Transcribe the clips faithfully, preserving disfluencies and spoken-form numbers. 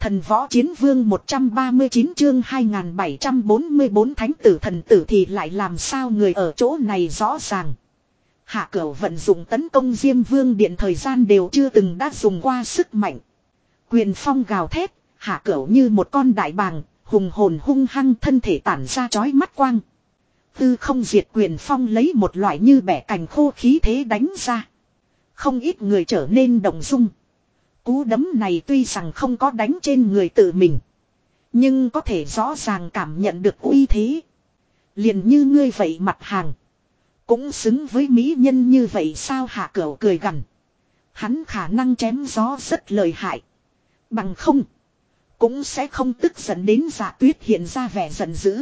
Thần võ chiến vương một trăm ba mươi chín chương hai nghìn bảy trăm bốn mươi bốn thánh tử thần tử thì lại làm sao người ở chỗ này rõ ràng. Hạ Cửu vận dụng tấn công Diêm Vương điện thời gian đều chưa từng đã dùng qua sức mạnh. Quyền phong gào thét, Hạ Cửu như một con đại bàng, hùng hồn hung hăng thân thể tản ra chói mắt quang. Tư không diệt quyền phong lấy một loại như bẻ cành khô khí thế đánh ra. Không ít người trở nên động dung. Cú đấm này tuy rằng không có đánh trên người tự mình, nhưng có thể rõ ràng cảm nhận được uy thế. Liền như ngươi vậy mặt hàng, cũng xứng với mỹ nhân như vậy sao? Hạ Cửu cười gằn. Hắn khả năng chém gió rất lợi hại, bằng không cũng sẽ không tức giận đến Dạ Tuyết hiện ra vẻ giận dữ.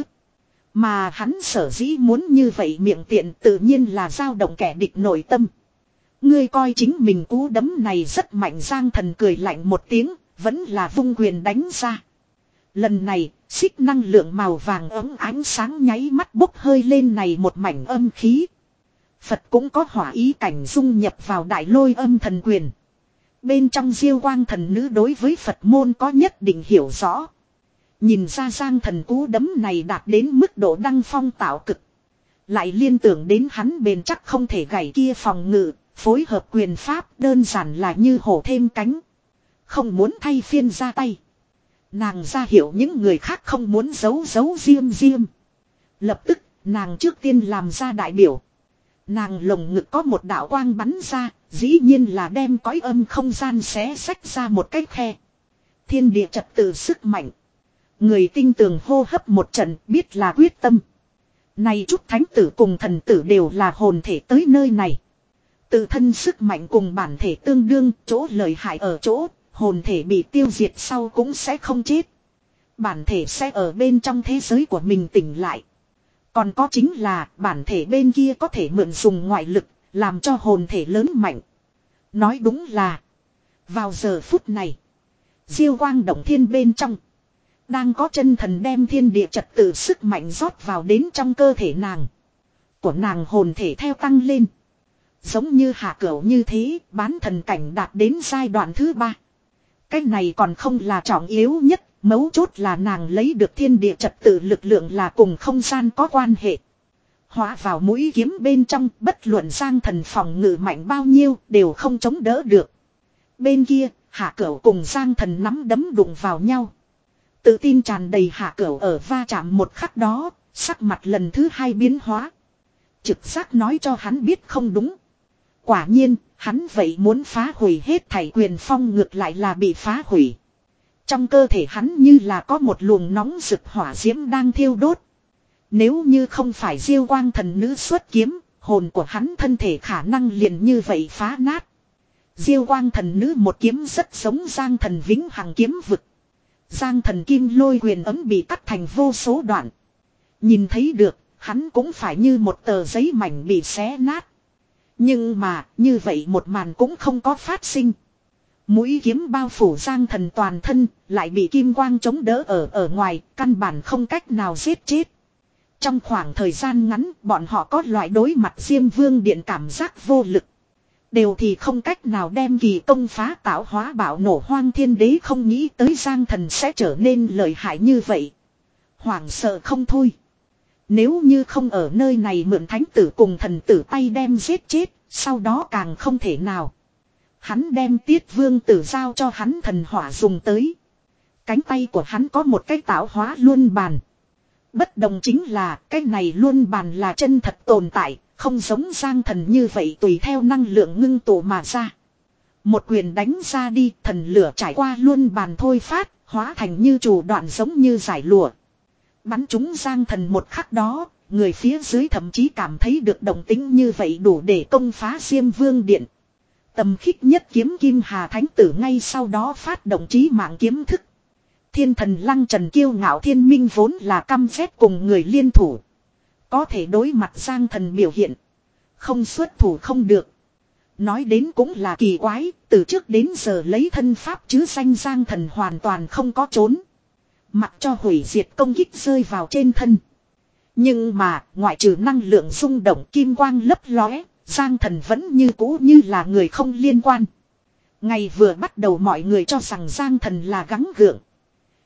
Mà hắn sở dĩ muốn như vậy miệng tiện tự nhiên là dao động kẻ địch nội tâm. Ngươi coi chính mình cú đấm này rất mạnh. Giang Thần cười lạnh một tiếng, vẫn là vung quyền đánh ra. Lần này, xích năng lượng màu vàng ấm ánh sáng nháy mắt bốc hơi lên này một mảnh âm khí. Phật cũng có hỏa ý cảnh dung nhập vào đại lôi âm thần quyền. Bên trong Diêu Quang thần nữ đối với Phật môn có nhất định hiểu rõ. Nhìn ra Giang Thần cú đấm này đạt đến mức độ đăng phong tạo cực. Lại liên tưởng đến hắn bền chắc không thể gãy kia phòng ngự. Phối hợp quyền pháp đơn giản là như hổ thêm cánh. Không muốn thay phiên ra tay. Nàng ra hiểu những người khác không muốn giấu giấu diêm diêm. Lập tức nàng trước tiên làm ra đại biểu. Nàng lồng ngực có một đạo quang bắn ra. Dĩ nhiên là đem cõi âm không gian xé xách ra một cái khe. Thiên địa trật tự sức mạnh. Người tinh tường hô hấp một trận biết là quyết tâm. Này chút thánh tử cùng thần tử đều là hồn thể tới nơi này. Tự thân sức mạnh cùng bản thể tương đương, chỗ lợi hại ở chỗ, hồn thể bị tiêu diệt sau cũng sẽ không chết. Bản thể sẽ ở bên trong thế giới của mình tỉnh lại. Còn có chính là bản thể bên kia có thể mượn dùng ngoại lực, làm cho hồn thể lớn mạnh. Nói đúng là, vào giờ phút này, Diêu Quang động thiên bên trong, đang có chân thần đem thiên địa trật tự sức mạnh rót vào đến trong cơ thể nàng. Của nàng hồn thể theo tăng lên. Giống như Hạ Cửu như thế, bán thần cảnh đạt đến giai đoạn thứ ba. Cái này còn không là trọng yếu nhất, mấu chốt là nàng lấy được thiên địa trật tự lực lượng là cùng không gian có quan hệ. Hóa vào mũi kiếm bên trong, bất luận Giang Thần phòng ngự mạnh bao nhiêu, đều không chống đỡ được. Bên kia, Hạ Cửu cùng Giang Thần nắm đấm đụng vào nhau. Tự tin tràn đầy Hạ Cửu ở va chạm một khắc đó, sắc mặt lần thứ hai biến hóa. Trực giác nói cho hắn biết không đúng. Quả nhiên, hắn vậy muốn phá hủy hết thảy quyền phong ngược lại là bị phá hủy. Trong cơ thể hắn như là có một luồng nóng rực hỏa diễm đang thiêu đốt. Nếu như không phải Diêu Quang thần nữ xuất kiếm, hồn của hắn thân thể khả năng liền như vậy phá nát. Diêu Quang thần nữ một kiếm rất giống Giang Thần vĩnh hằng kiếm vực. Giang Thần kim lôi quyền ấm bị cắt thành vô số đoạn. Nhìn thấy được, hắn cũng phải như một tờ giấy mảnh bị xé nát. Nhưng mà, như vậy một màn cũng không có phát sinh. Mũi kiếm bao phủ Giang Thần toàn thân, lại bị kim quang chống đỡ ở ở ngoài, căn bản không cách nào giết chết. Trong khoảng thời gian ngắn, bọn họ có loại đối mặt Diêm Vương điện cảm giác vô lực. Đều thì không cách nào đem kỳ công phá tạo hóa bạo nổ Hoang Thiên Đế không nghĩ tới Giang Thần sẽ trở nên lợi hại như vậy. Hoảng sợ không thôi. Nếu như không ở nơi này mượn thánh tử cùng thần tử tay đem giết chết, sau đó càng không thể nào. Hắn đem Tiết Vương tử giao cho hắn thần hỏa dùng tới. Cánh tay của hắn có một cái tạo hóa luân bàn. Bất đồng chính là cái này luân bàn là chân thật tồn tại, không giống Giang Thần như vậy tùy theo năng lượng ngưng tụ mà ra. Một quyền đánh ra đi, thần lửa trải qua luân bàn thôi phát, hóa thành như chủ đoạn giống như giải lụa. Bắn trúng Giang Thần một khắc đó, người phía dưới thậm chí cảm thấy được động tĩnh như vậy đủ để công phá Diêm Vương điện. Tầm khích nhất kiếm Kim Hà Thánh tử ngay sau đó phát động chí mạng kiếm thức. Thiên thần Lăng Trần kiêu ngạo thiên minh vốn là căm ghét cùng người liên thủ. Có thể đối mặt Giang Thần biểu hiện. Không xuất thủ không được. Nói đến cũng là kỳ quái, từ trước đến giờ lấy thân pháp chứ danh Giang Thần hoàn toàn không có trốn. Mặc cho hủy diệt công kích rơi vào trên thân. Nhưng mà, ngoại trừ năng lượng rung động kim quang lấp lóe, Giang Thần vẫn như cũ như là người không liên quan. Ngày vừa bắt đầu mọi người cho rằng Giang Thần là gắng gượng.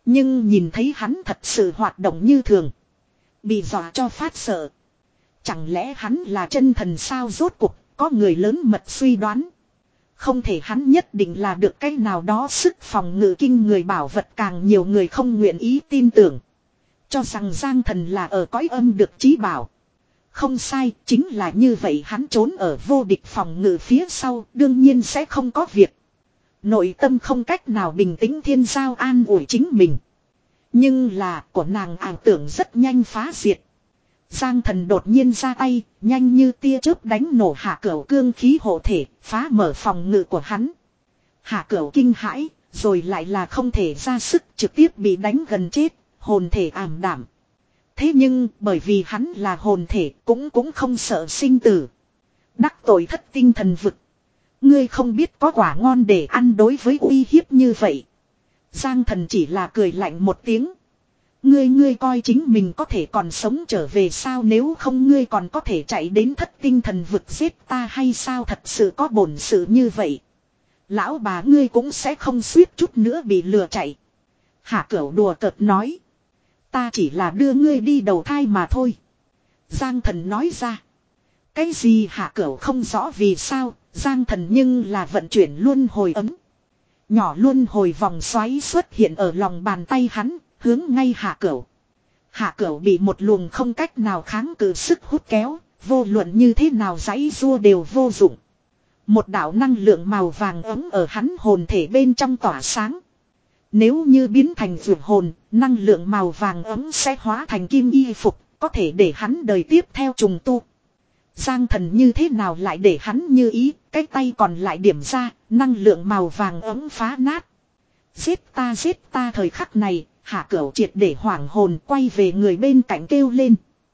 Nhưng nhìn thấy hắn thật sự hoạt động như thường. Bị dọa cho phát sợ. Chẳng lẽ hắn là chân thần sao? Rốt cuộc có người lớn mật suy đoán. Không thể hắn nhất định là được cái nào đó sức phòng ngự kinh người bảo vật, càng nhiều người không nguyện ý tin tưởng. Cho rằng Giang Thần là ở cõi âm được chí bảo. Không sai, chính là như vậy, hắn trốn ở vô địch phòng ngự phía sau, đương nhiên sẽ không có việc. Nội tâm không cách nào bình tĩnh, Thiên Giao an ủi chính mình. Nhưng là của nàng ảo tưởng rất nhanh phá diệt. Giang Thần đột nhiên ra tay, nhanh như tia chớp đánh nổ Hạ Cửu cương khí hộ thể, phá mở phòng ngự của hắn. Hạ Cửu kinh hãi, rồi lại là không thể ra sức, trực tiếp bị đánh gần chết, hồn thể ảm đạm. Thế nhưng bởi vì hắn là hồn thể, cũng cũng không sợ sinh tử. Đắc tội thất tinh thần vực. Ngươi không biết có quả ngon để ăn, đối với uy hiếp như vậy. Giang Thần chỉ là cười lạnh một tiếng. Ngươi ngươi coi chính mình có thể còn sống trở về sao? Nếu không ngươi còn có thể chạy đến thất tinh thần vực giết ta hay sao? Thật sự có bổn sự như vậy, lão bà ngươi cũng sẽ không suýt chút nữa bị lừa chạy. Hạ Cửu đùa cợt nói. Ta chỉ là đưa ngươi đi đầu thai mà thôi. Giang Thần nói ra. Cái gì? Hạ Cửu không rõ vì sao. Giang Thần nhưng là vận chuyển luân hồi ấm. Nhỏ luân hồi vòng xoáy xuất hiện ở lòng bàn tay hắn, hướng ngay Hạ Cửu. Hạ Cửu bị một luồng không cách nào kháng cự sức hút kéo, vô luận như thế nào giãy giụa đều vô dụng. Một đạo năng lượng màu vàng ấm ở hắn hồn thể bên trong tỏa sáng. Nếu như biến thành vượt hồn, năng lượng màu vàng ấm sẽ hóa thành kim y phục, có thể để hắn đời tiếp theo trùng tu. Giang Thần như thế nào lại để hắn như ý, cái tay còn lại điểm ra, năng lượng màu vàng ấm phá nát. Giết ta giết ta! Thời khắc này, Hạ Cửu triệt để hoảng hồn, quay về người bên cạnh kêu lên.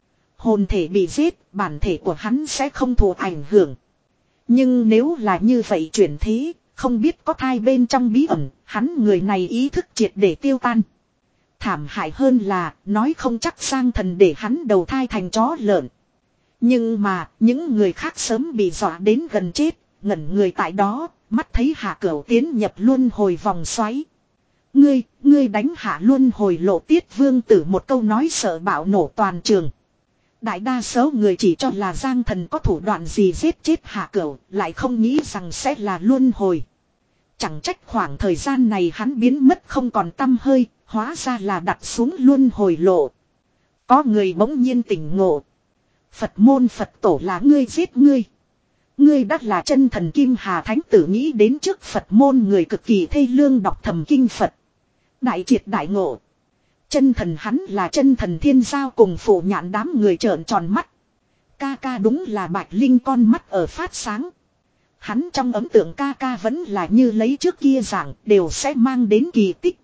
Hồn thể bị giết, bản thể của hắn sẽ không thụ ảnh hưởng. Nhưng nếu là như vậy chuyển thế, không biết có thai bên trong bí ẩn, hắn người này ý thức triệt để tiêu tan. Thảm hại hơn là, nói không chắc Giang Thần để hắn đầu thai thành chó lợn. Nhưng mà, những người khác sớm bị dọa đến gần chết, ngẩn người tại đó, mắt thấy Hạ Cửu tiến nhập luân hồi vòng xoáy. Ngươi, ngươi đánh Hạ luân hồi lộ Tiết Vương Tử một câu nói sợ bạo nổ toàn trường. Đại đa số người chỉ cho là Giang Thần có thủ đoạn gì giết chết Hạ Cửu, lại không nghĩ rằng sẽ là luân hồi. Chẳng trách khoảng thời gian này hắn biến mất không còn tăm hơi, hóa ra là đặt xuống luân hồi lộ. Có người bỗng nhiên tỉnh ngộ. Phật môn Phật tổ là ngươi giết ngươi. Ngươi đắt là chân thần Kim Hà Thánh Tử, nghĩ đến trước Phật môn người cực kỳ thê lương đọc thầm kinh Phật. Đại triệt đại ngộ. Chân thần hắn là chân thần Thiên Giao cùng phụ nhãn đám người trợn tròn mắt. Ca ca đúng là Bạch Linh con mắt ở phát sáng. Hắn trong ấn tượng ca ca vẫn là như lấy trước kia dạng, đều sẽ mang đến kỳ tích.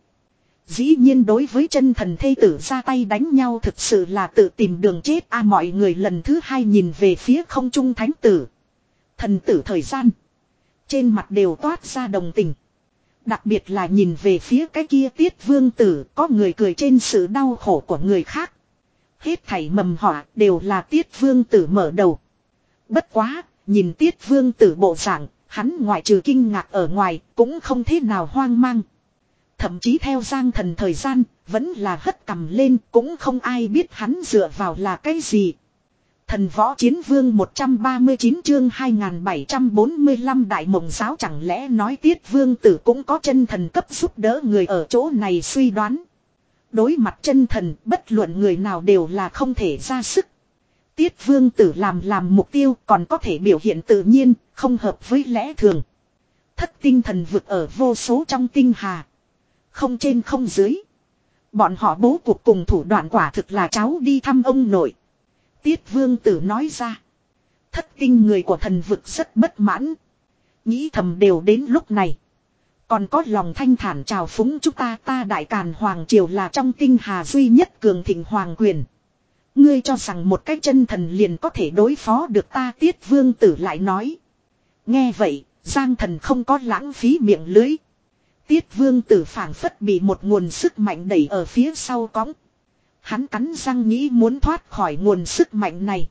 Dĩ nhiên đối với chân thần thê tử ra tay đánh nhau thực sự là tự tìm đường chết a. À, mọi người lần thứ hai nhìn về phía không trung thánh tử. Thần tử thời gian. Trên mặt đều toát ra đồng tình. Đặc biệt là nhìn về phía cái kia Tiết Vương Tử, có người cười trên sự đau khổ của người khác. Hết thảy mầm họa đều là Tiết Vương Tử mở đầu. Bất quá, nhìn Tiết Vương Tử bộ dạng, hắn ngoại trừ kinh ngạc ở ngoài, cũng không thế nào hoang mang. Thậm chí theo Giang Thần thời gian, vẫn là hất cằm lên, cũng không ai biết hắn dựa vào là cái gì. Thần Võ Chiến Vương một trăm ba mươi chín chương hai nghìn bảy trăm bốn mươi lăm Đại Mộng Giáo, chẳng lẽ nói Tiết Vương Tử cũng có chân thần cấp giúp đỡ người ở chỗ này suy đoán. Đối mặt chân thần, bất luận người nào đều là không thể ra sức. Tiết Vương Tử làm làm mục tiêu còn có thể biểu hiện tự nhiên, không hợp với lẽ thường. Thất tinh thần vực ở vô số trong tinh hà. Không trên không dưới. Bọn họ bố cục cùng thủ đoạn quả thực là cháu đi thăm ông nội. Tiết Vương Tử nói ra. Thất tinh người của thần vực rất bất mãn. Nghĩ thầm đều đến lúc này. Còn có lòng thanh thản chào phúng chúng ta. Ta Đại Càn Hoàng Triều là trong tinh hà duy nhất cường thịnh hoàng quyền. Ngươi cho rằng một cái chân thần liền có thể đối phó được ta? Tiết Vương Tử lại nói. Nghe vậy, Giang Thần không có lãng phí miệng lưới. Tiết Vương Tử phảng phất bị một nguồn sức mạnh đẩy ở phía sau cõng. Hắn cắn răng nghĩ muốn thoát khỏi nguồn sức mạnh này.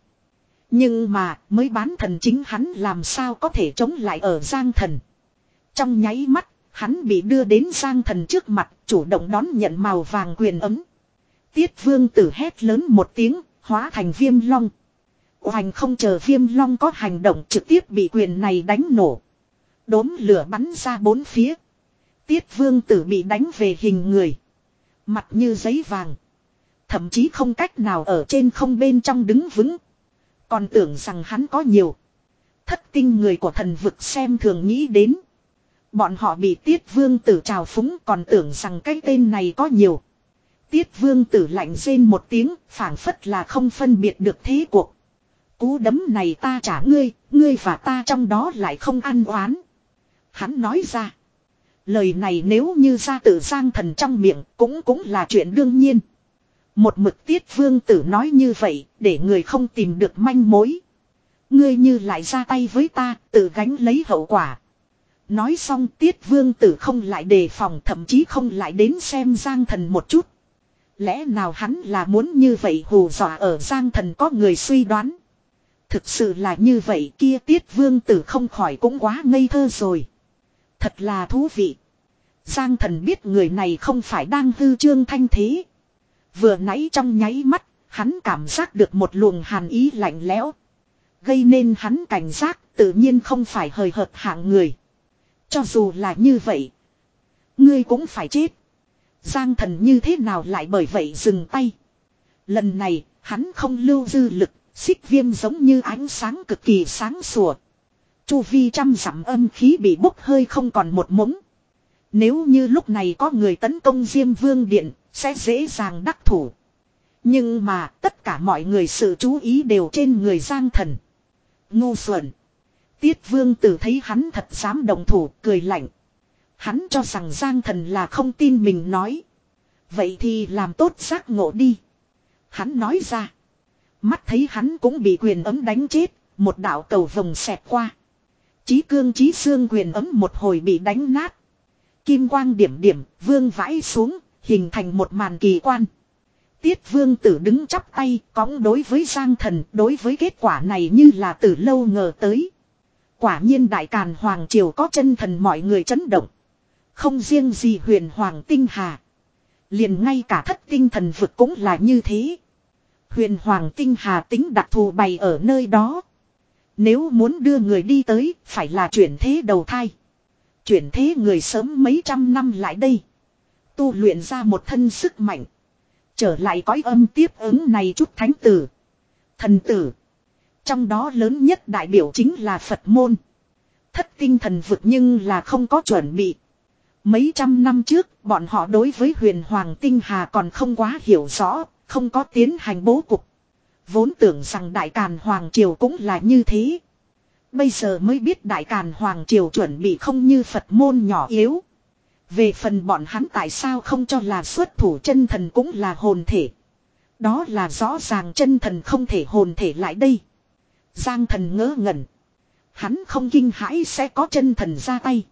Nhưng mà mới bán thần chính hắn làm sao có thể chống lại ở Giang Thần. Trong nháy mắt, Hắn bị đưa đến Giang Thần trước mặt, chủ động đón nhận màu vàng quyền ấm. Tiết Vương Tử hét lớn một tiếng, hóa thành Viêm Long. Hoành không chờ Viêm Long có hành động, trực tiếp bị quyền này đánh nổ. Đốm lửa bắn ra bốn phía. Tiết Vương Tử bị đánh về hình người. Mặt như giấy vàng. Thậm chí không cách nào ở trên không bên trong đứng vững. Còn tưởng rằng hắn có nhiều. Thất tinh người của thần vực xem thường nghĩ đến. Bọn họ bị Tiết Vương Tử trào phúng còn tưởng rằng cái tên này có nhiều. Tiết Vương Tử lạnh rên một tiếng, phảng phất là không phân biệt được thế cuộc. Cú đấm này ta trả ngươi, ngươi và ta trong đó lại không ăn oán. Hắn nói ra. Lời này nếu như ra từ Giang Thần trong miệng cũng cũng là chuyện đương nhiên. Một mực Tiết Vương Tử nói như vậy để người không tìm được manh mối. Ngươi như lại ra tay với ta, tự gánh lấy hậu quả. Nói xong Tiết Vương Tử không lại đề phòng, thậm chí không lại đến xem Giang Thần một chút. Lẽ nào hắn là muốn như vậy hù dọa ở Giang Thần, có người suy đoán. Thực sự là như vậy, kia Tiết Vương Tử không khỏi cũng quá ngây thơ rồi. Thật là thú vị. Giang Thần biết người này không phải đang hư trương thanh thế. Vừa nãy trong nháy mắt, hắn cảm giác được một luồng hàn ý lạnh lẽo. Gây nên hắn cảnh giác, tự nhiên không phải hời hợt hạng người. Cho dù là như vậy, ngươi cũng phải chết. Giang Thần như thế nào lại bởi vậy dừng tay. Lần này, hắn không lưu dư lực, xích viêm giống như ánh sáng cực kỳ sáng sủa. Chu vi trăm dặm âm khí bị bốc hơi không còn một mống. Nếu như lúc này có người tấn công Diêm Vương Điện, sẽ dễ dàng đắc thủ. Nhưng mà tất cả mọi người sự chú ý đều trên người Giang Thần. Ngu xuẩn. Tiết Vương Tử thấy hắn thật dám động thủ, cười lạnh. Hắn cho rằng Giang Thần là không tin mình nói. Vậy thì làm tốt giác ngộ đi. Hắn nói ra. Mắt thấy hắn cũng bị quyền ấm đánh chết, một đạo cầu vồng xẹt qua. Chí cương chí xương quyền ấm một hồi bị đánh nát. Kim quang điểm điểm, vương vãi xuống, hình thành một màn kỳ quan. Tiết Vương Tử đứng chắp tay, cõng đối với Giang Thần, đối với kết quả này như là từ lâu ngờ tới. Quả nhiên Đại Càn Hoàng Triều có chân thần, mọi người chấn động. Không riêng gì huyền Hoàng Tinh Hà. Liền ngay cả thất tinh thần vực cũng là như thế. Huyền Hoàng Tinh Hà tính đặc thù bày ở nơi đó. Nếu muốn đưa người đi tới, phải là chuyển thế đầu thai. Chuyển thế người sớm mấy trăm năm lại đây. Tu luyện ra một thân sức mạnh. Trở lại cõi âm tiếp ứng này chút thánh tử. Thần tử. Trong đó lớn nhất đại biểu chính là Phật môn. Thất tinh thần vực nhưng là không có chuẩn bị. Mấy trăm năm trước, bọn họ đối với huyền Hoàng Tinh Hà còn không quá hiểu rõ, không có tiến hành bố cục. Vốn tưởng rằng Đại Càn Hoàng Triều cũng là như thế. Bây giờ mới biết Đại Càn Hoàng Triều chuẩn bị không như Phật môn nhỏ yếu. Về phần bọn hắn tại sao không cho là xuất thủ chân thần cũng là hồn thể. Đó là rõ ràng chân thần không thể hồn thể lại đây. Giang Thần ngớ ngẩn. Hắn không kinh hãi sẽ có chân thần ra tay.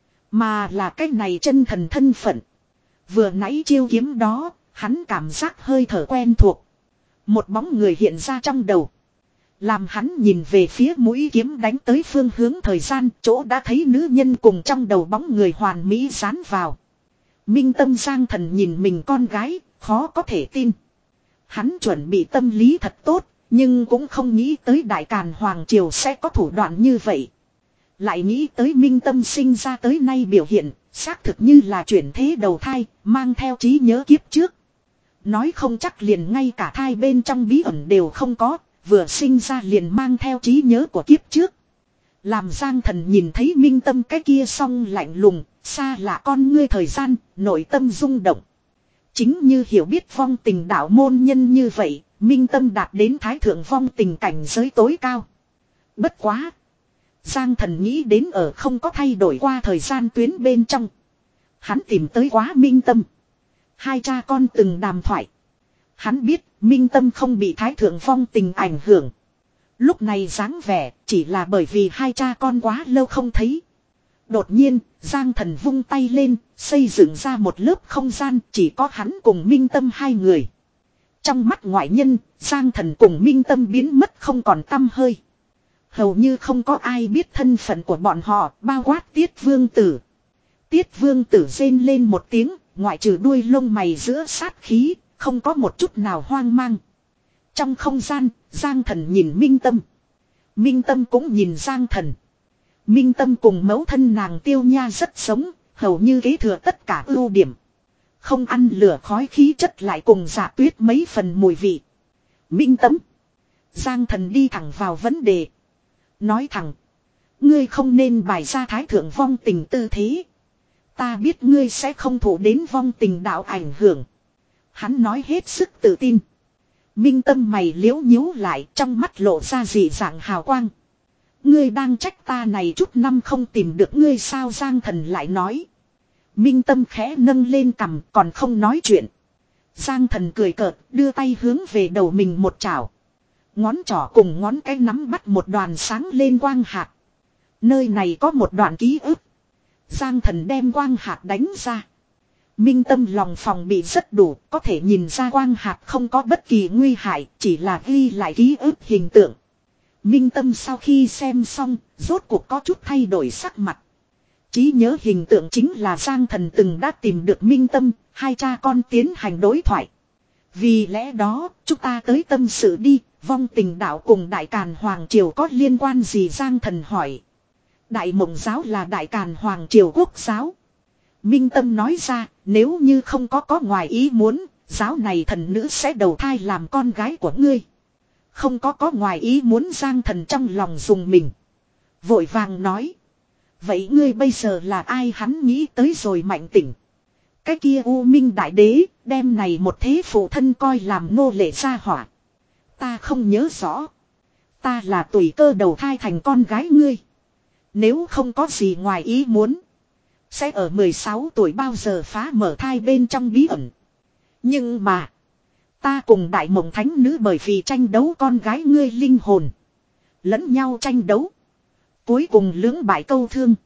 Mà là cái này chân thần thân phận. Vừa nãy chiêu kiếm đó, hắn cảm giác hơi thở quen thuộc. Một bóng người hiện ra trong đầu. Làm hắn nhìn về phía mũi kiếm đánh tới phương hướng thời gian, chỗ đã thấy nữ nhân cùng trong đầu bóng người hoàn mỹ dán vào. Minh tâm Giang Thần nhìn mình con gái, khó có thể tin. Hắn chuẩn bị tâm lý thật tốt, nhưng cũng không nghĩ tới Đại Càn Hoàng Triều sẽ có thủ đoạn như vậy. Lại nghĩ tới Minh tâm sinh ra tới nay biểu hiện, xác thực như là chuyển thế đầu thai, mang theo trí nhớ kiếp trước. Nói không chắc liền ngay cả thai bên trong bí ẩn đều không có, vừa sinh ra liền mang theo trí nhớ của kiếp trước. Làm Giang Thần nhìn thấy Minh tâm cái kia song lạnh lùng, xa lạ con ngươi thời gian, nội tâm rung động. Chính như hiểu biết vong tình đạo môn nhân như vậy, Minh tâm đạt đến thái thượng vong tình cảnh giới tối cao. Bất quá! Giang Thần nghĩ đến ở không có thay đổi qua thời gian tuyến bên trong. Hắn tìm tới quá Minh tâm. Hai cha con từng đàm thoại. Hắn biết Minh tâm không bị thái thượng vong tình ảnh hưởng. Lúc này dáng vẻ chỉ là bởi vì hai cha con quá lâu không thấy. Đột nhiên Giang Thần vung tay lên, xây dựng ra một lớp không gian chỉ có hắn cùng Minh tâm hai người. Trong mắt ngoại nhân, Giang Thần cùng Minh tâm biến mất không còn tăm hơi. Hầu như không có ai biết thân phận của bọn họ, bao quát Tiết Vương Tử. Tiết vương tử rên lên một tiếng, ngoại trừ đuôi lông mày giữa sát khí, không có một chút nào hoang mang. Trong không gian, Giang Thần nhìn Minh Tâm. Minh Tâm cũng nhìn Giang Thần. Minh Tâm cùng mẫu thân nàng Tiêu Nha rất sống, hầu như kế thừa tất cả ưu điểm. Không ăn lửa khói khí chất lại cùng Dạ Tuyết mấy phần mùi vị. Minh Tâm. Giang Thần đi thẳng vào vấn đề. Nói thẳng. Ngươi không nên bày ra thái thượng vong tình tư thế. Ta biết ngươi sẽ không thụ đến vong tình đạo ảnh hưởng. Hắn nói hết sức tự tin. Minh Tâm mày liễu nhíu lại, trong mắt lộ ra dị dạng hào quang. Ngươi đang trách ta này chút năm không tìm được ngươi sao? Giang Thần lại nói. Minh Tâm khẽ nâng lên cằm, còn không nói chuyện. Giang Thần cười cợt, đưa tay hướng về đầu mình một chảo. Ngón trỏ cùng ngón cái nắm bắt một đoàn sáng lên quang hạt. Nơi này có một đoạn ký ức. Giang Thần đem quang hạt đánh ra. Minh Tâm lòng phòng bị rất đủ, có thể nhìn ra quang hạt không có bất kỳ nguy hại, chỉ là ghi lại ký ức hình tượng. Minh Tâm sau khi xem xong, rốt cuộc có chút thay đổi sắc mặt. Trí nhớ hình tượng chính là Giang Thần từng đã tìm được Minh Tâm, hai cha con tiến hành đối thoại. Vì lẽ đó, chúng ta tới tâm sự đi, vong tình đạo cùng Đại Càn Hoàng Triều có liên quan gì? Giang Thần hỏi. Đại Mộng Giáo là Đại Càn Hoàng Triều quốc giáo. Minh Tâm nói ra, nếu như không có có ngoài ý muốn, giáo này thần nữ sẽ đầu thai làm con gái của ngươi. Không có có ngoài ý muốn. Giang Thần trong lòng dùng mình. Vội vàng nói. Vậy ngươi bây giờ là ai? Hắn nghĩ tới rồi Mạnh Tỉnh. Cái kia U Minh Đại Đế, đem này một thế phụ thân coi làm nô lệ gia hỏa. Ta không nhớ rõ. Ta là tùy cơ đầu thai thành con gái ngươi. Nếu không có gì ngoài ý muốn, sẽ ở mười sáu tuổi bao giờ phá mở thai bên trong bí ẩn. Nhưng mà, ta cùng Đại Mộng Thánh Nữ bởi vì tranh đấu con gái ngươi linh hồn, lẫn nhau tranh đấu. Cuối cùng lưỡng bại câu thương.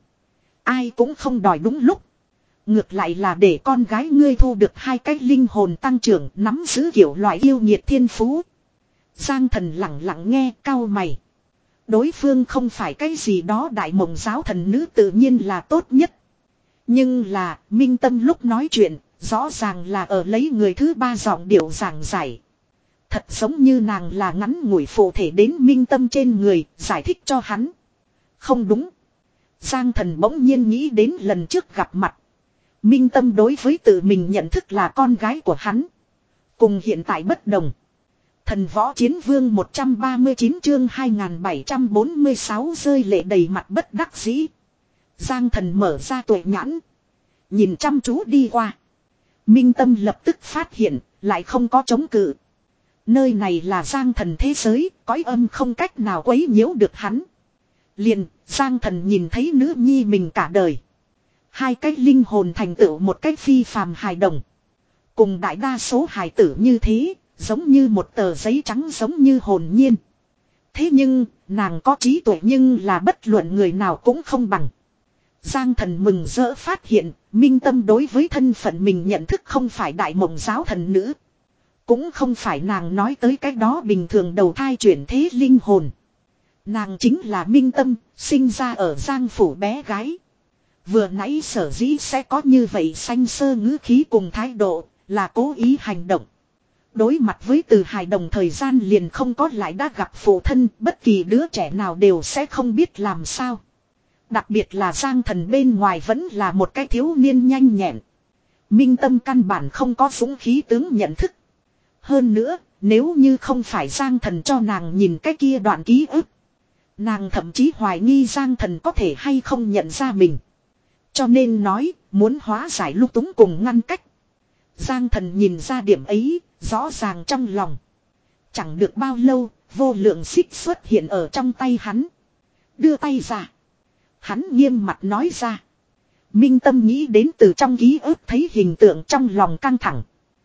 Ai cũng không đòi đúng lúc. Ngược lại là để con gái ngươi thu được hai cái linh hồn tăng trưởng, nắm giữ kiểu loại yêu nhiệt thiên phú. Giang Thần lặng lặng nghe, cau mày. Đối phương không phải cái gì đó Đại Mộng Giáo thần nữ tự nhiên là tốt nhất. Nhưng là, Minh Tâm lúc nói chuyện, rõ ràng là ở lấy người thứ ba giọng điệu giảng giải. Thật giống như nàng là ngắn ngủi phụ thể đến Minh Tâm trên người, giải thích cho hắn. Không đúng. Giang Thần bỗng nhiên nghĩ đến lần trước gặp mặt. Minh Tâm đối với tự mình nhận thức là con gái của hắn. Cùng hiện tại bất đồng. Thần Võ Chiến Vương một trăm ba mươi chín chương hai nghìn bảy trăm bốn mươi sáu rơi lệ đầy mặt bất đắc dĩ. Giang Thần mở ra tuệ nhãn. Nhìn chăm chú đi qua. Minh Tâm lập tức phát hiện, lại không có chống cự. Nơi này là Giang Thần thế giới, cõi âm không cách nào quấy nhiễu được hắn. Liền, Giang Thần nhìn thấy nữ nhi mình cả đời. Hai cái linh hồn thành tựu một cái phi phàm hài đồng. Cùng đại đa số hài tử như thế, giống như một tờ giấy trắng, giống như hồn nhiên. Thế nhưng, nàng có trí tuệ nhưng là bất luận người nào cũng không bằng. Giang Thần mừng rỡ phát hiện, Minh Tâm đối với thân phận mình nhận thức không phải Đại Mộng Giáo thần nữ. Cũng không phải nàng nói tới cái đó bình thường đầu thai chuyển thế linh hồn. Nàng chính là Minh Tâm, sinh ra ở Giang Phủ bé gái. Vừa nãy sở dĩ sẽ có như vậy xanh sơ ngữ khí cùng thái độ, là cố ý hành động. Đối mặt với từ hài đồng thời gian liền không có lại đã gặp phụ thân, bất kỳ đứa trẻ nào đều sẽ không biết làm sao. Đặc biệt là Giang Thần bên ngoài vẫn là một cái thiếu niên nhanh nhẹn. Minh Tâm căn bản không có dũng khí tướng nhận thức. Hơn nữa, nếu như không phải Giang Thần cho nàng nhìn cái kia đoạn ký ức, nàng thậm chí hoài nghi Giang Thần có thể hay không nhận ra mình. Cho nên nói, muốn hóa giải lung túng cùng ngăn cách. Giang Thần nhìn ra điểm ấy, rõ ràng trong lòng. Chẳng được bao lâu, vô lượng xích xuất hiện ở trong tay hắn. Đưa tay ra. Hắn nghiêm mặt nói ra. Minh Tâm nghĩ đến từ trong ký ức thấy hình tượng trong lòng căng thẳng.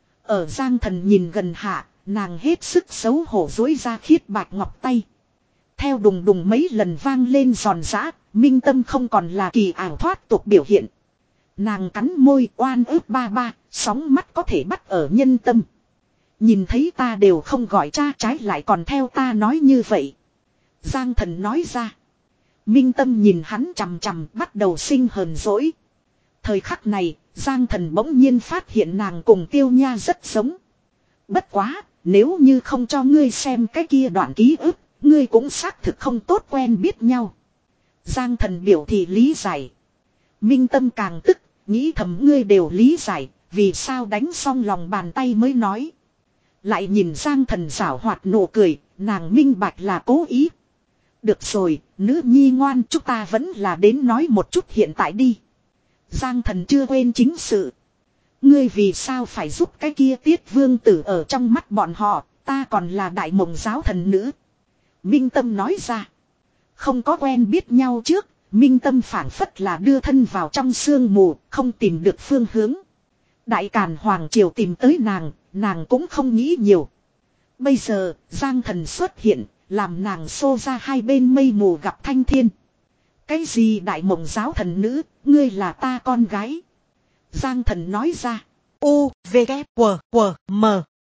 Ở Giang Thần nhìn gần hạ, nàng hết sức xấu hổ dối ra khiết bạch ngọc tay. Theo đùng đùng mấy lần vang lên giòn giã, Minh Tâm không còn là kỳ ảo thoát tục biểu hiện. Nàng cắn môi oan ức ba ba, sóng mắt có thể bắt ở nhân tâm. Nhìn thấy ta đều không gọi cha, trái lại còn theo ta nói như vậy. Giang Thần nói ra. Minh Tâm nhìn hắn chằm chằm, bắt đầu sinh hờn dỗi. Thời khắc này, Giang Thần bỗng nhiên phát hiện nàng cùng Tiêu Nha rất giống. Bất quá, nếu như không cho ngươi xem cái kia đoạn ký ức, ngươi cũng xác thực không tốt quen biết nhau. Giang Thần biểu thị lý giải. Minh Tâm càng tức, nghĩ thầm ngươi đều lý giải, vì sao đánh xong lòng bàn tay mới nói. Lại nhìn Giang Thần giảo hoạt nụ cười, nàng minh bạch là cố ý. Được rồi, nữ nhi ngoan, chúng ta vẫn là đến nói một chút hiện tại đi. Giang Thần chưa quên chính sự. Ngươi vì sao phải giúp cái kia Tiết Vương Tử ở trong mắt bọn họ, ta còn là đại mộng giáo thần nữ. Minh Tâm nói ra. Không có quen biết nhau trước, Minh Tâm phảng phất là đưa thân vào trong sương mù, không tìm được phương hướng. Đại Càn Hoàng Triều tìm tới nàng, nàng cũng không nghĩ nhiều. Bây giờ, Giang Thần xuất hiện, làm nàng xô ra hai bên mây mù gặp thanh thiên. Cái gì đại mộng giáo thần nữ, ngươi là ta con gái. Giang Thần nói ra. U, V, K, W, W, M.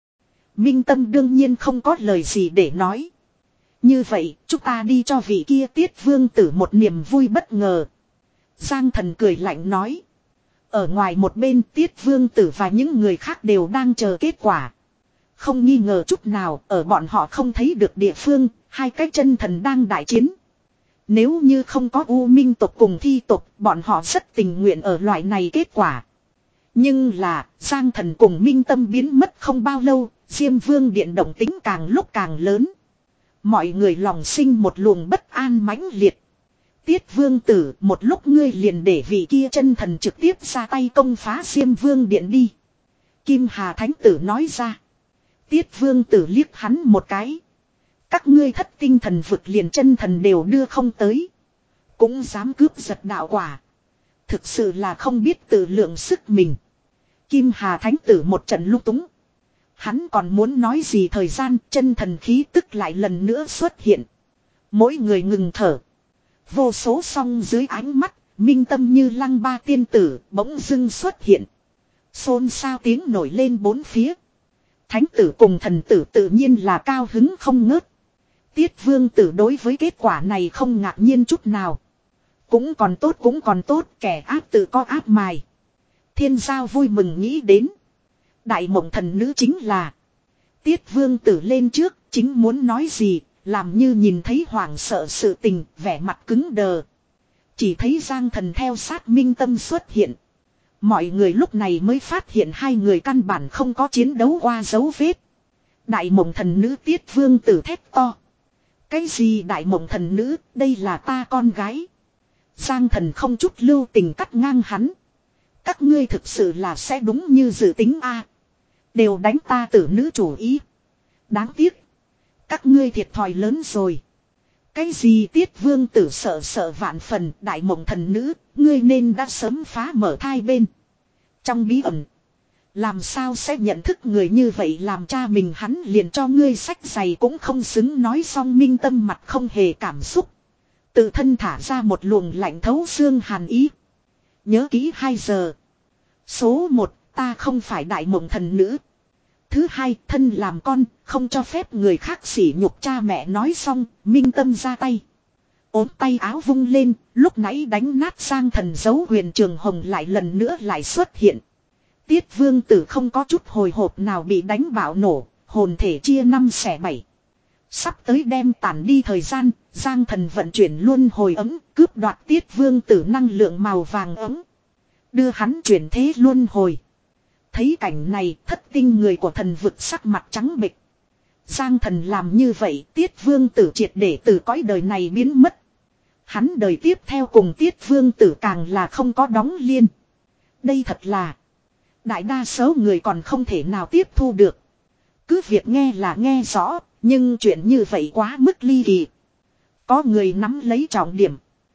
Minh Tâm đương nhiên không có lời gì để nói. Như vậy, chúng ta đi cho vị kia Tiết Vương Tử một niềm vui bất ngờ. Giang Thần cười lạnh nói. Ở ngoài một bên Tiết Vương Tử và những người khác đều đang chờ kết quả. Không nghi ngờ chút nào, ở bọn họ không thấy được địa phương, hai cái chân thần đang đại chiến. Nếu như không có U Minh tộc cùng Thi tộc, bọn họ rất tình nguyện ở loại này kết quả. Nhưng là, Giang Thần cùng Minh Tâm biến mất không bao lâu, Diêm Vương điện động tính càng lúc càng lớn. Mọi người lòng sinh một luồng bất an mãnh liệt. Tiết Vương Tử, một lúc ngươi liền để vị kia chân thần trực tiếp ra tay công phá Diêm Vương điện đi. Kim Hà Thánh Tử nói ra. Tiết Vương Tử liếc hắn một cái. Các ngươi thất tinh thần vực liền chân thần đều đưa không tới. Cũng dám cướp giật đạo quả. Thực sự là không biết tự lượng sức mình. Kim Hà Thánh Tử một trận lung túng. Hắn còn muốn nói gì thời gian, chân thần khí tức lại lần nữa xuất hiện. Mỗi người ngừng thở. Vô số song dưới ánh mắt, Minh Tâm như lăng ba tiên tử bỗng dưng xuất hiện. Xôn xao tiếng nổi lên bốn phía. Thánh tử cùng thần tử tự nhiên là cao hứng không ngớt. Tiết Vương Tử đối với kết quả này không ngạc nhiên chút nào. Cũng còn tốt cũng còn tốt, kẻ ác tự có ác mài. Thiên Giao vui mừng nghĩ đến. Đại mộng thần nữ chính là. Tiết Vương Tử lên trước, chính muốn nói gì, làm như nhìn thấy hoảng sợ sự tình, vẻ mặt cứng đờ. Chỉ thấy Giang Thần theo sát Minh Tâm xuất hiện. Mọi người lúc này mới phát hiện hai người căn bản không có chiến đấu qua dấu vết. Đại mộng thần nữ Tiết Vương Tử thét to. Cái gì đại mộng thần nữ, đây là ta con gái. Giang Thần không chút lưu tình cắt ngang hắn. Các ngươi thực sự là sẽ đúng như dự tính a, đều đánh ta tử nữ chủ ý. Đáng tiếc. Các ngươi thiệt thòi lớn rồi. Cái gì Tiết Vương Tử sợ sợ vạn phần, đại mộng thần nữ, ngươi nên đã sớm phá mở thai bên. Trong bí ẩn. Làm sao sẽ nhận thức người như vậy làm cha mình hắn liền cho ngươi sách giày cũng không xứng nói xong Minh Tâm mặt không hề cảm xúc. Tự thân thả ra một luồng lạnh thấu xương hàn ý. Nhớ kỹ hai giờ. Số một, ta không phải đại mộng thần nữ. Thứ hai, thân làm con, không cho phép người khác sỉ nhục cha mẹ nói xong, Minh Tâm ra tay. Ốm tay áo vung lên, lúc nãy đánh nát Giang Thần dấu huyền trường hồng lại lần nữa lại xuất hiện. Tiết Vương Tử không có chút hồi hộp nào bị đánh bạo nổ, hồn thể chia năm xẻ bảy. Sắp tới đem tản đi thời gian, Giang Thần vận chuyển luân hồi ấm, cướp đoạt Tiết Vương Tử năng lượng màu vàng ấm. Đưa hắn chuyển thế luân hồi. Thấy cảnh này, thất tinh người của thần vực sắc mặt trắng bệch. Giang Thần làm như vậy, Tiết Vương Tử triệt để từ cõi đời này biến mất. Hắn đời tiếp theo cùng Tiết Vương Tử càng là không có đóng liên. Đây thật là đại đa số người còn không thể nào tiếp thu được. Cứ việc nghe là nghe rõ, nhưng chuyện như vậy quá mức ly kỳ. Có người nắm lấy trọng điểm.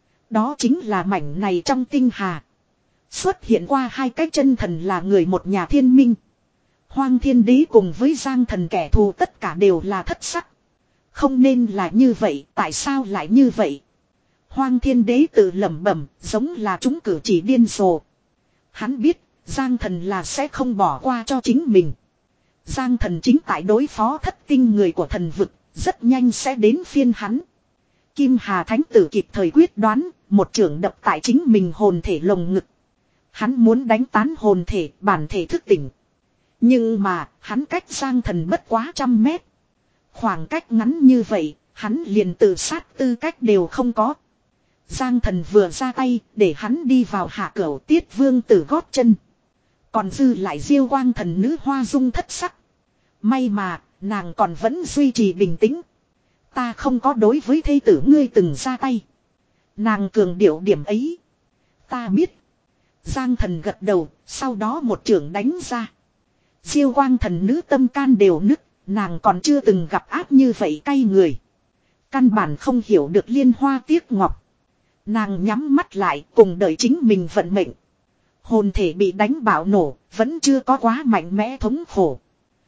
Đó chính là mảnh này trong tinh hà. Xuất hiện qua hai cái chân thần là người một nhà thiên minh. Hoang Thiên Đế cùng với Giang Thần kẻ thù tất cả đều là thất sắc. Không nên là như vậy, tại sao lại như vậy? Hoang Thiên Đế tự lẩm bẩm, giống là chúng cử chỉ điên rồ. Hắn biết, Giang Thần là sẽ không bỏ qua cho chính mình. Giang Thần chính tại đối phó thất tinh người của thần vực, rất nhanh sẽ đến phiên hắn. Kim Hà Thánh Tử kịp thời quyết đoán, một chưởng đập tại chính mình hồn thể lồng ngực. Hắn muốn đánh tán hồn thể, bản thể thức tỉnh. Nhưng mà, hắn cách Giang Thần bất quá trăm mét. Khoảng cách ngắn như vậy, hắn liền tự sát tư cách đều không có. Giang Thần vừa ra tay, để hắn đi vào hạ cửu Tiết Vương Tử gót chân. Còn dư lại Diêu Quang Thần nữ hoa dung thất sắc. May mà, nàng còn vẫn duy trì bình tĩnh. Ta không có đối với thê tử ngươi từng ra tay. Nàng cường điệu điểm ấy. Ta biết. Giang Thần gật đầu, sau đó một chưởng đánh ra. Diêu Quang Thần nữ tâm can đều nứt, nàng còn chưa từng gặp áp như vậy cay người. Căn bản không hiểu được liên hoa tiếc ngọc. Nàng nhắm mắt lại cùng đợi chính mình vận mệnh. Hồn thể bị đánh bạo nổ, vẫn chưa có quá mạnh mẽ thống khổ.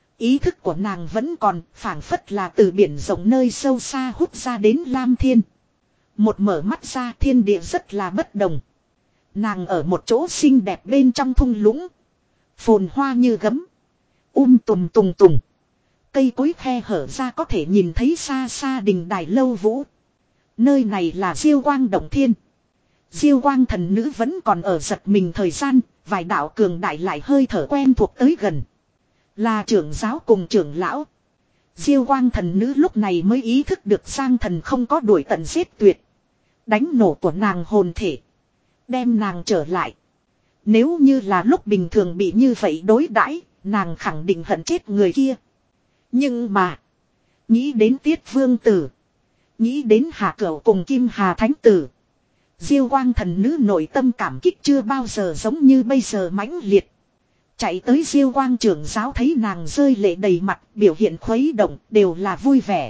Ý thức của nàng vẫn còn, phảng phất là từ biển rộng nơi sâu xa hút ra đến Lam Thiên. Một mở mắt ra thiên địa rất là bất đồng. Nàng ở một chỗ xinh đẹp bên trong thung lũng. Phồn hoa như gấm. Um tùm tùng tùng. Cây cối khe hở ra có thể nhìn thấy xa xa đình đài lâu vũ. Nơi này là Diêu Quang Động Thiên. Diêu Quang Thần nữ vẫn còn ở giật mình thời gian, vài đạo cường đại lại hơi thở quen thuộc tới gần. Là trưởng giáo cùng trưởng lão. Diêu Quang Thần nữ lúc này mới ý thức được Giang Thần không có đuổi tận giết tuyệt. Đánh nổ của nàng hồn thể. Đem nàng trở lại. Nếu như là lúc bình thường bị như vậy đối đãi, nàng khẳng định hận chết người kia. Nhưng mà, nghĩ đến Tiết Vương Tử, nghĩ đến Hạ Cửu cùng Kim Hà Thánh Tử, Diêu Quang Thần nữ nội tâm cảm kích chưa bao giờ giống như bây giờ mãnh liệt. Chạy tới Diêu Quang trưởng giáo thấy nàng rơi lệ đầy mặt, biểu hiện khuấy động, đều là vui vẻ.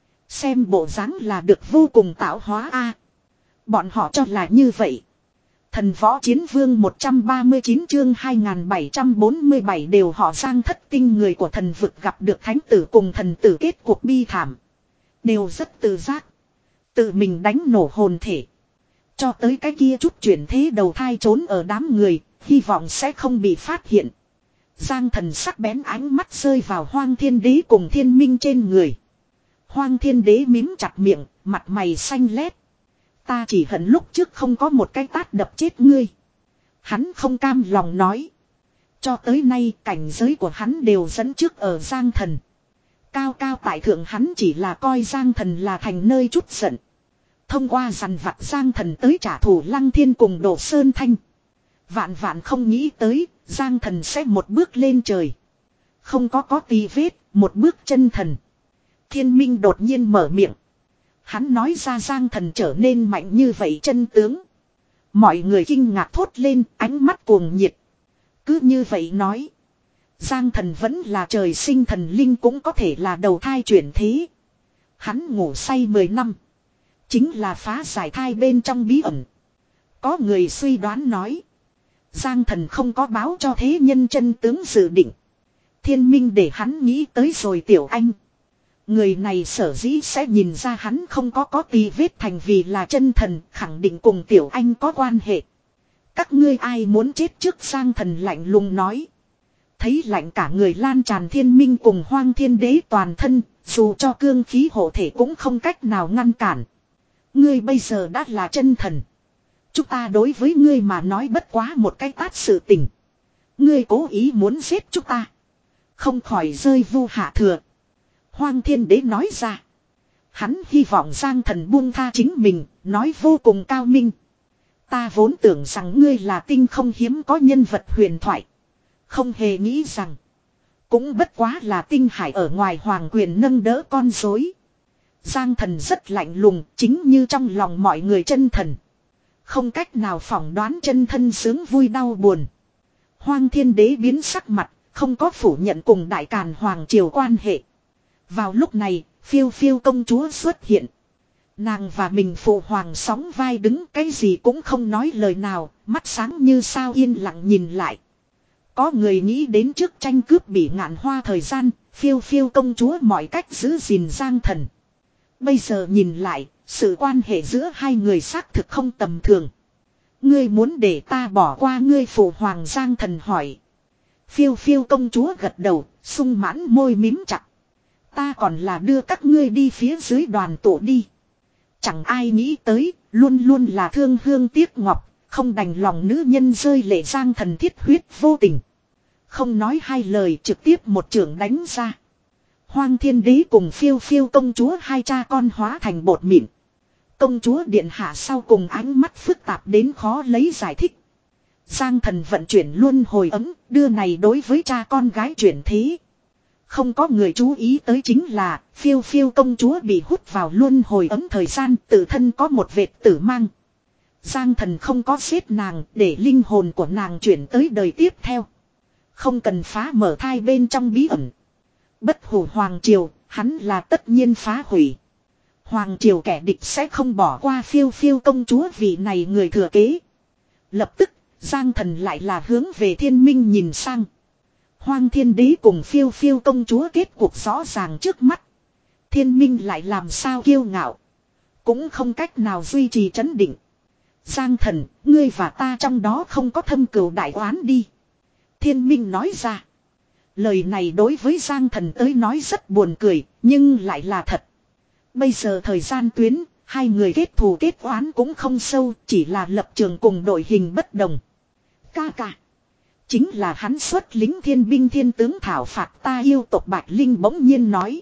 Xem bộ dáng là được vô cùng tạo hóa a. Bọn họ cho là như vậy. Thần Võ Chiến Vương một trăm ba mươi chín chương hai nghìn bảy trăm bốn mươi bảy đều họ Giang thất tinh người của thần vực gặp được thánh tử cùng thần tử kết cuộc bi thảm. Đều rất tự giác. Tự mình đánh nổ hồn thể. Cho tới cái kia chút chuyển thế đầu thai trốn ở đám người, hy vọng sẽ không bị phát hiện. Giang Thần sắc bén ánh mắt rơi vào Hoang Thiên Đế cùng Thiên Minh trên người. Hoang Thiên Đế mím chặt miệng, mặt mày xanh lét. Ta chỉ hận lúc trước không có một cái tát đập chết ngươi. Hắn không cam lòng nói. Cho tới nay cảnh giới của hắn đều dẫn trước ở Giang Thần. Cao cao tại thượng hắn chỉ là coi Giang Thần là thành nơi chút giận. Thông qua dằn vặt Giang Thần tới trả thù Lăng Thiên cùng Đồ Sơn Thanh. Vạn vạn không nghĩ tới, Giang Thần sẽ một bước lên trời. Không có có tì vết, một bước chân thần. Thiên Minh đột nhiên mở miệng. Hắn nói ra Giang Thần trở nên mạnh như vậy chân tướng. Mọi người kinh ngạc thốt lên, ánh mắt cuồng nhiệt. Cứ như vậy nói. Giang Thần vẫn là trời sinh thần linh cũng có thể là đầu thai chuyển thế. Hắn ngủ say mười năm. Chính là phá giải thai bên trong bí ẩn. Có người suy đoán nói. Giang Thần không có báo cho thế nhân chân tướng dự định. Thiên Minh để hắn nghĩ tới rồi Tiểu Anh. Người này sở dĩ sẽ nhìn ra hắn không có có tì vết thành vì là chân thần, khẳng định cùng Tiểu Anh có quan hệ. Các ngươi ai muốn chết trước Giang Thần lạnh lùng nói. Thấy lạnh cả người lan tràn Thiên Minh cùng Hoang Thiên Đế toàn thân, dù cho cương khí hộ thể cũng không cách nào ngăn cản. Ngươi bây giờ đã là chân thần. Chúng ta đối với ngươi mà nói bất quá một cái tát sự tình. Ngươi cố ý muốn giết chúng ta. Không khỏi rơi vu hạ thừa. Hoang Thiên Đế nói ra. Hắn hy vọng Giang Thần buông tha chính mình, nói vô cùng cao minh. Ta vốn tưởng rằng ngươi là tinh không hiếm có nhân vật huyền thoại. Không hề nghĩ rằng. Cũng bất quá là tinh hải ở ngoài hoàng quyền nâng đỡ con rối. Giang Thần rất lạnh lùng, chính như trong lòng mọi người chân thần. Không cách nào phỏng đoán chân thân sướng vui đau buồn. Hoang Thiên Đế biến sắc mặt, không có phủ nhận cùng Đại Càn Hoàng triều quan hệ. Vào lúc này, Phiêu Phiêu công chúa xuất hiện. Nàng và mình phụ hoàng sóng vai đứng, cái gì cũng không nói lời nào, mắt sáng như sao yên lặng nhìn lại. Có người nghĩ đến trước tranh cướp Bỉ Ngạn Hoa thời gian, Phiêu Phiêu công chúa mọi cách giữ gìn Giang Thần. Bây giờ nhìn lại, sự quan hệ giữa hai người xác thực không tầm thường. Ngươi muốn để ta bỏ qua ngươi phụ hoàng Giang Thần hỏi. Phiêu Phiêu công chúa gật đầu, sung mãn môi mím chặt. Ta còn là đưa các ngươi đi phía dưới đoàn tổ đi. Chẳng ai nghĩ tới, luôn luôn là thương hương tiếc ngọc, Không đành lòng nữ nhân rơi lệ Giang Thần thiết huyết vô tình. Không nói hai lời trực tiếp một chưởng đánh ra. Hoang Thiên Đế cùng Phiêu Phiêu công chúa hai cha con hóa thành bột mịn. Công chúa điện hạ sau cùng ánh mắt phức tạp đến khó lấy giải thích. Giang Thần vận chuyển luân hồi ấm, đưa này đối với cha con gái chuyển thế. Không có người chú ý tới chính là Phiêu Phiêu công chúa bị hút vào luân hồi ấm thời gian tự thân có một vệt tử mang. Giang Thần không có giết nàng để linh hồn của nàng chuyển tới đời tiếp theo. Không cần phá mở thai bên trong bí ẩn. Bất hủ Hoàng Triều, hắn là tất nhiên phá hủy. Hoàng Triều kẻ địch sẽ không bỏ qua Phiêu Phiêu công chúa vì này người thừa kế. Lập tức, Giang Thần lại là hướng về Thiên Minh nhìn sang. Hoang Thiên Đế cùng Phiêu Phiêu công chúa kết cuộc rõ ràng trước mắt. Thiên Minh lại làm sao kiêu ngạo. Cũng không cách nào duy trì trấn định. Giang Thần, ngươi và ta trong đó không có thâm cừu đại oán đi. Thiên Minh nói ra. Lời này đối với Giang Thần tới nói rất buồn cười, nhưng lại là thật. Bây giờ thời gian tuyến, hai người kết thù kết oán cũng không sâu, chỉ là lập trường cùng đội hình bất đồng. Ca ca. Chính là hắn xuất lính thiên binh thiên tướng thảo phạt ta yêu tộc Bạch Linh bỗng nhiên nói.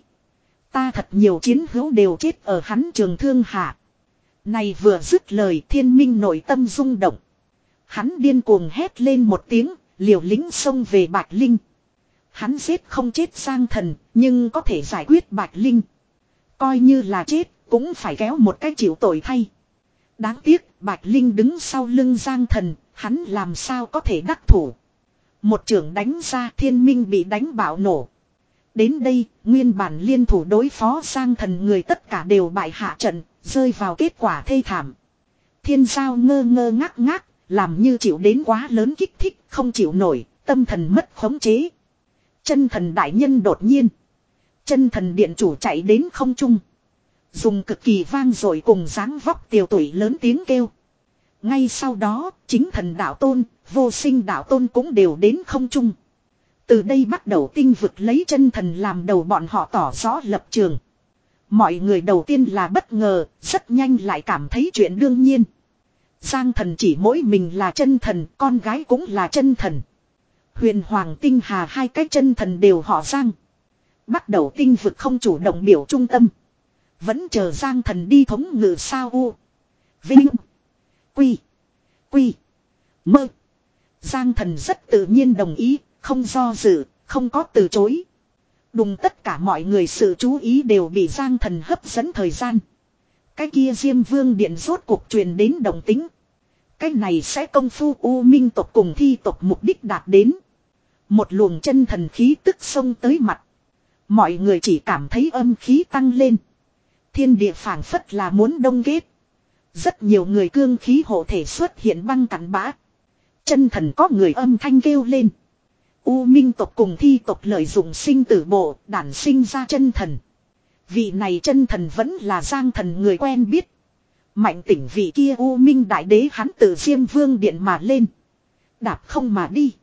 Ta thật nhiều chiến hữu đều chết ở hắn trường thương hạ. Này vừa dứt lời Thiên Minh nội tâm rung động. Hắn điên cuồng hét lên một tiếng, liều lĩnh xông về Bạch Linh. Hắn giết không chết Giang Thần, nhưng có thể giải quyết Bạch Linh. Coi như là chết, cũng phải kéo một cái chịu tội thay. Đáng tiếc, Bạch Linh đứng sau lưng Giang Thần, hắn làm sao có thể đắc thủ. Một trưởng đánh ra Thiên Minh bị đánh bạo nổ. Đến đây, nguyên bản liên thủ đối phó Giang Thần người tất cả đều bại hạ trận, rơi vào kết quả thê thảm. Thiên Giao ngơ ngơ ngác ngác, làm như chịu đến quá lớn kích thích, không chịu nổi, tâm thần mất khống chế. Chân thần đại nhân đột nhiên. Chân thần điện chủ chạy đến không trung. Dùng cực kỳ vang dội cùng dáng vóc tiều tụy lớn tiếng kêu. Ngay sau đó, chính thần đạo tôn, vô sinh đạo tôn cũng đều đến không trung. Từ đây bắt đầu tinh vực lấy chân thần làm đầu bọn họ tỏ rõ lập trường. Mọi người đầu tiên là bất ngờ, rất nhanh lại cảm thấy chuyện đương nhiên. Giang Thần chỉ mỗi mình là chân thần, con gái cũng là chân thần. Huyền Hoàng Tinh Hà hai cái chân thần đều họ Giang. Bắt đầu tinh vực không chủ động biểu trung tâm. Vẫn chờ Giang Thần đi thống ngự sao u. Vinh. Quy. Quy. Mơ. Giang Thần rất tự nhiên đồng ý, không do dự, không có từ chối. Đùng tất cả mọi người sự chú ý đều bị Giang Thần hấp dẫn thời gian. Cái kia Diêm Vương Điện rốt cuộc truyền đến đồng tính. Cái này sẽ công phu U Minh tộc cùng thi tộc mục đích đạt đến. Một luồng chân thần khí tức xông tới mặt. Mọi người chỉ cảm thấy âm khí tăng lên. Thiên địa phảng phất là muốn đông kết. Rất nhiều người cương khí hộ thể xuất hiện băng cắn bã. Chân thần có người âm thanh kêu lên. U Minh tộc cùng thi tộc lợi dụng sinh tử bộ đản sinh ra chân thần. Vị này chân thần vẫn là Giang Thần người quen biết. Mạnh tỉnh vị kia U Minh đại đế hắn từ Diêm Vương Điện mà lên. Đạp không mà đi.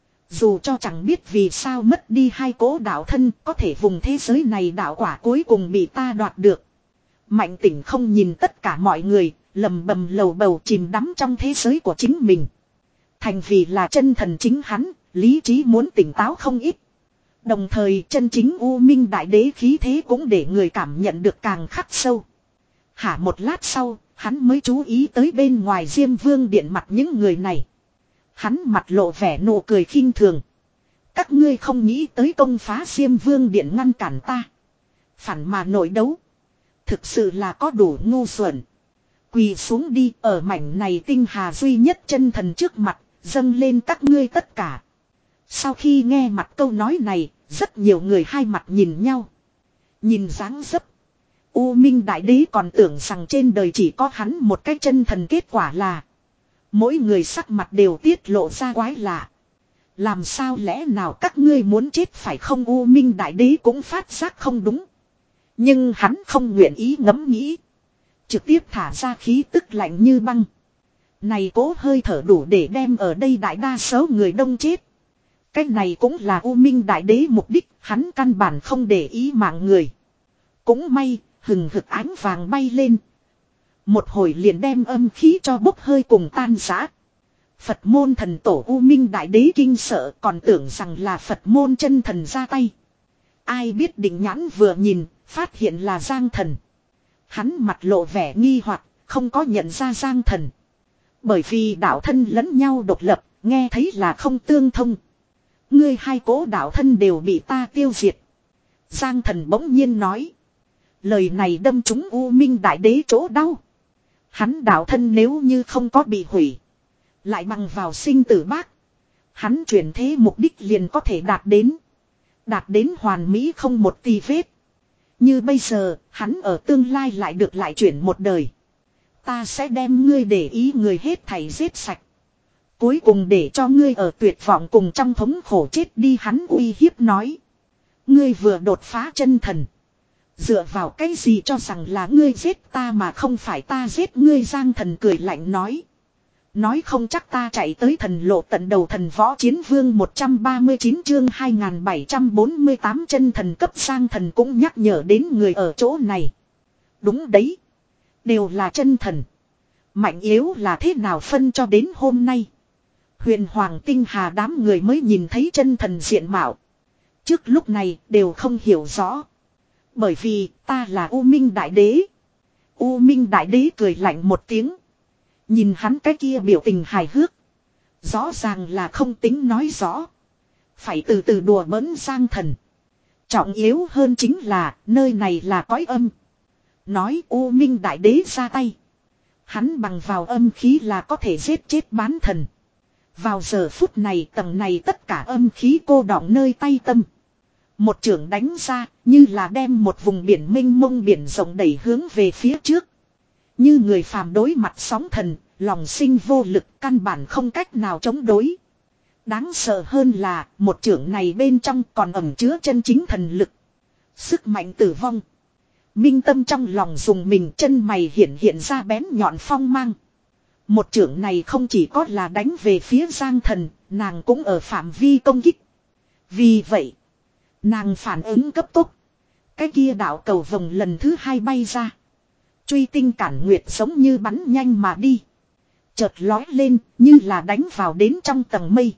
Dù cho chẳng biết vì sao mất đi hai cố đạo thân, có thể vùng thế giới này đạo quả cuối cùng bị ta đoạt được. Mạnh tỉnh không nhìn tất cả mọi người, lầm bầm lầu bầu chìm đắm trong thế giới của chính mình. Thành vì là chân thần chính hắn, lý trí muốn tỉnh táo không ít. Đồng thời chân chính U Minh đại đế khí thế cũng để người cảm nhận được càng khắc sâu. Hả một lát sau, hắn mới chú ý tới bên ngoài Diêm Vương Điện mặt những người này. Hắn mặt lộ vẻ nụ cười khinh thường. Các ngươi không nghĩ tới công phá Diêm Vương Điện ngăn cản ta. Phản mà nội đấu. Thực sự là có đủ ngu xuẩn. Quỳ xuống đi ở mảnh này tinh hà duy nhất chân thần trước mặt, dâng lên các ngươi tất cả. Sau khi nghe mặt câu nói này, rất nhiều người hai mặt nhìn nhau. Nhìn dáng dấp. U Minh Đại Đế còn tưởng rằng trên đời chỉ có hắn một cái chân thần, kết quả là mỗi người sắc mặt đều tiết lộ ra quái lạ. Làm sao lẽ nào các ngươi muốn chết phải không? U Minh Đại Đế cũng phát giác không đúng. Nhưng hắn không nguyện ý ngẫm nghĩ. Trực tiếp thả ra khí tức lạnh như băng. Này cố hơi thở đủ để đem ở đây đại đa số người đông chết. Cái này cũng là U Minh Đại Đế mục đích, hắn căn bản không để ý mạng người. Cũng may, hừng hực ánh vàng bay lên. Một hồi liền đem âm khí cho bốc hơi cùng tan rã. Phật môn thần tổ U Minh Đại Đế kinh sợ, còn tưởng rằng là Phật môn chân thần ra tay. Ai biết định nhãn vừa nhìn, phát hiện là Giang Thần. Hắn mặt lộ vẻ nghi hoặc, không có nhận ra Giang Thần. Bởi vì đạo thân lẫn nhau độc lập, nghe thấy là không tương thông. Ngươi hai cố đạo thân đều bị ta tiêu diệt. Giang Thần bỗng nhiên nói. Lời này đâm trúng U Minh Đại Đế chỗ đau. Hắn đạo thân nếu như không có bị hủy, lại bằng vào sinh tử bác, hắn chuyển thế mục đích liền có thể đạt đến. Đạt đến hoàn mỹ không một tì vết. Như bây giờ, hắn ở tương lai lại được lại chuyển một đời. Ta sẽ đem ngươi để ý người hết thảy giết sạch. Cuối cùng để cho ngươi ở tuyệt vọng cùng trong thống khổ chết đi, hắn uy hiếp nói. Ngươi vừa đột phá chân thần. Dựa vào cái gì cho rằng là ngươi giết ta mà không phải ta giết ngươi? Giang Thần cười lạnh nói. Nói không chắc ta chạy tới thần lộ tận đầu. Thần võ chiến vương một trăm ba mươi chín chương hai nghìn bảy trăm bốn mươi tám chân thần cấp. Giang Thần cũng nhắc nhở đến người ở chỗ này. Đúng đấy. Đều là chân thần. Mạnh yếu là thế nào phân cho đến hôm nay. Huyền Hoàng Tinh Hà đám người mới nhìn thấy chân thần diện mạo. Trước lúc này đều không hiểu rõ. Bởi vì ta là U Minh Đại Đế. U Minh Đại Đế cười lạnh một tiếng. Nhìn hắn cái kia biểu tình hài hước. Rõ ràng là không tính nói rõ. Phải từ từ đùa bỡn Giang Thần. Trọng yếu hơn chính là nơi này là cõi âm. Nói U Minh Đại Đế ra tay. Hắn bằng vào âm khí là có thể giết chết bán thần. Vào giờ phút này tầng này tất cả âm khí cô đọng nơi tay tâm. Một chưởng đánh ra như là đem một vùng biển mênh mông biển rộng đẩy hướng về phía trước. Như người phàm đối mặt sóng thần, lòng sinh vô lực, căn bản không cách nào chống đối. Đáng sợ hơn là một chưởng này bên trong còn ẩn chứa chân chính thần lực. Sức mạnh tử vong. Minh Tâm trong lòng dùng mình, chân mày hiện hiện ra bén nhọn phong mang. Một chưởng này không chỉ có là đánh về phía Giang Thần, nàng cũng ở phạm vi công kích. Vì vậy, nàng phản ứng cấp tốc. Cái kia đạo cầu vồng lần thứ hai bay ra. Truy tinh cản nguyệt giống như bắn nhanh mà đi. Chợt lói lên như là đánh vào đến trong tầng mây.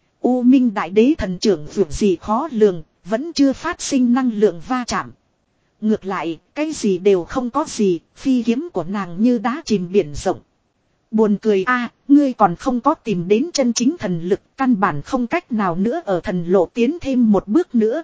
U Minh Đại Đế thần trưởng vượt gì khó lường, vẫn chưa phát sinh năng lượng va chạm. Ngược lại, cái gì đều không có gì, phi kiếm của nàng như đá chìm biển rộng. Buồn cười a, ngươi còn không có tìm đến chân chính thần lực, căn bản không cách nào nữa ở thần lộ tiến thêm một bước nữa.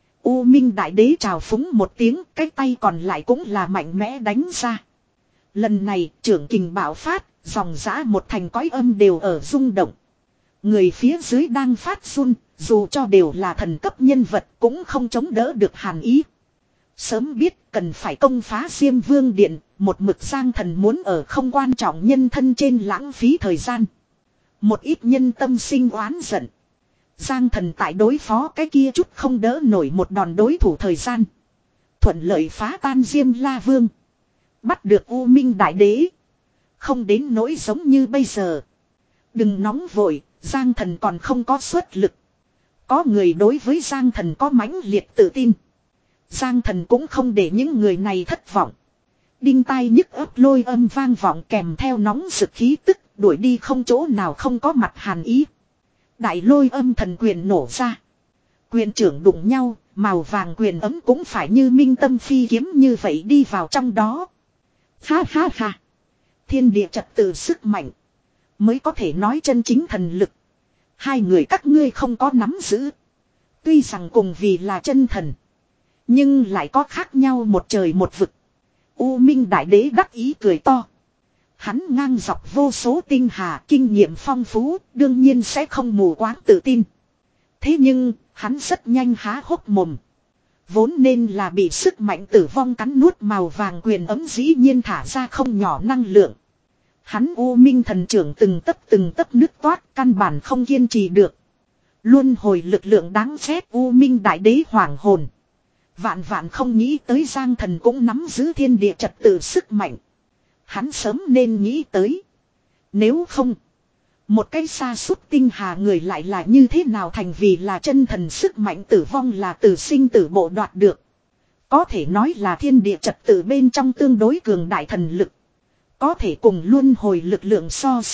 U Minh Đại Đế trào phúng một tiếng, cái tay còn lại cũng là mạnh mẽ đánh ra. Lần này, trưởng kình bạo phát, dòng dã một thành cõi âm đều ở rung động. Người phía dưới đang phát run, dù cho đều là thần cấp nhân vật cũng không chống đỡ được hàn ý. Sớm biết cần phải công phá Diêm Vương Điện, một mực Giang Thần muốn ở không quan trọng nhân thân trên lãng phí thời gian. Một ít nhân tâm sinh oán giận. Giang Thần tại đối phó cái kia chút không đỡ nổi một đòn đối thủ thời gian. Thuận lợi phá tan Diêm La Vương. Bắt được U Minh Đại Đế. Không đến nỗi giống như bây giờ. Đừng nóng vội, Giang Thần còn không có xuất lực. Có người đối với Giang Thần có mãnh liệt tự tin. Giang Thần cũng không để những người này thất vọng. Đinh tai nhức ấp lôi âm vang vọng kèm theo nóng sực khí tức, đuổi đi không chỗ nào không có mặt hàn ý. Đại lôi âm thần quyền nổ ra. Quyền trưởng đụng nhau, màu vàng quyền ấm cũng phải như minh tâm phi kiếm như vậy đi vào trong đó. Ha ha ha. Thiên địa trật tự sức mạnh. Mới có thể nói chân chính thần lực. Hai người các ngươi không có nắm giữ. Tuy rằng cùng vì là chân thần. Nhưng lại có khác nhau một trời một vực. U Minh Đại Đế đắc ý cười to. Hắn ngang dọc vô số tinh hà, kinh nghiệm phong phú, đương nhiên sẽ không mù quáng tự tin. Thế nhưng, hắn rất nhanh há hốc mồm. Vốn nên là bị sức mạnh tử vong cắn nuốt màu vàng quyền ấm dĩ nhiên thả ra không nhỏ năng lượng. Hắn U Minh thần trưởng từng tấc từng tấc nứt toát, căn bản không kiên trì được. Luân hồi lực lượng đáng ghét. U Minh Đại Đế hoảng hồn. Vạn vạn không nghĩ tới Giang Thần cũng nắm giữ thiên địa trật tự sức mạnh. Hắn sớm nên nghĩ tới. Nếu không, một cái sa sút tinh hà người lại là như thế nào thành vì là chân thần sức mạnh tử vong là từ sinh tử bộ đoạt được. Có thể nói là thiên địa trật tự bên trong tương đối cường đại thần lực. Có thể cùng luân hồi lực lượng so sánh,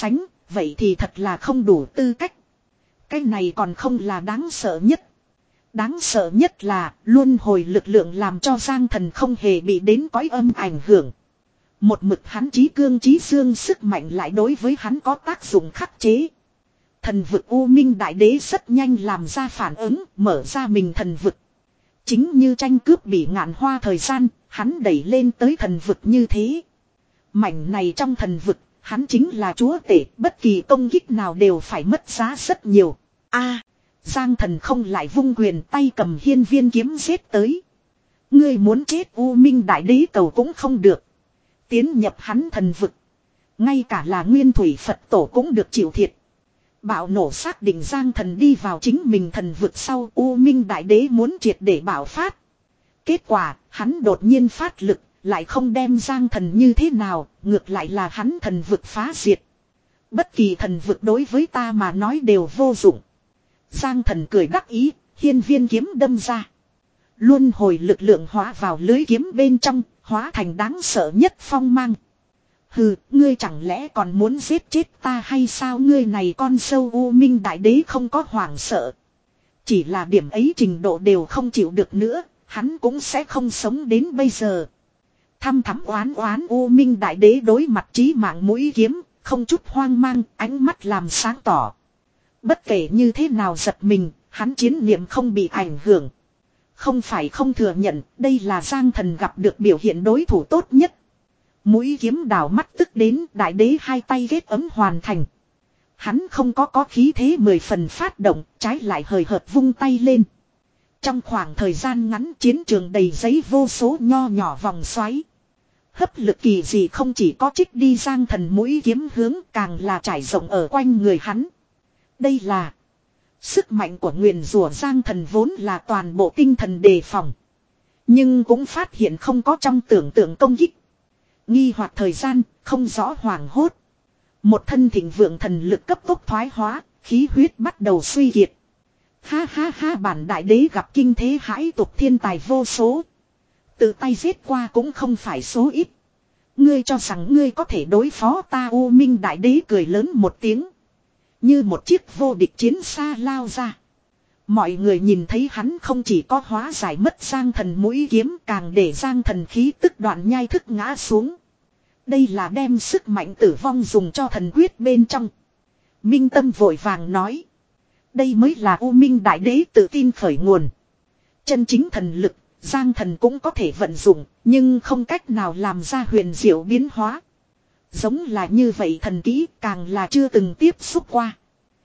vậy thì thật là không đủ tư cách. Cái này còn không là đáng sợ nhất. Đáng sợ nhất là luân hồi lực lượng làm cho Giang Thần không hề bị đến cõi âm ảnh hưởng. Một mực hắn chí cương chí xương sức mạnh lại đối với hắn có tác dụng khắc chế. Thần vực U Minh Đại Đế rất nhanh làm ra phản ứng, mở ra mình thần vực. Chính như tranh cướp bị ngạn hoa thời gian, hắn đẩy lên tới thần vực như thế. Mảnh này trong thần vực, hắn chính là chúa tể, bất kỳ công kích nào đều phải mất giá rất nhiều. A, Giang Thần không lại vung quyền tay cầm hiên viên kiếm giết tới. Ngươi muốn chết U Minh Đại Đế cầu cũng không được. Tiến nhập hắn thần vực. Ngay cả là nguyên thủy Phật tổ cũng được chịu thiệt. Bạo nổ xác định Giang Thần đi vào chính mình thần vực sau U Minh Đại Đế muốn triệt để bạo phát. Kết quả, hắn đột nhiên phát lực, lại không đem Giang Thần như thế nào, ngược lại là hắn thần vực phá diệt. Bất kỳ thần vực đối với ta mà nói đều vô dụng. Giang Thần cười đắc ý, hiên viên kiếm đâm ra. Luân hồi lực lượng hóa vào lưới kiếm bên trong, hóa thành đáng sợ nhất phong mang. Hừ, ngươi chẳng lẽ còn muốn giết chết ta hay sao? Ngươi này con sâu U Minh Đại Đế không có hoảng sợ. Chỉ là điểm ấy trình độ đều không chịu được nữa, hắn cũng sẽ không sống đến bây giờ. Thăm thắm oán oán U Minh Đại Đế đối mặt chí mạng mũi kiếm, không chút hoang mang, ánh mắt làm sáng tỏ. Bất kể như thế nào giật mình, hắn chiến niệm không bị ảnh hưởng. Không phải không thừa nhận, đây là Giang Thần gặp được biểu hiện đối thủ tốt nhất. Mũi kiếm đảo mắt tức đến, Đại Đế hai tay ghét ấm hoàn thành. Hắn không có có khí thế mười phần phát động, trái lại hời hợt vung tay lên. Trong khoảng thời gian ngắn chiến trường đầy giấy vô số nho nhỏ vòng xoáy. Hấp lực kỳ gì không chỉ có trích đi Giang Thần mũi kiếm hướng, càng là trải rộng ở quanh người hắn. Đây là sức mạnh của nguyền rủa. Giang Thần vốn là toàn bộ tinh thần đề phòng, nhưng cũng phát hiện không có trong tưởng tượng công kích. Nghi hoặc thời gian, không rõ hoảng hốt. Một thân thịnh vượng thần lực cấp tốc thoái hóa, khí huyết bắt đầu suy kiệt. Ha ha ha, bản Đại Đế gặp kinh thế hãi tục thiên tài vô số. Tự tay giết qua cũng không phải số ít. Ngươi cho rằng ngươi có thể đối phó ta? U Minh Đại Đế cười lớn một tiếng, như một chiếc vô địch chiến xa lao ra. Mọi người nhìn thấy hắn không chỉ có hóa giải mất Giang Thần mũi kiếm, càng để Giang Thần khí tức đoạn nhai thức ngã xuống. Đây là đem sức mạnh tử vong dùng cho thần quyết bên trong. Minh Tâm vội vàng nói. Đây mới là U Minh Đại Đế tự tin khởi nguồn. Chân chính thần lực, Giang Thần cũng có thể vận dụng, nhưng không cách nào làm ra huyền diệu biến hóa. Giống là như vậy thần kỹ càng là chưa từng tiếp xúc qua.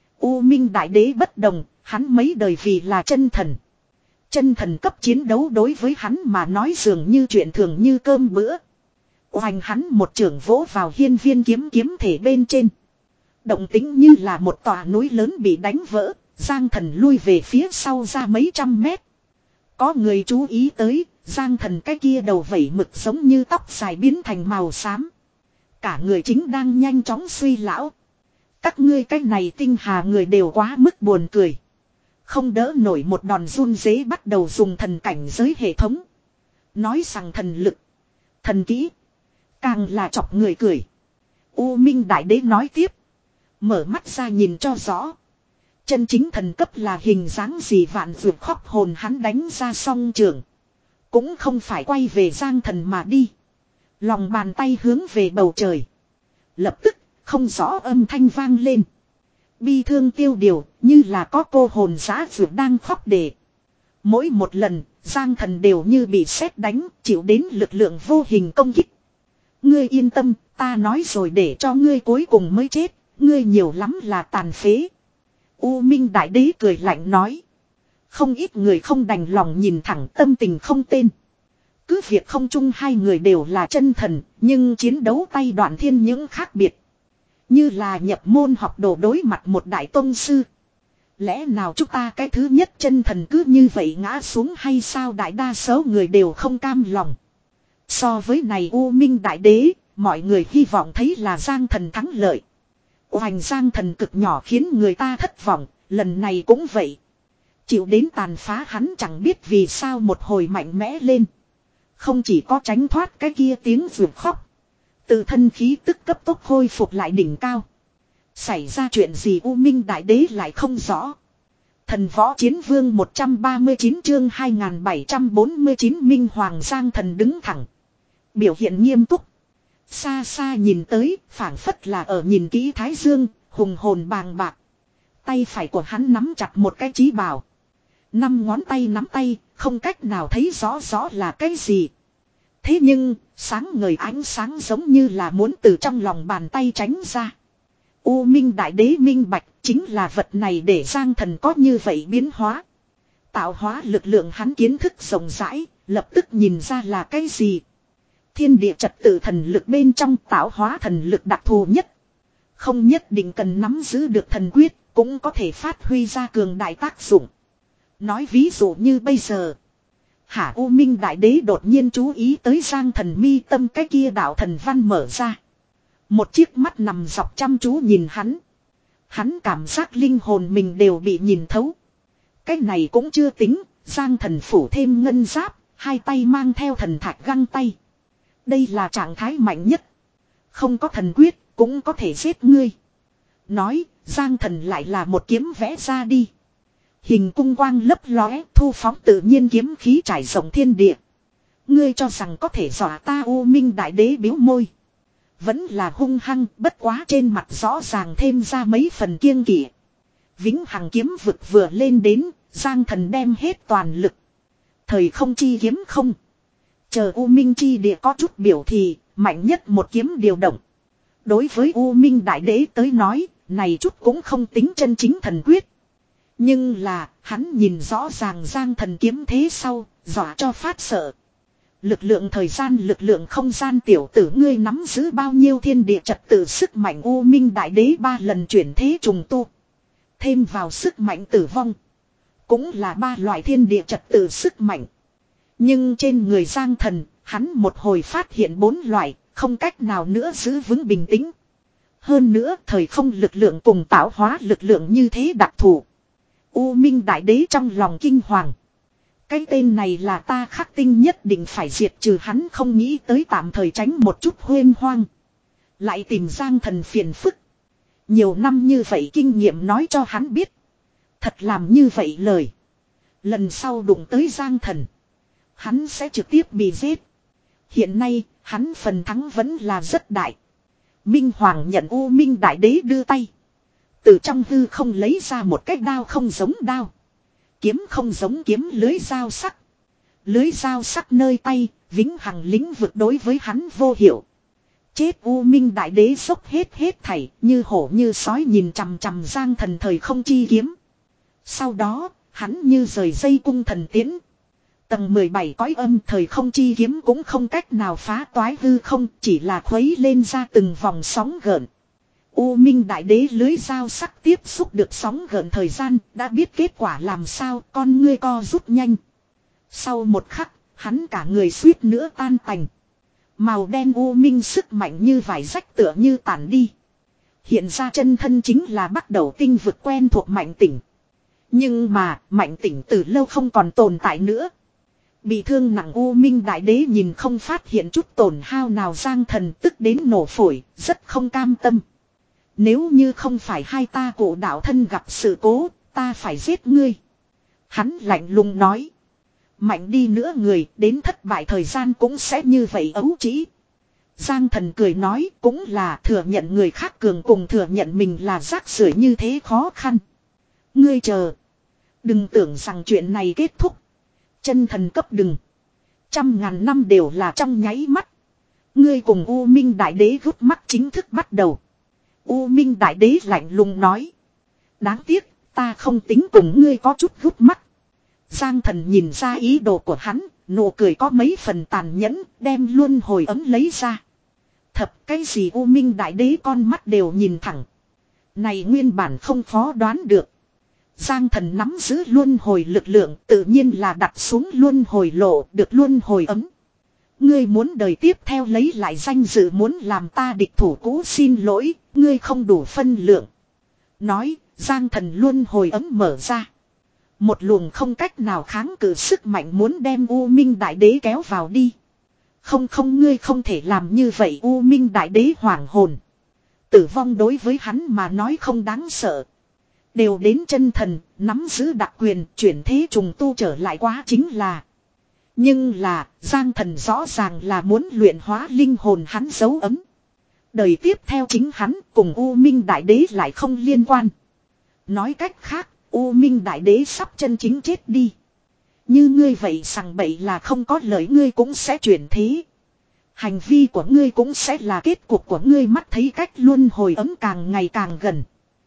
U Minh Đại Đế bất đồng, hắn mấy đời vì là chân thần. Chân thần cấp chiến đấu đối với hắn mà nói dường như chuyện thường như cơm bữa. Oanh, hắn một trường vỗ vào hiên viên kiếm kiếm thể bên trên. Động tính như là một tòa núi lớn bị đánh vỡ, Giang Thần lui về phía sau ra mấy trăm mét. Có người chú ý tới, Giang Thần cái kia đầu vẩy mực giống như tóc dài biến thành màu xám. Cả người chính đang nhanh chóng suy lão. Các ngươi cái này tinh hà người đều quá mức buồn cười. Không đỡ nổi một đòn run rế, bắt đầu dùng thần cảnh giới hệ thống. Nói rằng thần lực, thần kỹ, càng là chọc người cười. U Minh Đại Đế nói tiếp. Mở mắt ra nhìn cho rõ. Chân chính thần cấp là hình dáng gì? Vạn vượt khóc hồn. Hắn đánh ra song trường, cũng không phải quay về Giang Thần mà đi. Lòng bàn tay hướng về bầu trời. Lập tức, không rõ âm thanh vang lên. Bi thương tiêu điều, như là có cô hồn giã vượt đang khóc để. Mỗi một lần, Giang Thần đều như bị sét đánh, chịu đến lực lượng vô hình công kích. Ngươi yên tâm, ta nói rồi để cho ngươi cuối cùng mới chết, ngươi nhiều lắm là tàn phế. U Minh Đại Đế cười lạnh nói. Không ít người không đành lòng nhìn thẳng, tâm tình không tên. Cứ việc không chung hai người đều là chân thần, nhưng chiến đấu tay đoạn thiên những khác biệt. Như là nhập môn học đồ đối mặt một đại tông sư. Lẽ nào chúng ta cái thứ nhất chân thần cứ như vậy ngã xuống hay sao? Đại đa số người đều không cam lòng. So với này U Minh Đại Đế, mọi người hy vọng thấy là Giang Thần thắng lợi. Hoành Giang Thần cực nhỏ khiến người ta thất vọng, lần này cũng vậy. Chịu đến tàn phá hắn chẳng biết vì sao một hồi mạnh mẽ lên. Không chỉ có tránh thoát cái kia tiếng vượt khóc, tự thân khí tức cấp tốc khôi phục lại đỉnh cao. Xảy ra chuyện gì U Minh Đại Đế lại không rõ. Thần Võ Chiến Vương một trăm ba mươi chín chương hai nghìn bảy trăm bốn mươi chín Minh Hoàng Giang Thần đứng thẳng. Biểu hiện nghiêm túc. Xa xa nhìn tới, phảng phất là ở nhìn kỹ Thái Dương, hùng hồn bàng bạc. Tay phải của hắn nắm chặt một cái chí bảo. Năm ngón tay nắm tay, không cách nào thấy rõ rõ là cái gì. Thế nhưng, sáng ngời ánh sáng giống như là muốn từ trong lòng bàn tay tránh ra. U Minh Đại Đế minh bạch, chính là vật này để Giang Thần có như vậy biến hóa. Tạo hóa lực lượng hắn kiến thức rộng rãi, lập tức nhìn ra là cái gì. Thiên địa trật tự thần lực bên trong tạo hóa thần lực đặc thù nhất. Không nhất định cần nắm giữ được thần quyết, cũng có thể phát huy ra cường đại tác dụng. Nói ví dụ như bây giờ. Hả U Minh Đại Đế đột nhiên chú ý tới Giang Thần mi tâm cái kia đạo thần văn mở ra. Một chiếc mắt nằm dọc chăm chú nhìn hắn. Hắn cảm giác linh hồn mình đều bị nhìn thấu. Cái này cũng chưa tính, Giang Thần phủ thêm ngân giáp, hai tay mang theo thần thạch găng tay. Đây là trạng thái mạnh nhất. Không có thần quyết, cũng có thể giết ngươi. Nói, Giang Thần lại là một kiếm vẽ ra đi. Hình cung quang lấp lóe, thu phóng tự nhiên kiếm khí trải rộng thiên địa. Ngươi cho rằng có thể dọa ta U Minh Đại Đế biếu môi. Vẫn là hung hăng, bất quá trên mặt rõ ràng thêm ra mấy phần kiêng kỵ. Vĩnh Hằng kiếm vực vừa lên đến, Giang Thần đem hết toàn lực. Thời không chi kiếm không. Chờ U Minh chi địa có chút biểu thì, mạnh nhất một kiếm điều động. Đối với U Minh Đại Đế tới nói, này chút cũng không tính chân chính thần quyết. Nhưng là, hắn nhìn rõ ràng Giang Thần kiếm thế sau, dọa cho phát sợ. Lực lượng thời gian, lực lượng không gian tiểu tử ngươi nắm giữ bao nhiêu thiên địa trật tự sức mạnh U Minh Đại Đế ba lần chuyển thế trùng tu. Thêm vào sức mạnh tử vong. Cũng là ba loại thiên địa trật tự sức mạnh. Nhưng trên người Giang Thần, hắn một hồi phát hiện bốn loại, không cách nào nữa giữ vững bình tĩnh. Hơn nữa, thời không lực lượng cùng tạo hóa lực lượng như thế đặc thù. U Minh Đại Đế trong lòng kinh hoàng. Cái tên này là ta khắc tinh nhất định phải diệt trừ hắn không nghĩ tới tạm thời tránh một chút huyên hoang. Lại tìm Giang Thần phiền phức. Nhiều năm như vậy kinh nghiệm nói cho hắn biết. Thật làm như vậy lời. Lần sau đụng tới Giang Thần. Hắn sẽ trực tiếp bị giết. Hiện nay, hắn phần thắng vẫn là rất đại. Minh Hoàng nhận U Minh Đại Đế đưa tay. Từ trong hư không lấy ra một cái đao không giống đao. Kiếm không giống kiếm lưới dao sắc. Lưới dao sắc nơi tay, Vĩnh Hằng lĩnh vực đối với hắn vô hiệu. Chết U Minh Đại Đế dốc hết hết thảy, như hổ như sói nhìn chằm chằm Giang Thần thời không chi kiếm. Sau đó, hắn như rời dây cung thần tiễn. Tầng mười bảy cõi âm thời không chi kiếm cũng không cách nào phá toái hư không, chỉ là khuấy lên ra từng vòng sóng gợn. U Minh Đại Đế lưới dao sắc tiếp xúc được sóng gợn thời gian, đã biết kết quả làm sao, con ngươi co rút nhanh. Sau một khắc, hắn cả người suýt nữa tan tành. Màu đen U Minh sức mạnh như vải rách tựa như tản đi. Hiện ra chân thân chính là bắt đầu tinh vực quen thuộc Mạnh Tỉnh. Nhưng mà, Mạnh Tỉnh từ lâu không còn tồn tại nữa. Bị thương nặng U Minh Đại Đế nhìn không phát hiện chút tổn hao nào Giang Thần tức đến nổ phổi, rất không cam tâm. Nếu như không phải hai ta cổ đạo thân gặp sự cố, ta phải giết ngươi. Hắn lạnh lùng nói. Mạnh đi nữa người, đến thất bại thời gian cũng sẽ như vậy ấu trĩ. Giang Thần cười nói, cũng là thừa nhận người khác cường cùng thừa nhận mình là rác rưởi như thế khó khăn. Ngươi chờ. Đừng tưởng rằng chuyện này kết thúc. Chân thần cấp đừng. Trăm ngàn năm đều là trong nháy mắt. Ngươi cùng U Minh Đại Đế rút mắt chính thức bắt đầu. U Minh Đại Đế lạnh lùng nói. Đáng tiếc, ta không tính cùng ngươi có chút rút mắt. Giang Thần nhìn ra ý đồ của hắn, nụ cười có mấy phần tàn nhẫn, đem luân hồi ấm lấy ra. Thập cái gì U Minh Đại Đế con mắt đều nhìn thẳng. Này nguyên bản không khó đoán được. Giang Thần nắm giữ luân hồi lực lượng tự nhiên là đặt xuống luân hồi lộ được luân hồi ấm. Ngươi muốn đời tiếp theo lấy lại danh dự muốn làm ta địch thủ cũ xin lỗi, ngươi không đủ phân lượng. Nói, Giang Thần luân hồi ấm mở ra. Một luồng không cách nào kháng cự sức mạnh muốn đem U Minh Đại Đế kéo vào đi. Không không ngươi không thể làm như vậy U Minh Đại Đế hoảng hồn. Tử vong đối với hắn mà nói không đáng sợ. Đều đến chân thần, nắm giữ đặc quyền, chuyển thế trùng tu trở lại quá chính là. Nhưng là, Giang Thần rõ ràng là muốn luyện hóa linh hồn hắn dấu ấm. Đời tiếp theo chính hắn cùng U Minh Đại Đế lại không liên quan. Nói cách khác, U Minh Đại Đế sắp chân chính chết đi. Như ngươi vậy sằng bậy là không có lợi, ngươi cũng sẽ chuyển thế. Hành vi của ngươi cũng sẽ là kết cục của ngươi, mắt thấy cách luân hồi ấm càng ngày càng gần.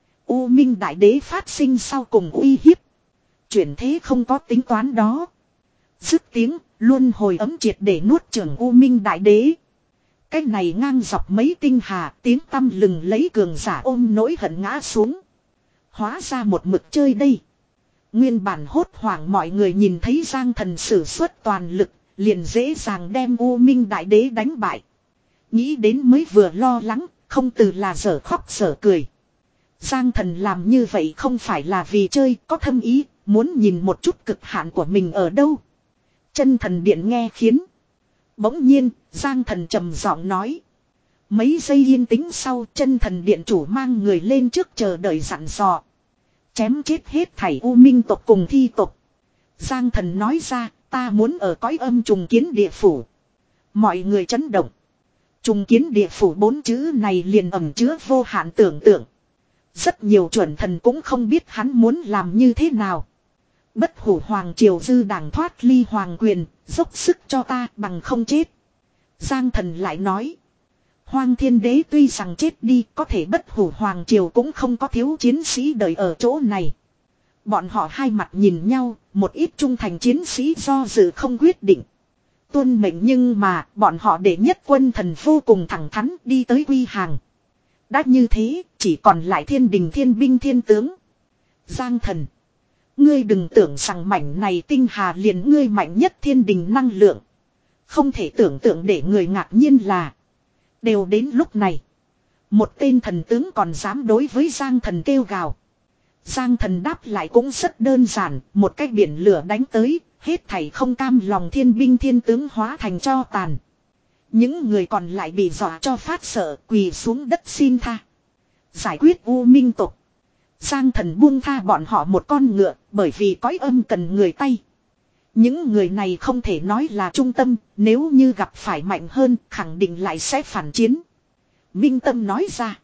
U Minh Đại Đế phát sinh sau cùng uy hiếp. Chuyển thế không có tính toán đó. Dứt tiếng, luân hồi ấm triệt để nuốt chửng U Minh Đại Đế. Cái này ngang dọc mấy tinh hà, tiếng tăm lừng lấy cường giả ôm nỗi hận ngã xuống. Hóa ra một mực chơi đây. Nguyên bản hốt hoảng mọi người nhìn thấy Giang Thần sử xuất toàn lực, liền dễ dàng đem U Minh Đại Đế đánh bại. Nghĩ đến mới vừa lo lắng, không từ là giở khóc giở cười. Giang Thần làm như vậy không phải là vì chơi, có thâm ý, muốn nhìn một chút cực hạn của mình ở đâu. Chân Thần Điện nghe khiến. Bỗng nhiên, Giang Thần trầm giọng nói. Mấy giây yên tĩnh sau, Chân Thần Điện chủ mang người lên trước chờ đợi dặn dò. Chém chết hết thảy U Minh tộc cùng thi tộc. Giang Thần nói ra, ta muốn ở cõi âm trùng kiến địa phủ. Mọi người chấn động. Trùng kiến địa phủ bốn chữ này liền ẩn chứa vô hạn tưởng tượng. Rất nhiều chuẩn thần cũng không biết hắn muốn làm như thế nào. Bất hủ hoàng triều dư đảng thoát ly hoàng quyền, dốc sức cho ta bằng không chết. Giang Thần lại nói. Hoang Thiên Đế tuy rằng chết đi, có thể bất hủ hoàng triều cũng không có thiếu chiến sĩ đợi ở chỗ này. Bọn họ hai mặt nhìn nhau, một ít trung thành chiến sĩ do dự không quyết định. Tuân mệnh, nhưng mà bọn họ để nhất quân thần vô cùng thẳng thắn đi tới quy hàng. Đã như thế, chỉ còn lại thiên đình thiên binh thiên tướng. Giang Thần, ngươi đừng tưởng rằng mảnh này tinh hà liền ngươi mạnh nhất thiên đình năng lượng. Không thể tưởng tượng để người ngạc nhiên là. Đều đến lúc này. Một tên thần tướng còn dám đối với Giang Thần kêu gào. Giang Thần đáp lại cũng rất đơn giản. Một cái biển lửa đánh tới. Hết thảy không cam lòng thiên binh thiên tướng hóa thành tro tàn. Những người còn lại bị dọa cho phát sợ, quỳ xuống đất xin tha. Giải quyết U Minh tộc. Giang Thần buông tha bọn họ một con ngựa, bởi vì cõi âm cần người tay. Những người này không thể nói là trung tâm, nếu như gặp phải mạnh hơn, khẳng định lại sẽ phản chiến. Minh Tâm nói ra.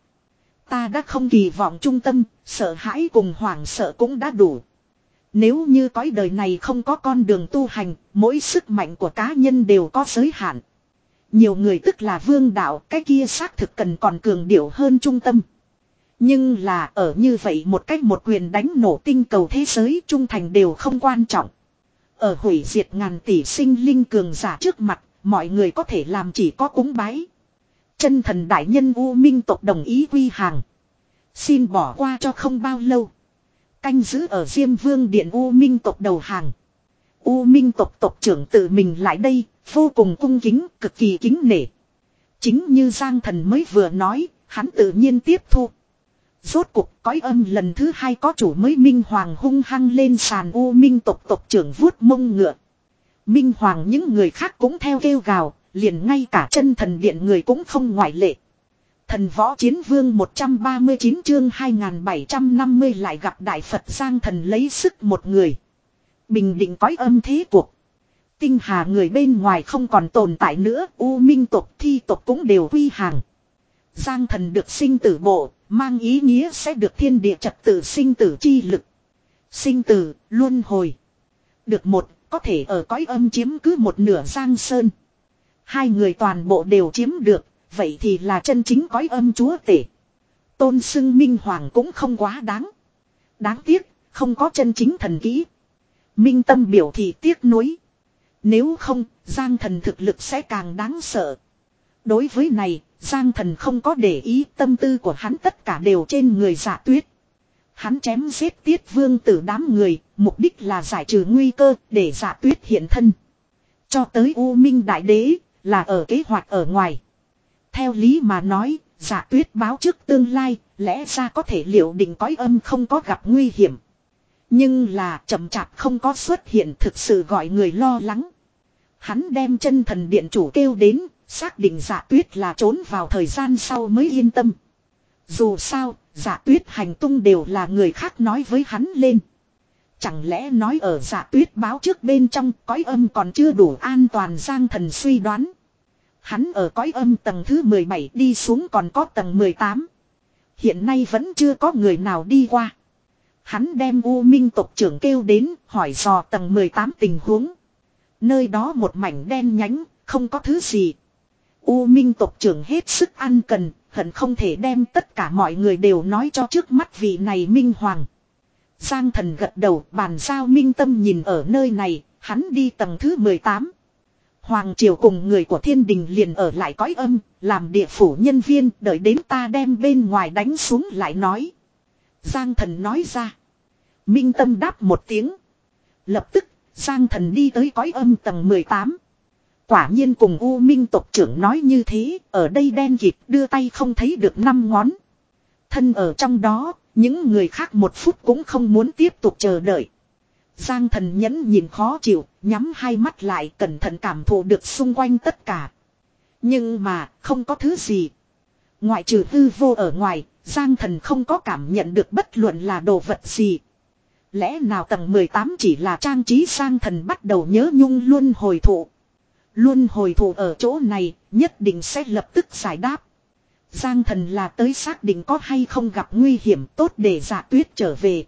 Ta đã không kỳ vọng trung tâm, sợ hãi cùng hoảng sợ cũng đã đủ. Nếu như cõi đời này không có con đường tu hành, mỗi sức mạnh của cá nhân đều có giới hạn. Nhiều người tức là vương đạo, cái kia xác thực cần còn cường điệu hơn trung tâm. Nhưng là ở như vậy một cách một quyền đánh nổ tinh cầu thế giới, trung thành đều không quan trọng. Ở hủy diệt ngàn tỷ sinh linh cường giả trước mặt, mọi người có thể làm chỉ có cúng bái. Chân Thần đại nhân U Minh tộc đồng ý quy hàng. Xin bỏ qua cho không bao lâu. Canh giữ ở Diêm Vương điện U Minh tộc đầu hàng. U Minh tộc tộc trưởng tự mình lại đây, vô cùng cung kính, cực kỳ kính nể. Chính như Giang Thần mới vừa nói, hắn tự nhiên tiếp thu. Rốt cuộc cõi âm lần thứ hai có chủ mới, Minh Hoàng hung hăng lên sàn U Minh tộc tộc trưởng vuốt mông ngựa. Minh Hoàng những người khác cũng theo kêu gào, liền ngay cả Chân Thần điện người cũng không ngoại lệ. Thần Võ Chiến Vương một trăm ba mươi chín chương hai nghìn bảy trăm năm mươi lại gặp Đại Phật. Giang Thần lấy sức một người. Bình định cõi âm thế cuộc. Tinh hà người bên ngoài không còn tồn tại nữa, U Minh tộc thi tộc cũng đều quy hàng. Giang Thần được sinh tử bộ, mang ý nghĩa sẽ được thiên địa trật tự sinh tử chi lực. Sinh tử, luân hồi. Được một, có thể ở cõi âm chiếm cứ một nửa Giang Sơn. Hai người toàn bộ đều chiếm được, vậy thì là chân chính cõi âm chúa tể. Tôn xưng Minh Hoàng cũng không quá đáng. Đáng tiếc, không có chân chính thần kỹ. Minh Tâm biểu thị tiếc nuối. Nếu không, Giang Thần thực lực sẽ càng đáng sợ. Đối với này, Giang Thần không có để ý, tâm tư của hắn tất cả đều trên người Dạ Tuyết. Hắn chém giết Tiết Vương tử đám người, mục đích là giải trừ nguy cơ để Dạ Tuyết hiện thân. Cho tới U Minh Đại Đế, là ở kế hoạch ở ngoài. Theo lý mà nói, Dạ Tuyết báo trước tương lai, lẽ ra có thể liệu định cõi âm không có gặp nguy hiểm. Nhưng là chậm chạp không có xuất hiện, thực sự gọi người lo lắng. Hắn đem Chân Thần điện chủ kêu đến, xác định Dạ Tuyết là trốn vào thời gian sau mới yên tâm. Dù sao, Dạ Tuyết hành tung đều là người khác nói với hắn lên. Chẳng lẽ nói ở Dạ Tuyết báo trước bên trong cõi âm còn chưa đủ an toàn, Giang Thần suy đoán. Hắn ở cõi âm tầng thứ mười bảy đi xuống còn có tầng mười tám. Hiện nay vẫn chưa có người nào đi qua. Hắn đem U Minh tộc trưởng kêu đến hỏi dò tầng mười tám tình huống. Nơi đó một mảnh đen nhánh, không có thứ gì. U Minh tộc trưởng hết sức ăn cần, hận không thể đem tất cả mọi người đều nói cho trước mắt vị này Minh Hoàng. Giang Thần gật đầu, bàn giao Minh Tâm nhìn ở nơi này, hắn đi tầng thứ mười tám. Hoàng Triều cùng người của thiên đình liền ở lại cõi âm, làm địa phủ nhân viên, đợi đến ta đem bên ngoài đánh xuống lại nói. Giang Thần nói ra. Minh Tâm đáp một tiếng. Lập tức, Giang Thần đi tới cõi âm tầng mười tám. Quả nhiên cùng U Minh tộc trưởng nói như thế, ở đây đen kịt đưa tay không thấy được năm ngón. Thân ở trong đó, những người khác một phút cũng không muốn tiếp tục chờ đợi. Giang Thần nhẫn nhìn khó chịu, nhắm hai mắt lại cẩn thận cảm thụ được xung quanh tất cả. Nhưng mà, không có thứ gì. Ngoại trừ hư vô ở ngoài, Giang Thần không có cảm nhận được bất luận là đồ vật gì. Lẽ nào tầng mười tám chỉ là trang trí? Giang Thần bắt đầu nhớ nhung luân hồi thụ. Luân hồi thụ ở chỗ này, nhất định sẽ lập tức giải đáp. Giang Thần là tới xác định có hay không gặp nguy hiểm tốt để Dạ Tuyết trở về.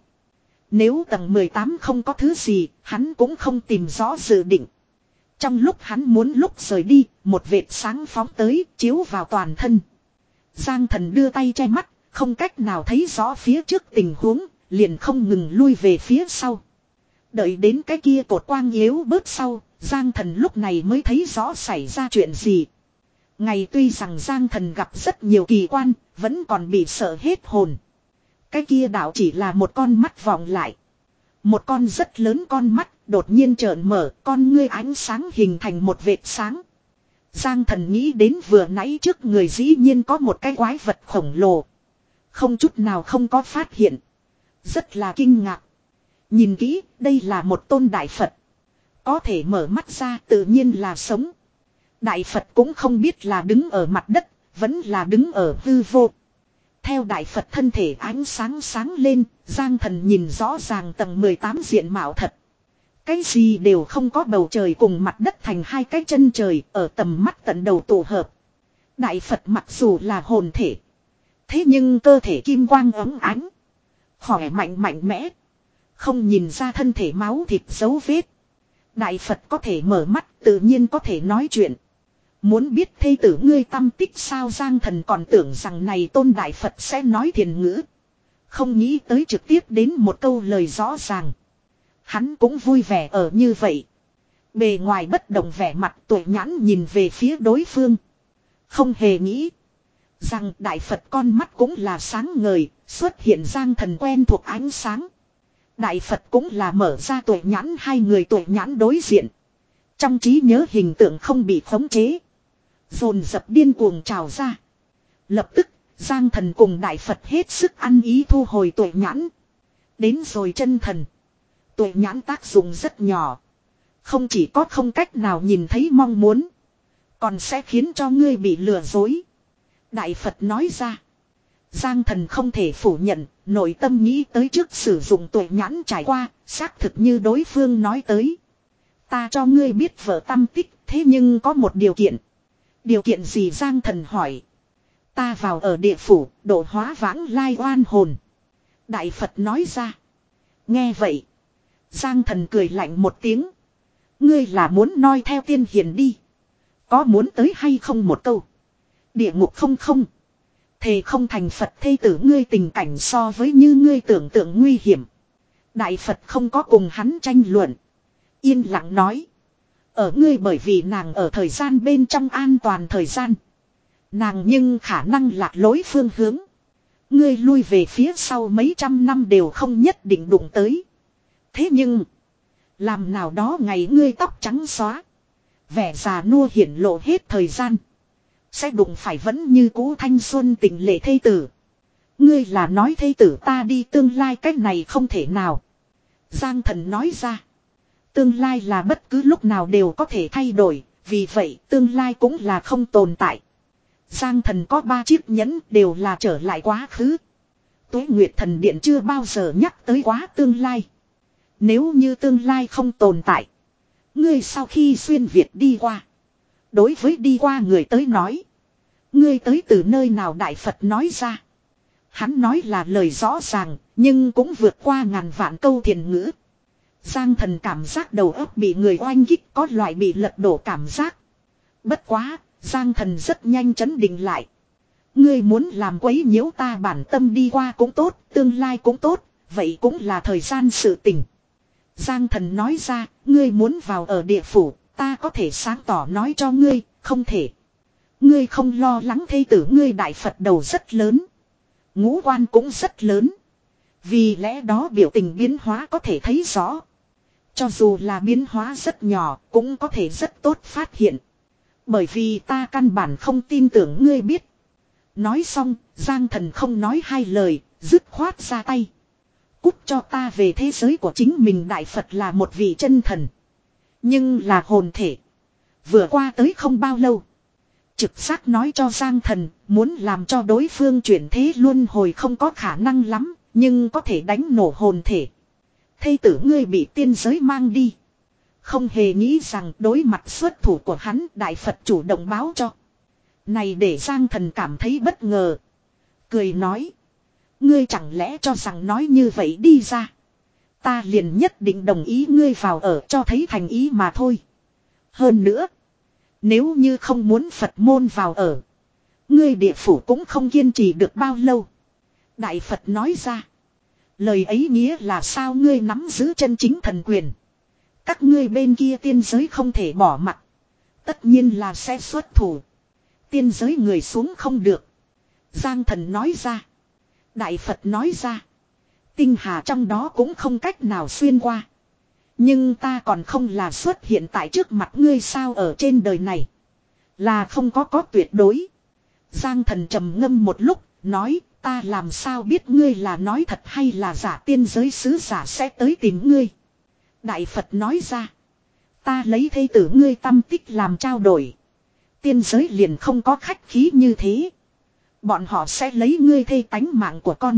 Nếu tầng mười tám không có thứ gì, hắn cũng không tìm rõ dự định. Trong lúc hắn muốn lúc rời đi, một vệt sáng phóng tới, chiếu vào toàn thân. Giang Thần đưa tay che mắt, không cách nào thấy rõ phía trước tình huống, liền không ngừng lui về phía sau. Đợi đến cái kia cột quang yếu bớt sau, Giang Thần lúc này mới thấy rõ xảy ra chuyện gì. Ngày tuy rằng Giang Thần gặp rất nhiều kỳ quan, vẫn còn bị sợ hết hồn. Cái kia đảo chỉ là một con mắt vọng lại. Một con rất lớn con mắt đột nhiên trợn mở, con ngươi ánh sáng hình thành một vệt sáng. Giang Thần nghĩ đến vừa nãy trước người dĩ nhiên có một cái quái vật khổng lồ. Không chút nào không có phát hiện. Rất là kinh ngạc. Nhìn kỹ, đây là một tôn đại Phật. Có thể mở mắt ra tự nhiên là sống. Đại Phật cũng không biết là đứng ở mặt đất, vẫn là đứng ở hư vô. Theo Đại Phật thân thể ánh sáng sáng lên, Giang Thần nhìn rõ ràng tầng mười tám diện mạo thật. Cái gì đều không có, bầu trời cùng mặt đất thành hai cái chân trời ở tầm mắt tận đầu tổ hợp. Đại Phật mặc dù là hồn thể. Thế nhưng cơ thể kim quang ấm ánh. Khỏe mạnh mạnh mẽ. Không nhìn ra thân thể máu thịt dấu vết. Đại Phật có thể mở mắt tự nhiên có thể nói chuyện. Muốn biết thê tử ngươi tâm tích sao? Giang Thần còn tưởng rằng này tôn Đại Phật sẽ nói thiền ngữ. Không nghĩ tới trực tiếp đến một câu lời rõ ràng. Hắn cũng vui vẻ ở như vậy. Bề ngoài bất động vẻ mặt tuổi nhãn nhìn về phía đối phương. Không hề nghĩ rằng Đại Phật con mắt cũng là sáng ngời, xuất hiện Giang Thần quen thuộc ánh sáng. Đại Phật cũng là mở ra tuổi nhãn, hai người tuổi nhãn đối diện. Trong trí nhớ hình tượng không bị khống chế. Dồn dập điên cuồng trào ra. Lập tức, Giang Thần cùng Đại Phật hết sức ăn ý thu hồi tuổi nhãn. Đến rồi chân thần. Tuổi nhãn tác dụng rất nhỏ. Không chỉ có không cách nào nhìn thấy mong muốn. Còn sẽ khiến cho ngươi bị lừa dối. Đại Phật nói ra. Giang Thần không thể phủ nhận, nội tâm nghĩ tới trước sử dụng tuổi nhãn trải qua, xác thực như đối phương nói tới. Ta cho ngươi biết vợ tâm tích, thế nhưng có một điều kiện. Điều kiện gì? Giang Thần hỏi. Ta vào ở địa phủ, độ hóa vãng lai oan hồn. Đại Phật nói ra. Nghe vậy. Giang Thần cười lạnh một tiếng. Ngươi là muốn noi theo tiên hiền đi. Có muốn tới hay không một câu. Địa ngục không không. Thề không thành Phật thê tử ngươi tình cảnh so với như ngươi tưởng tượng nguy hiểm. Đại Phật không có cùng hắn tranh luận. Yên lặng nói. Ở ngươi bởi vì nàng ở thời gian bên trong an toàn thời gian. Nàng nhưng khả năng lạc lối phương hướng. Ngươi lui về phía sau mấy trăm năm đều không nhất định đụng tới. Thế nhưng. Làm nào đó ngày ngươi tóc trắng xóa. Vẻ già nua hiển lộ hết thời gian. Sẽ đụng phải vẫn như cũ thanh xuân tình lệ thê tử. Ngươi là nói thê tử ta đi tương lai cách này không thể nào. Giang Thần nói ra. Tương lai là bất cứ lúc nào đều có thể thay đổi. Vì vậy tương lai cũng là không tồn tại. Giang thần có ba chiếc nhẫn đều là trở lại quá khứ. Tuế Nguyệt Thần Điện chưa bao giờ nhắc tới quá tương lai. Nếu như tương lai không tồn tại. Ngươi sau khi xuyên Việt đi qua. Đối với đi qua người tới nói. Ngươi tới từ nơi nào Đại Phật nói ra. Hắn nói là lời rõ ràng. Nhưng cũng vượt qua ngàn vạn câu thiền ngữ. Giang thần cảm giác đầu óc bị người oanh kích. Có loại bị lật đổ cảm giác. Bất quá. Giang thần rất nhanh chấn định lại. Ngươi muốn làm quấy nhiễu ta bản tâm đi qua cũng tốt. Tương lai cũng tốt. Vậy cũng là thời gian sự tình. Giang thần nói ra. Ngươi muốn vào ở địa phủ. Ta có thể sáng tỏ nói cho ngươi. Không thể. Ngươi không lo lắng thê tử ngươi Đại Phật đầu rất lớn. Ngũ quan cũng rất lớn. Vì lẽ đó biểu tình biến hóa có thể thấy rõ. Cho dù là biến hóa rất nhỏ cũng có thể rất tốt phát hiện. Bởi vì ta căn bản không tin tưởng ngươi biết. Nói xong, Giang thần không nói hai lời, dứt khoát ra tay. Cút cho ta về thế giới của chính mình Đại Phật là một vị chân thần. Nhưng là hồn thể. Vừa qua tới không bao lâu. Trực giác nói cho Giang thần, muốn làm cho đối phương chuyển thế luân hồi không có khả năng lắm, nhưng có thể đánh nổ hồn thể. Thây tử ngươi bị tiên giới mang đi. Không hề nghĩ rằng đối mặt xuất thủ của hắn Đại Phật chủ động báo cho. Này để Giang thần cảm thấy bất ngờ. Cười nói. Ngươi chẳng lẽ cho rằng nói như vậy đi ra. Ta liền nhất định đồng ý ngươi vào ở cho thấy thành ý mà thôi. Hơn nữa. Nếu như không muốn Phật môn vào ở. Ngươi địa phủ cũng không kiên trì được bao lâu. Đại Phật nói ra. Lời ấy nghĩa là sao ngươi nắm giữ chân chính thần quyền. Các ngươi bên kia tiên giới không thể bỏ mặt. Tất nhiên là sẽ xuất thủ. Tiên giới người xuống không được. Giang thần nói ra. Đại Phật nói ra. Tinh hà trong đó cũng không cách nào xuyên qua. Nhưng ta còn không là xuất hiện tại trước mặt ngươi sao ở trên đời này. Là không có có tuyệt đối. Giang thần trầm ngâm một lúc. Nói ta làm sao biết ngươi là nói thật hay là giả tiên giới sứ giả sẽ tới tìm ngươi. Đại Phật nói ra. Ta lấy thây tử ngươi tâm tích làm trao đổi. Tiên giới liền không có khách khí như thế. Bọn họ sẽ lấy ngươi thây tánh mạng của con.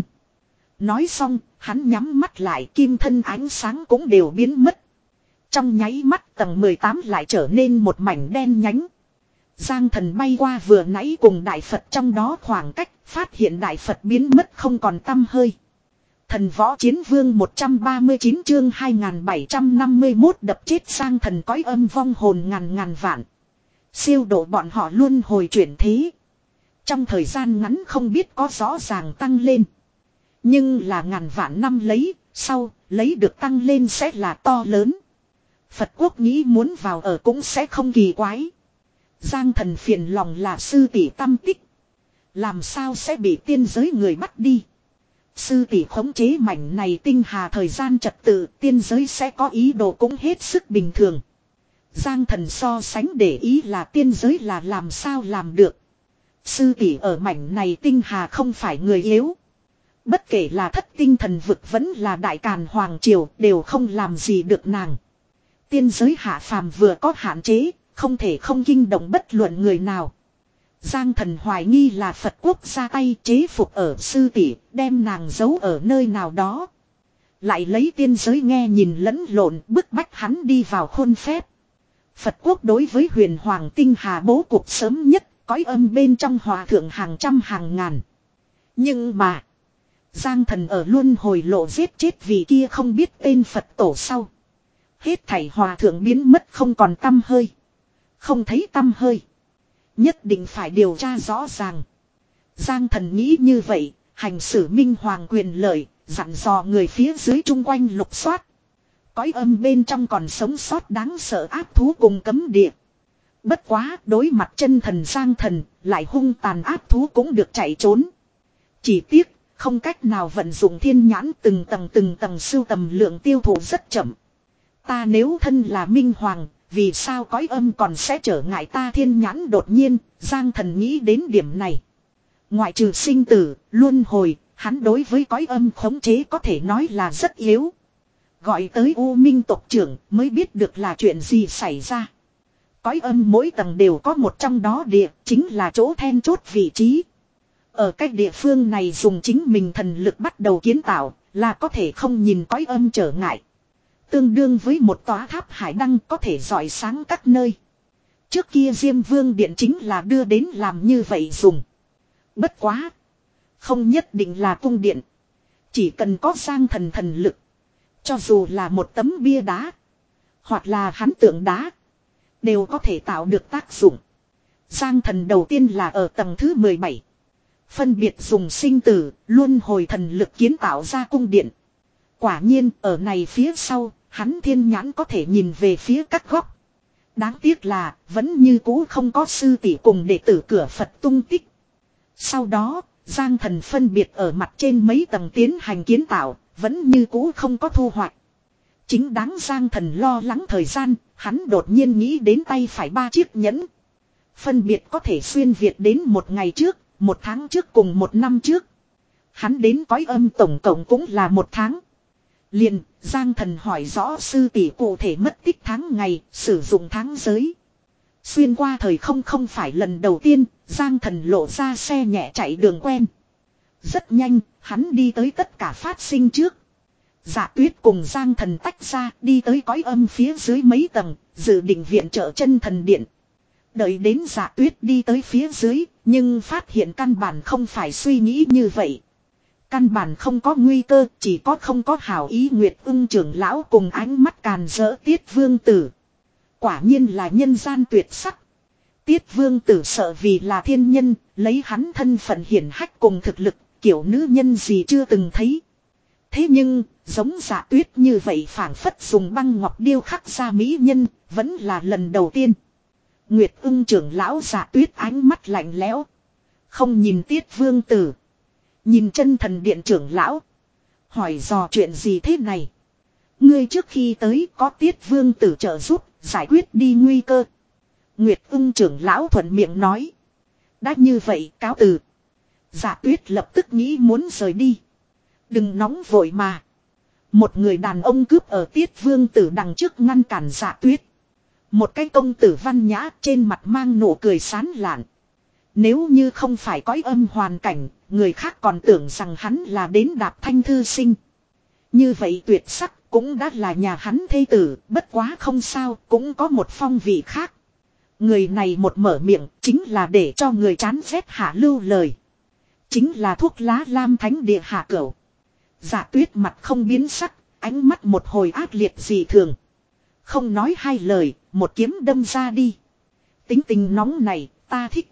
Nói xong, hắn nhắm mắt lại kim thân ánh sáng cũng đều biến mất. Trong nháy mắt tầng mười tám lại trở nên một mảnh đen nhánh. Giang thần bay qua vừa nãy cùng Đại Phật trong đó khoảng cách, phát hiện Đại Phật biến mất không còn tăm hơi. Thần võ chiến vương một trăm ba mươi chín chương hai nghìn bảy trăm năm mươi mốt đập chết sang thần cõi âm vong hồn ngàn ngàn vạn. Siêu độ bọn họ luôn hồi chuyển thế. Trong thời gian ngắn không biết có rõ ràng tăng lên. Nhưng là ngàn vạn năm lấy, sau, lấy được tăng lên sẽ là to lớn. Phật quốc nghĩ muốn vào ở cũng sẽ không kỳ quái. Giang thần phiền lòng là sư tỷ tâm tích. Làm sao sẽ bị tiên giới người bắt đi. Sư tỷ khống chế mảnh này tinh hà thời gian trật tự tiên giới sẽ có ý đồ cũng hết sức bình thường. Giang thần so sánh để ý là tiên giới là làm sao làm được. Sư tỷ ở mảnh này tinh hà không phải người yếu. Bất kể là thất tinh thần vực vẫn là đại càn hoàng triều đều không làm gì được nàng. Tiên giới hạ phàm vừa có hạn chế, không thể không kinh động bất luận người nào. Giang thần hoài nghi là Phật quốc ra tay chế phục ở sư tỷ, đem nàng giấu ở nơi nào đó. Lại lấy tiên giới nghe nhìn lẫn lộn bức bách hắn đi vào khuôn phép. Phật quốc đối với huyền hoàng tinh hà bố cục sớm nhất, cõi âm bên trong hòa thượng hàng trăm hàng ngàn. Nhưng mà, Giang thần ở luân hồi lộ giết chết vì kia không biết tên Phật tổ sau. Hết thảy hòa thượng biến mất không còn tăm hơi. Không thấy tăm hơi. Nhất định phải điều tra rõ ràng. Giang thần nghĩ như vậy, hành xử minh hoàng quyền lợi, dặn dò người phía dưới chung quanh lục soát. Cõi âm bên trong còn sống sót đáng sợ áp thú cùng cấm địa. Bất quá đối mặt chân thần Giang thần, lại hung tàn áp thú cũng được chạy trốn. Chỉ tiếc, không cách nào vận dụng thiên nhãn từng tầng từng tầng sưu tầm lượng tiêu thụ rất chậm. Ta nếu thân là minh hoàng, vì sao cõi âm còn sẽ trở ngại ta thiên nhãn đột nhiên, Giang thần nghĩ đến điểm này. Ngoại trừ sinh tử, luân hồi, hắn đối với cõi âm khống chế có thể nói là rất yếu. Gọi tới U Minh tộc trưởng mới biết được là chuyện gì xảy ra. Cõi âm mỗi tầng đều có một trong đó địa, chính là chỗ then chốt vị trí. Ở cách địa phương này dùng chính mình thần lực bắt đầu kiến tạo, là có thể không nhìn cõi âm trở ngại. Tương đương với một tòa tháp hải đăng có thể rọi sáng các nơi. Trước kia Diêm Vương Điện chính là đưa đến làm như vậy dùng. Bất quá. Không nhất định là cung điện. Chỉ cần có Giang Thần thần lực. Cho dù là một tấm bia đá. Hoặc là hắn tượng đá. Đều có thể tạo được tác dụng. Giang Thần đầu tiên là ở tầng thứ mười bảy. Phân biệt dùng sinh tử, luân hồi thần lực kiến tạo ra cung điện. Quả nhiên ở này phía sau, hắn thiên nhãn có thể nhìn về phía các góc. Đáng tiếc là, vẫn như cũ không có sư tỷ cùng đệ tử cửa Phật tung tích. Sau đó, Giang Thần phân biệt ở mặt trên mấy tầng tiến hành kiến tạo, vẫn như cũ không có thu hoạch. Chính đáng Giang Thần lo lắng thời gian, hắn đột nhiên nghĩ đến tay phải ba chiếc nhẫn. Phân biệt có thể xuyên Việt đến một ngày trước, một tháng trước cùng một năm trước. Hắn đến cõi âm tổng cộng cũng là một tháng. Liền, Giang Thần hỏi rõ sư tỷ cụ thể mất tích tháng ngày, sử dụng tháng giới. Xuyên qua thời không không phải lần đầu tiên, Giang Thần lộ ra xe nhẹ chạy đường quen. Rất nhanh, hắn đi tới tất cả phát sinh trước. Dạ Tuyết cùng Giang Thần tách ra, đi tới cõi âm phía dưới mấy tầng, dự định viện trợ chân thần điện. Đợi đến Dạ Tuyết đi tới phía dưới, nhưng phát hiện căn bản không phải suy nghĩ như vậy. Căn bản không có nguy cơ, chỉ có không có hảo ý Nguyệt Ưng trưởng lão cùng ánh mắt càn rỡ Tiết Vương Tử. Quả nhiên là nhân gian tuyệt sắc. Tiết Vương Tử sợ vì là thiên nhân, lấy hắn thân phận hiển hách cùng thực lực, kiểu nữ nhân gì chưa từng thấy. Thế nhưng, giống Dạ Tuyết như vậy phảng phất dùng băng ngọc điêu khắc ra mỹ nhân, vẫn là lần đầu tiên. Nguyệt Ưng trưởng lão Dạ Tuyết ánh mắt lạnh lẽo, không nhìn Tiết Vương Tử, nhìn chân thần điện trưởng lão, hỏi dò chuyện gì thế này. Ngươi trước khi tới có Tiết Vương Tử trợ giúp, giải quyết đi nguy cơ. Nguyệt Ưng trưởng lão thuận miệng nói. Đã như vậy cáo từ. Dạ Tuyết lập tức nghĩ muốn rời đi. Đừng nóng vội mà. Một người đàn ông cướp ở Tiết Vương Tử đằng trước ngăn cản Dạ Tuyết. Một cái công tử văn nhã trên mặt mang nụ cười sán lạn. Nếu như không phải cõi âm hoàn cảnh, người khác còn tưởng rằng hắn là đến đạp thanh thư sinh. Như vậy tuyệt sắc cũng đã là nhà hắn thê tử, bất quá không sao, cũng có một phong vị khác. Người này một mở miệng chính là để cho người chán ghét hạ lưu lời. Chính là thuốc lá lam thánh địa Hạ Cửu. Dạ Tuyết mặt không biến sắc, ánh mắt một hồi ác liệt dị thường. Không nói hai lời, một kiếm đâm ra đi. Tính tình nóng này, ta thích.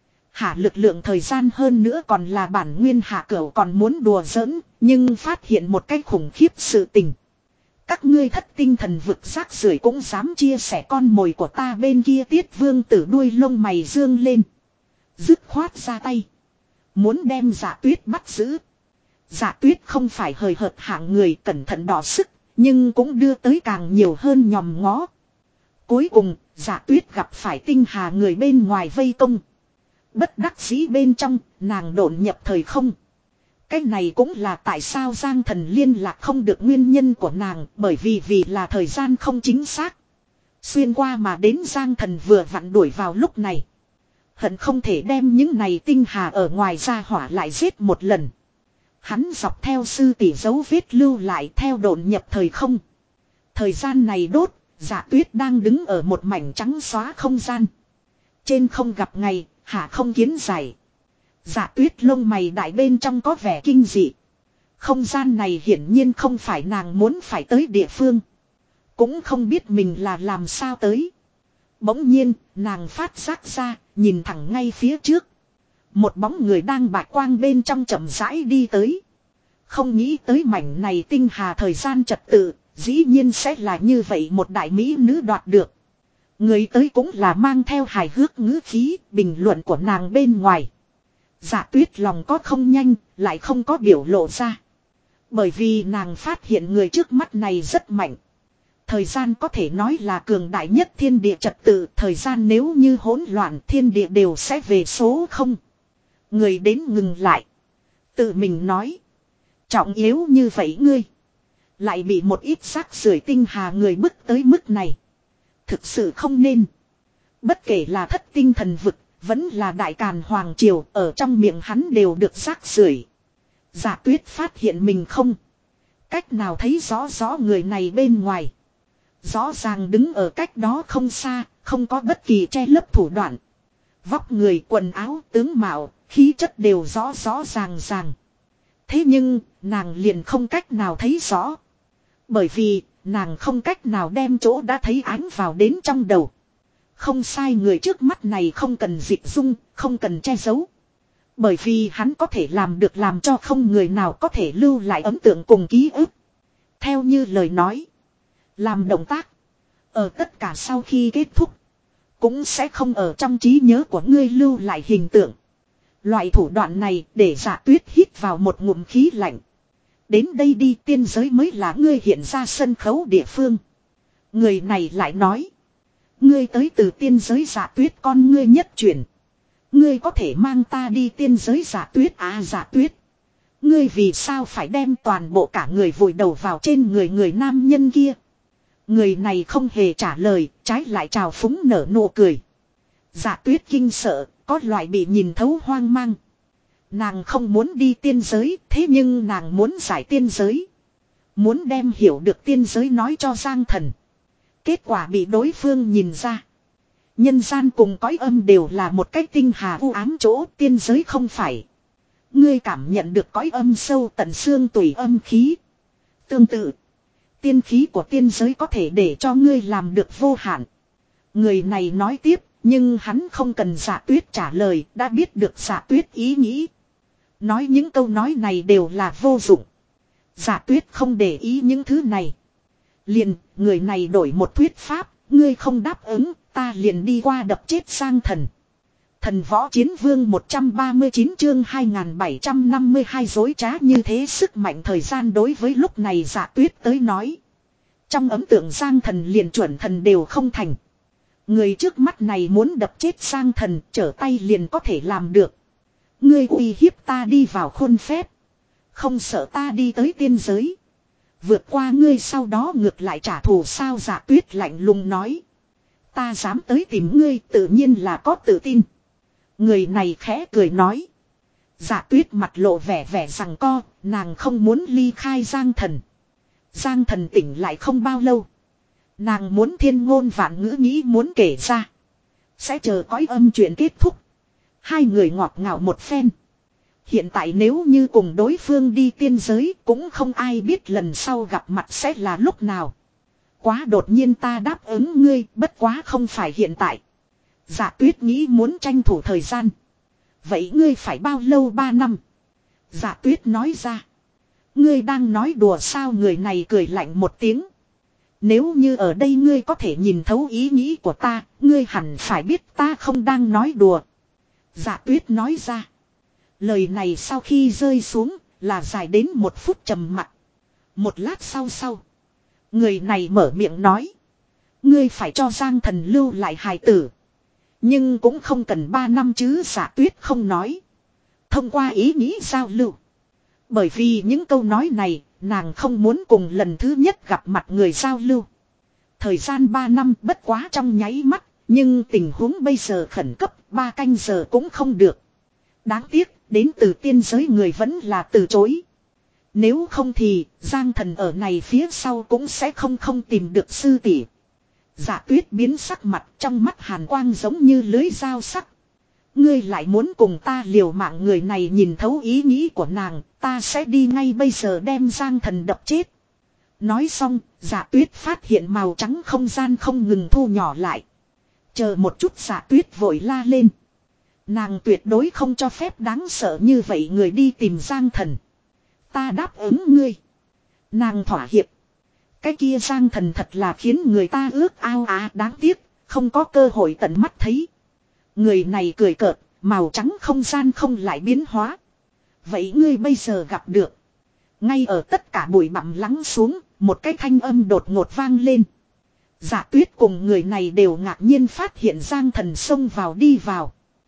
Hạ lực lượng thời gian hơn nữa còn là bản nguyên Hạ Cửu còn muốn đùa giỡn, nhưng phát hiện một cái khủng khiếp sự tình. Các ngươi thất tinh thần vực rác rưởi cũng dám chia sẻ con mồi của ta bên kia. Tiết Vương Tử đuôi lông mày dương lên. Dứt khoát ra tay. Muốn đem Dạ Tuyết bắt giữ. Dạ Tuyết không phải hời hợt hạng người cẩn thận đỏ sức, nhưng cũng đưa tới càng nhiều hơn nhòm ngó. Cuối cùng, Dạ Tuyết gặp phải tinh hà người bên ngoài vây công. Bất đắc dĩ bên trong, nàng độn nhập thời không. Cái này cũng là tại sao Giang Thần liên lạc không được nguyên nhân của nàng, bởi vì vì là thời gian không chính xác. Xuyên qua mà đến Giang Thần vừa vặn đuổi vào lúc này. Hận không thể đem những này tinh hà ở ngoài ra hỏa lại giết một lần. Hắn dọc theo sư tỷ dấu vết lưu lại theo độn nhập thời không. Thời gian này đốt, Dạ Tuyết đang đứng ở một mảnh trắng xóa không gian. Trên không gặp ngày, hạ không kiến giải. Dạ Tuyết lông mày đại bên trong có vẻ kinh dị. Không gian này hiển nhiên không phải nàng muốn phải tới địa phương. Cũng không biết mình là làm sao tới. Bỗng nhiên, nàng phát giác ra, nhìn thẳng ngay phía trước. Một bóng người đang bạc quang bên trong chậm rãi đi tới. Không nghĩ tới mảnh này tinh hà thời gian trật tự, dĩ nhiên sẽ là như vậy một đại mỹ nữ đoạt được. Người tới cũng là mang theo hài hước ngữ khí, bình luận của nàng bên ngoài. Dạ Tuyết lòng có không nhanh, lại không có biểu lộ ra. Bởi vì nàng phát hiện người trước mắt này rất mạnh. Thời gian có thể nói là cường đại nhất thiên địa trật tự, thời gian nếu như hỗn loạn thiên địa đều sẽ về số không. Người đến ngừng lại. Tự mình nói. Trọng yếu như vậy ngươi. Lại bị một ít rác rưởi tinh hà người bức tới mức này. Thực sự không nên. Bất kể là thất tinh thần vực, vẫn là đại càn hoàng triều, ở trong miệng hắn đều được rác rưởi. Dạ Tuyết phát hiện mình không cách nào thấy rõ rõ người này bên ngoài. Rõ ràng đứng ở cách đó không xa, không có bất kỳ che lấp thủ đoạn. Vóc người, quần áo, tướng mạo, khí chất đều rõ rõ ràng ràng. Thế nhưng, nàng liền không cách nào thấy rõ. Bởi vì, nàng không cách nào đem chỗ đã thấy ánh vào đến trong đầu. Không sai, người trước mắt này không cần dịch dung, không cần che giấu. Bởi vì hắn có thể làm được làm cho không người nào có thể lưu lại ấn tượng cùng ký ức. Theo như lời nói, làm động tác, ở tất cả sau khi kết thúc, cũng sẽ không ở trong trí nhớ của ngươi lưu lại hình tượng. Loại thủ đoạn này để Dạ Tuyết hít vào một ngụm khí lạnh. Đến đây đi, tiên giới mới là ngươi hiện ra sân khấu địa phương. Người này lại nói, ngươi tới từ tiên giới. Dạ Tuyết con ngươi nhất chuyển. Ngươi có thể mang ta đi tiên giới. Dạ Tuyết à, Dạ Tuyết, ngươi vì sao phải đem toàn bộ cả người vùi đầu vào trên người người nam nhân kia? Người này không hề trả lời, trái lại trào phúng nở nụ cười. Dạ Tuyết kinh sợ, có loại bị nhìn thấu hoang mang. Nàng không muốn đi tiên giới, thế nhưng nàng muốn giải tiên giới. Muốn đem hiểu được tiên giới nói cho Giang Thần. Kết quả bị đối phương nhìn ra. Nhân gian cùng cõi âm đều là một cái tinh hà u ám chỗ, tiên giới không phải. Ngươi cảm nhận được cõi âm sâu tận xương tủy âm khí. Tương tự, tiên khí của tiên giới có thể để cho ngươi làm được vô hạn. Người này nói tiếp, nhưng hắn không cần Dạ Tuyết trả lời, đã biết được Dạ Tuyết ý nghĩ. Nói những câu nói này đều là vô dụng. Dạ Tuyết không để ý những thứ này. Liền, người này đổi một thuyết pháp, ngươi không đáp ứng, ta liền đi qua đập chết Giang Thần. Thần Võ Chiến Vương một trăm ba mươi chín chương hai nghìn bảy trăm năm mươi hai dối trá như thế sức mạnh thời gian đối với lúc này Dạ Tuyết tới nói. Trong ấn tượng Giang Thần liền chuẩn thần đều không thành. Người trước mắt này muốn đập chết Giang Thần, trở tay liền có thể làm được. Ngươi uy hiếp ta đi vào khuôn phép. Không sợ ta đi tới tiên giới. Vượt qua ngươi sau đó ngược lại trả thù sao? Dạ Tuyết lạnh lùng nói. Ta dám tới tìm ngươi tự nhiên là có tự tin. Người này khẽ cười nói. Dạ Tuyết mặt lộ vẻ vẻ rằng co, nàng không muốn ly khai Giang Thần. Giang Thần tỉnh lại không bao lâu. Nàng muốn thiên ngôn vạn ngữ nghĩ muốn kể ra. Sẽ chờ cõi âm chuyện kết thúc. Hai người ngọt ngào một phen. Hiện tại nếu như cùng đối phương đi tiên giới cũng không ai biết lần sau gặp mặt sẽ là lúc nào. Quá đột nhiên ta đáp ứng ngươi, bất quá không phải hiện tại. Dạ Tuyết nghĩ muốn tranh thủ thời gian. Vậy ngươi phải bao lâu? Ba năm. Dạ Tuyết nói ra. Ngươi đang nói đùa sao? Người này cười lạnh một tiếng. Nếu như ở đây ngươi có thể nhìn thấu ý nghĩ của ta, ngươi hẳn phải biết ta không đang nói đùa. Dạ Tuyết nói ra. Lời này sau khi rơi xuống là dài đến một phút trầm mặc. Một lát sau sau. Người này mở miệng nói. Ngươi phải cho Giang Thần lưu lại hài tử. Nhưng cũng không cần ba năm chứ? Dạ Tuyết không nói. Thông qua ý nghĩ giao lưu. Bởi vì những câu nói này, nàng không muốn cùng lần thứ nhất gặp mặt người giao lưu. Thời gian ba năm bất quá trong nháy mắt, nhưng tình huống bây giờ khẩn cấp, ba canh giờ cũng không được. Đáng tiếc, đến từ tiên giới người vẫn là từ chối. Nếu không thì, Giang Thần ở này phía sau cũng sẽ không không tìm được sư tỷ. Dạ Tuyết biến sắc mặt, trong mắt hàn quang giống như lưới dao sắc. Ngươi lại muốn cùng ta liều mạng? Người này nhìn thấu ý nghĩ của nàng, ta sẽ đi ngay bây giờ đem Giang Thần đập chết. Nói xong, Dạ Tuyết phát hiện màu trắng không gian không ngừng thu nhỏ lại. Chờ một chút, Dạ Tuyết vội la lên. Nàng tuyệt đối không cho phép đáng sợ như vậy người đi tìm Giang Thần. Ta đáp ứng ngươi. Nàng thỏa hiệp. Cái kia Giang Thần thật là khiến người ta ước ao à, đáng tiếc, không có cơ hội tận mắt thấy. Người này cười cợt, màu trắng không gian không lại biến hóa. Vậy ngươi bây giờ gặp được. Ngay ở tất cả bụi bặm lắng xuống, một cái thanh âm đột ngột vang lên. Dạ Tuyết cùng người này đều ngạc nhiên phát hiện Giang Thần xông vào đi vào.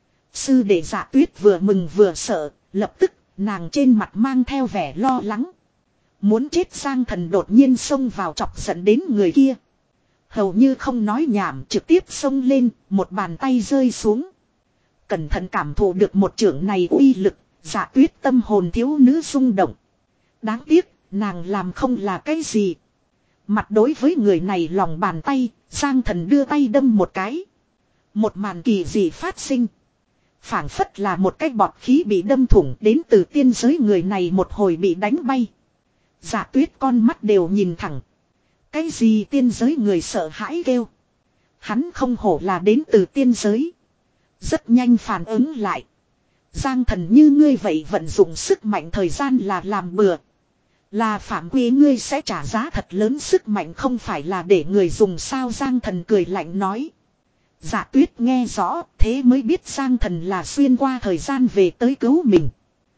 Sư đệ Dạ Tuyết vừa mừng vừa sợ, lập tức nàng trên mặt mang theo vẻ lo lắng. Muốn chết Giang Thần đột nhiên xông vào chọc giận đến người kia. Hầu như không nói nhảm trực tiếp xông lên, một bàn tay rơi xuống. Cẩn thận cảm thụ được một chưởng này uy lực, Dạ Tuyết tâm hồn thiếu nữ rung động. Đáng tiếc, nàng làm không là cái gì. Mặt đối với người này lòng bàn tay, Giang Thần đưa tay đâm một cái. Một màn kỳ dị phát sinh. Phảng phất là một cái bọt khí bị đâm thủng đến từ tiên giới người này một hồi bị đánh bay. Dạ Tuyết con mắt đều nhìn thẳng. Cái gì tiên giới người sợ hãi kêu. Hắn không hổ là đến từ tiên giới. Rất nhanh phản ứng lại. Giang Thần như ngươi vậy vận dụng sức mạnh thời gian là làm bừa. Là phạm quy ngươi sẽ trả giá thật lớn, sức mạnh không phải là để người dùng sao. Giang Thần cười lạnh nói. Dạ Tuyết nghe rõ, thế mới biết Giang Thần là xuyên qua thời gian về tới cứu mình.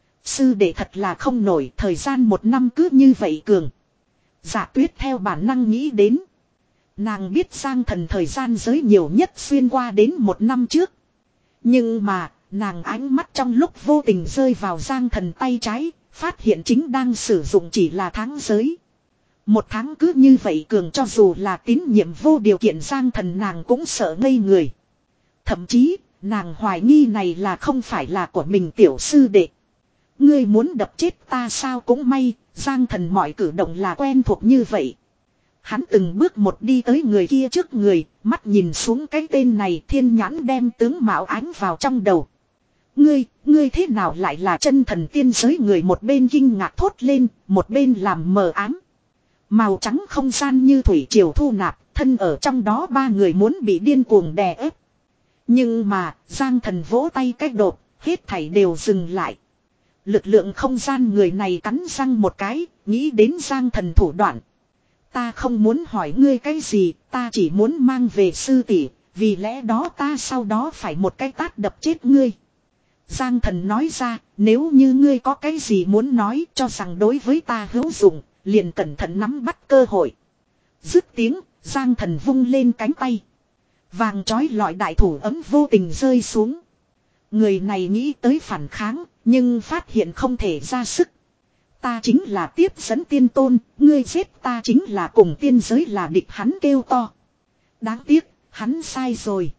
Sư đệ thật là không nổi, thời gian một năm cứ như vậy cường. Dạ Tuyết theo bản năng nghĩ đến. Nàng biết Giang Thần thời gian giới nhiều nhất xuyên qua đến một năm trước. Nhưng mà, nàng ánh mắt trong lúc vô tình rơi vào Giang Thần tay trái, phát hiện chính đang sử dụng chỉ là tháng giới. Một tháng cứ như vậy cường, cho dù là tín nhiệm vô điều kiện Giang Thần nàng cũng sợ ngây người. Thậm chí, nàng hoài nghi này là không phải là của mình tiểu sư đệ. Ngươi muốn đập chết ta sao? Cũng may, Giang Thần mọi cử động là quen thuộc như vậy. Hắn từng bước một đi tới người kia trước người, mắt nhìn xuống cái tên này, thiên nhãn đem tướng mạo ánh vào trong đầu. Ngươi, ngươi thế nào lại là chân thần tiên giới? Người một bên kinh ngạc thốt lên, một bên làm mờ ám. Màu trắng không gian như thủy triều thu nạp, thân ở trong đó ba người muốn bị điên cuồng đè ép. Nhưng mà, Giang Thần vỗ tay cách đột, hết thảy đều dừng lại. Lực lượng không gian người này cắn răng một cái, nghĩ đến Giang Thần thủ đoạn. Ta không muốn hỏi ngươi cái gì, ta chỉ muốn mang về sư tỷ, vì lẽ đó ta sau đó phải một cái tát đập chết ngươi. Giang Thần nói ra, nếu như ngươi có cái gì muốn nói cho rằng đối với ta hữu dụng, liền cẩn thận nắm bắt cơ hội. Dứt tiếng, Giang Thần vung lên cánh tay. Vàng trói lọi đại thủ ấm vô tình rơi xuống. Người này nghĩ tới phản kháng, nhưng phát hiện không thể ra sức. Ta chính là tiếp dẫn tiên tôn, ngươi giết ta chính là cùng tiên giới là địch, hắn kêu to. Đáng tiếc, hắn sai rồi.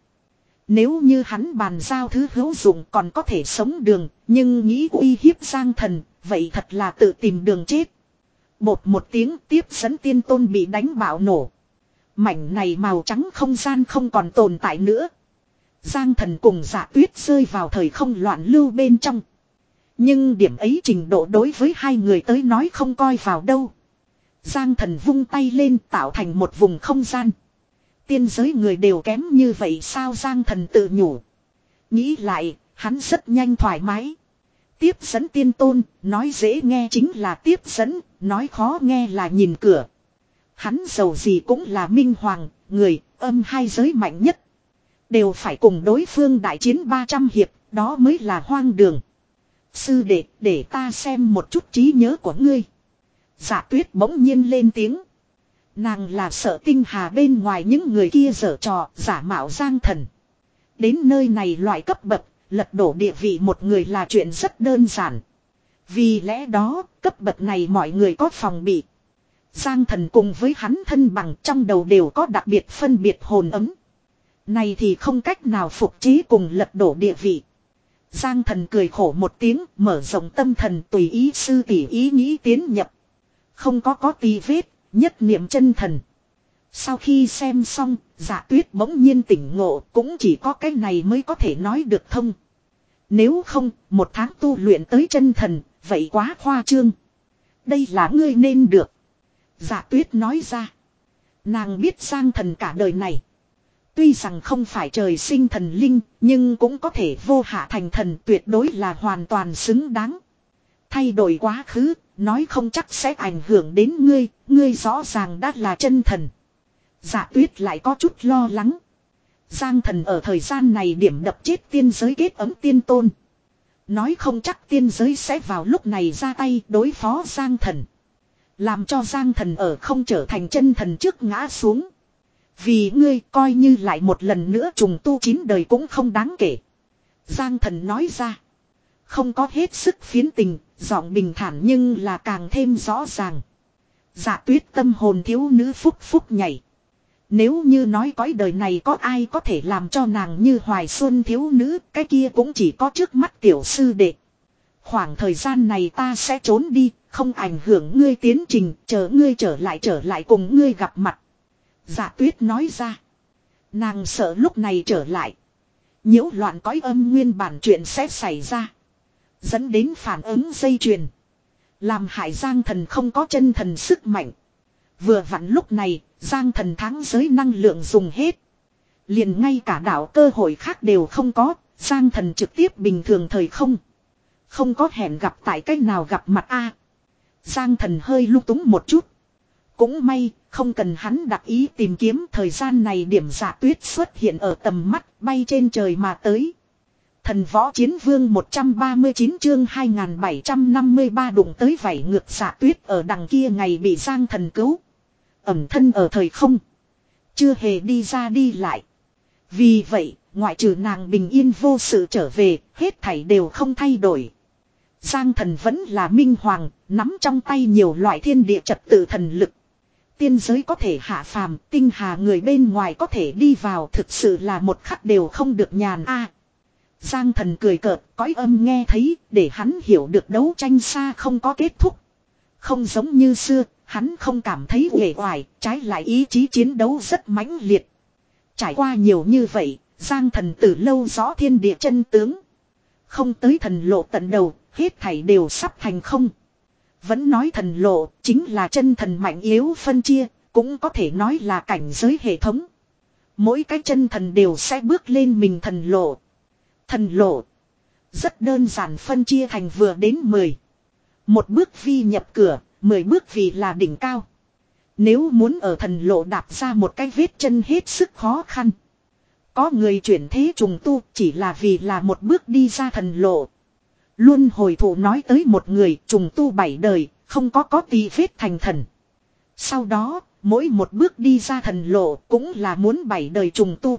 Nếu như hắn bàn giao thứ hữu dụng còn có thể sống đường, nhưng nghĩ uy hiếp Giang Thần, vậy thật là tự tìm đường chết. Bột một tiếng, tiếp dẫn tiên tôn bị đánh bạo nổ. Mảnh này màu trắng không gian không còn tồn tại nữa. Giang Thần cùng Dạ Tuyết rơi vào thời không loạn lưu bên trong. Nhưng điểm ấy trình độ đối với hai người tới nói không coi vào đâu. Giang Thần vung tay lên tạo thành một vùng không gian. Tiên giới người đều kém như vậy sao? Giang Thần tự nhủ. Nghĩ lại, hắn rất nhanh thoải mái. Tiếp dẫn tiên tôn, nói dễ nghe chính là tiếp dẫn, nói khó nghe là nhìn cửa. Hắn giàu gì cũng là minh hoàng, người, âm hai giới mạnh nhất. Đều phải cùng đối phương đại chiến ba trăm hiệp, đó mới là hoang đường. Sư đệ, để ta xem một chút trí nhớ của ngươi. Dạ Tuyết bỗng nhiên lên tiếng. Nàng là sợ tinh hà bên ngoài những người kia giở trò, giả mạo Giang Thần. Đến nơi này loại cấp bậc, lật đổ địa vị một người là chuyện rất đơn giản. Vì lẽ đó, cấp bậc này mọi người có phòng bị. Giang Thần cùng với hắn thân bằng trong đầu đều có đặc biệt phân biệt hồn ấm. Này thì không cách nào phục chế cùng lật đổ địa vị. Giang Thần cười khổ một tiếng, mở rộng tâm thần tùy ý sư tỷ ý nghĩ tiến nhập. Không có có tì vết, nhất niệm chân thần. Sau khi xem xong, Dạ Tuyết bỗng nhiên tỉnh ngộ, cũng chỉ có cái này mới có thể nói được thông. Nếu không, một tháng tu luyện tới chân thần, vậy quá khoa trương. Đây là ngươi nên được. Dạ Tuyết nói ra. Nàng biết Giang Thần cả đời này. Tuy rằng không phải trời sinh thần linh, nhưng cũng có thể vô hạ thành thần, tuyệt đối là hoàn toàn xứng đáng. Thay đổi quá khứ, nói không chắc sẽ ảnh hưởng đến ngươi, ngươi rõ ràng đã là chân thần. Dạ Tuyết lại có chút lo lắng. Giang Thần ở thời gian này điểm đập chết tiên giới kết ấm tiên tôn. Nói không chắc tiên giới sẽ vào lúc này ra tay đối phó Giang Thần. Làm cho Giang Thần ở không trở thành chân thần trước ngã xuống. Vì ngươi coi như lại một lần nữa trùng tu chín đời cũng không đáng kể. Giang Thần nói ra. Không có hết sức phiến tình, giọng bình thản nhưng là càng thêm rõ ràng. Dạ Tuyết tâm hồn thiếu nữ phúc phúc nhảy. Nếu như nói cõi đời này có ai có thể làm cho nàng như hoài xuân thiếu nữ, cái kia cũng chỉ có trước mắt tiểu sư đệ. Khoảng thời gian này ta sẽ trốn đi, không ảnh hưởng ngươi tiến trình, chờ ngươi trở lại trở lại cùng ngươi gặp mặt. Dạ tuyết nói ra. Nàng sợ lúc này trở lại. Nhiễu loạn cõi âm nguyên bản chuyện sẽ xảy ra. Dẫn đến phản ứng dây chuyền. Làm hại Giang Thần không có chân thần sức mạnh. Vừa vặn lúc này, Giang Thần tháng giới năng lượng dùng hết. Liền ngay cả đảo cơ hội khác đều không có, Giang Thần trực tiếp bình thường thời không. Không có hẹn gặp tại cách nào gặp mặt a. Giang Thần hơi lung túng một chút. Cũng may, không cần hắn đặc ý tìm kiếm, thời gian này điểm Dạ Tuyết xuất hiện ở tầm mắt, bay trên trời mà tới. Thần võ chiến vương một trăm ba mươi chín chương hai nghìn bảy trăm năm mươi ba đụng tới vảy ngược Dạ Tuyết ở đằng kia ngày bị Giang Thần cứu. Ẩm thân ở thời không. Chưa hề đi ra đi lại. Vì vậy, ngoại trừ nàng bình yên vô sự trở về, hết thảy đều không thay đổi. Giang Thần vẫn là minh hoàng, nắm trong tay nhiều loại thiên địa trật tự thần lực. Tiên giới có thể hạ phàm, tinh hà người bên ngoài có thể đi vào, thực sự là một khắc đều không được nhàn a. Giang Thần cười cợt, cõi âm nghe thấy, để hắn hiểu được đấu tranh xa không có kết thúc. Không giống như xưa, hắn không cảm thấy uể oải, trái lại ý chí chiến đấu rất mãnh liệt. Trải qua nhiều như vậy, Giang Thần từ lâu rõ thiên địa chân tướng. Không tới thần lộ tận đầu, hết thảy đều sắp thành không. Vẫn nói thần lộ, chính là chân thần mạnh yếu phân chia, cũng có thể nói là cảnh giới hệ thống. Mỗi cái chân thần đều sẽ bước lên mình thần lộ. Thần lộ rất đơn giản phân chia thành vừa đến mười. Một bước vi nhập cửa, mười bước vì là đỉnh cao. Nếu muốn ở thần lộ đạp ra một cái vết chân hết sức khó khăn. Có người chuyển thế trùng tu chỉ là vì là một bước đi ra thần lộ. Luôn hồi thủ nói tới một người trùng tu bảy đời, không có có tì vết thành thần. Sau đó, mỗi một bước đi ra thần lộ cũng là muốn bảy đời trùng tu.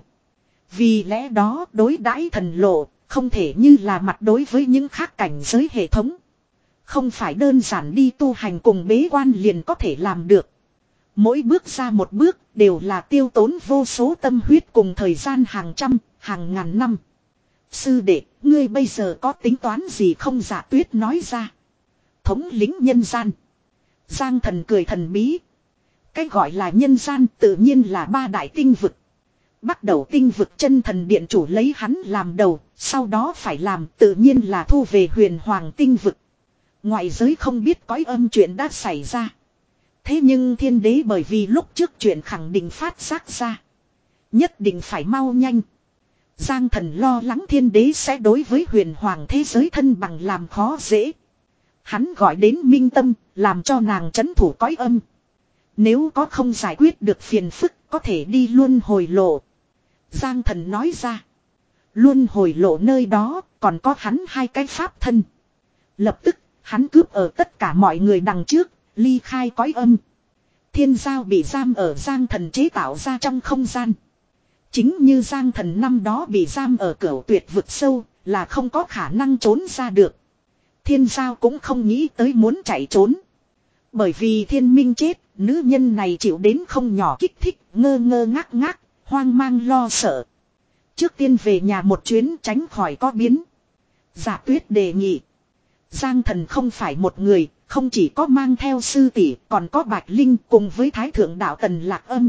Vì lẽ đó đối đãi thần lộ, không thể như là mặt đối với những khác cảnh giới hệ thống. Không phải đơn giản đi tu hành cùng bế quan liền có thể làm được. Mỗi bước ra một bước đều là tiêu tốn vô số tâm huyết cùng thời gian hàng trăm, hàng ngàn năm. Sư đệ, ngươi bây giờ có tính toán gì không? Dạ Tuyết nói ra. Thống lĩnh nhân gian. Giang Thần cười thần bí. Cái gọi là nhân gian tự nhiên là ba đại tinh vực. Bắt đầu tinh vực chân thần điện chủ lấy hắn làm đầu, sau đó phải làm tự nhiên là thu về huyền hoàng tinh vực. Ngoại giới không biết cõi âm chuyện đã xảy ra. Thế nhưng thiên đế bởi vì lúc trước chuyện khẳng định phát giác ra. Nhất định phải mau nhanh. Giang Thần lo lắng thiên đế sẽ đối với huyền hoàng thế giới thân bằng làm khó dễ. Hắn gọi đến Minh Tâm, làm cho nàng trấn thủ cõi âm. Nếu có không giải quyết được phiền phức, có thể đi luân hồi lộ. Giang Thần nói ra. Luân hồi lộ nơi đó, còn có hắn hai cái pháp thân. Lập tức, hắn cướp ở tất cả mọi người đằng trước, ly khai cõi âm. Thiên Giao bị giam ở Giang Thần chế tạo ra trong không gian. Chính như Giang Thần năm đó bị giam ở cửu tuyệt vực sâu, là không có khả năng trốn ra được. Thiên Giao cũng không nghĩ tới muốn chạy trốn. Bởi vì Thiên Minh chết, nữ nhân này chịu đến không nhỏ kích thích, ngơ ngơ ngác ngác, hoang mang lo sợ. Trước tiên về nhà một chuyến tránh khỏi có biến. Dạ Tuyết đề nghị. Giang Thần không phải một người, không chỉ có mang theo sư tỷ, còn có Bạch Linh cùng với Thái Thượng Đạo Tần Lạc Âm.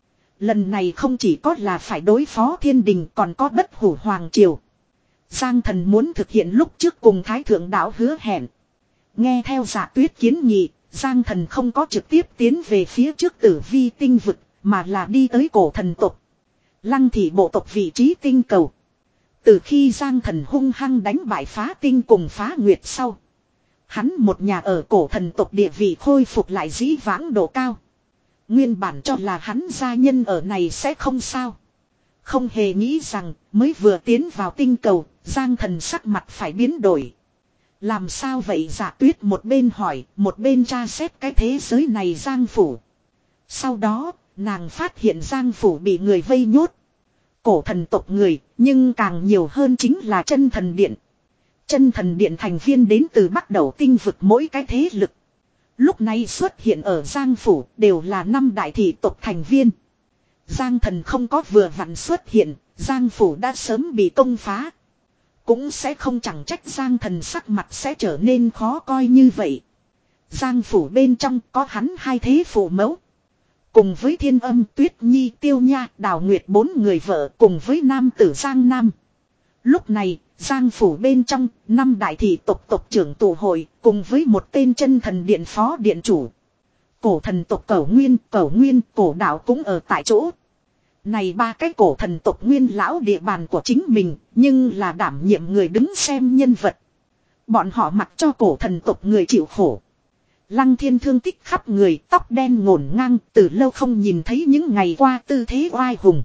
Lần này không chỉ có là phải đối phó thiên đình, còn có bất hủ hoàng triều. Giang Thần muốn thực hiện lúc trước cùng Thái Thượng Đạo hứa hẹn. Nghe theo Dạ Tuyết kiến nghị, Giang Thần không có trực tiếp tiến về phía trước Tử Vi tinh vực, mà là đi tới cổ thần tộc. Lăng thị bộ tộc vị trí tinh cầu. Từ khi Giang Thần hung hăng đánh bại Phá Tinh cùng Phá Nguyệt sau, hắn một nhà ở cổ thần tộc địa vị khôi phục lại dĩ vãng độ cao. Nguyên bản cho là hắn gia nhân ở này sẽ không sao. Không hề nghĩ rằng mới vừa tiến vào tinh cầu, Giang Thần sắc mặt phải biến đổi. Làm sao vậy? Dạ Tuyết một bên hỏi, một bên tra xét cái thế giới này Giang phủ. Sau đó, nàng phát hiện Giang phủ bị người vây nhốt. Cổ thần tộc người, nhưng càng nhiều hơn chính là chân thần điện. Chân thần điện thành viên đến từ bắt đầu tinh vực mỗi cái thế lực. Lúc này xuất hiện ở Giang phủ đều là năm đại thị tộc thành viên. Giang Thần không có vừa vặn xuất hiện, Giang Phủ đã sớm bị công phá. Cũng sẽ không chẳng trách Giang Thần sắc mặt sẽ trở nên khó coi như vậy. Giang Phủ bên trong có hắn hai thế phụ mẫu. Cùng với Thiên Âm, Tuyết Nhi, Tiêu Nha, Đào Nguyệt bốn người vợ cùng với nam tử Giang Nam. Lúc này, Giang Phủ bên trong, năm đại thị tộc tộc trưởng tụ hội cùng với một tên chân thần điện phó điện chủ. Cổ thần tộc Cẩu Nguyên, Cẩu Nguyên, Cổ Đạo cũng ở tại chỗ. Này ba cái cổ thần tộc nguyên lão địa bàn của chính mình, nhưng là đảm nhiệm người đứng xem nhân vật. Bọn họ mặc cho cổ thần tộc người chịu khổ. Lăng Thiên thương tích khắp người, tóc đen ngổn ngang, từ lâu không nhìn thấy những ngày qua tư thế oai hùng.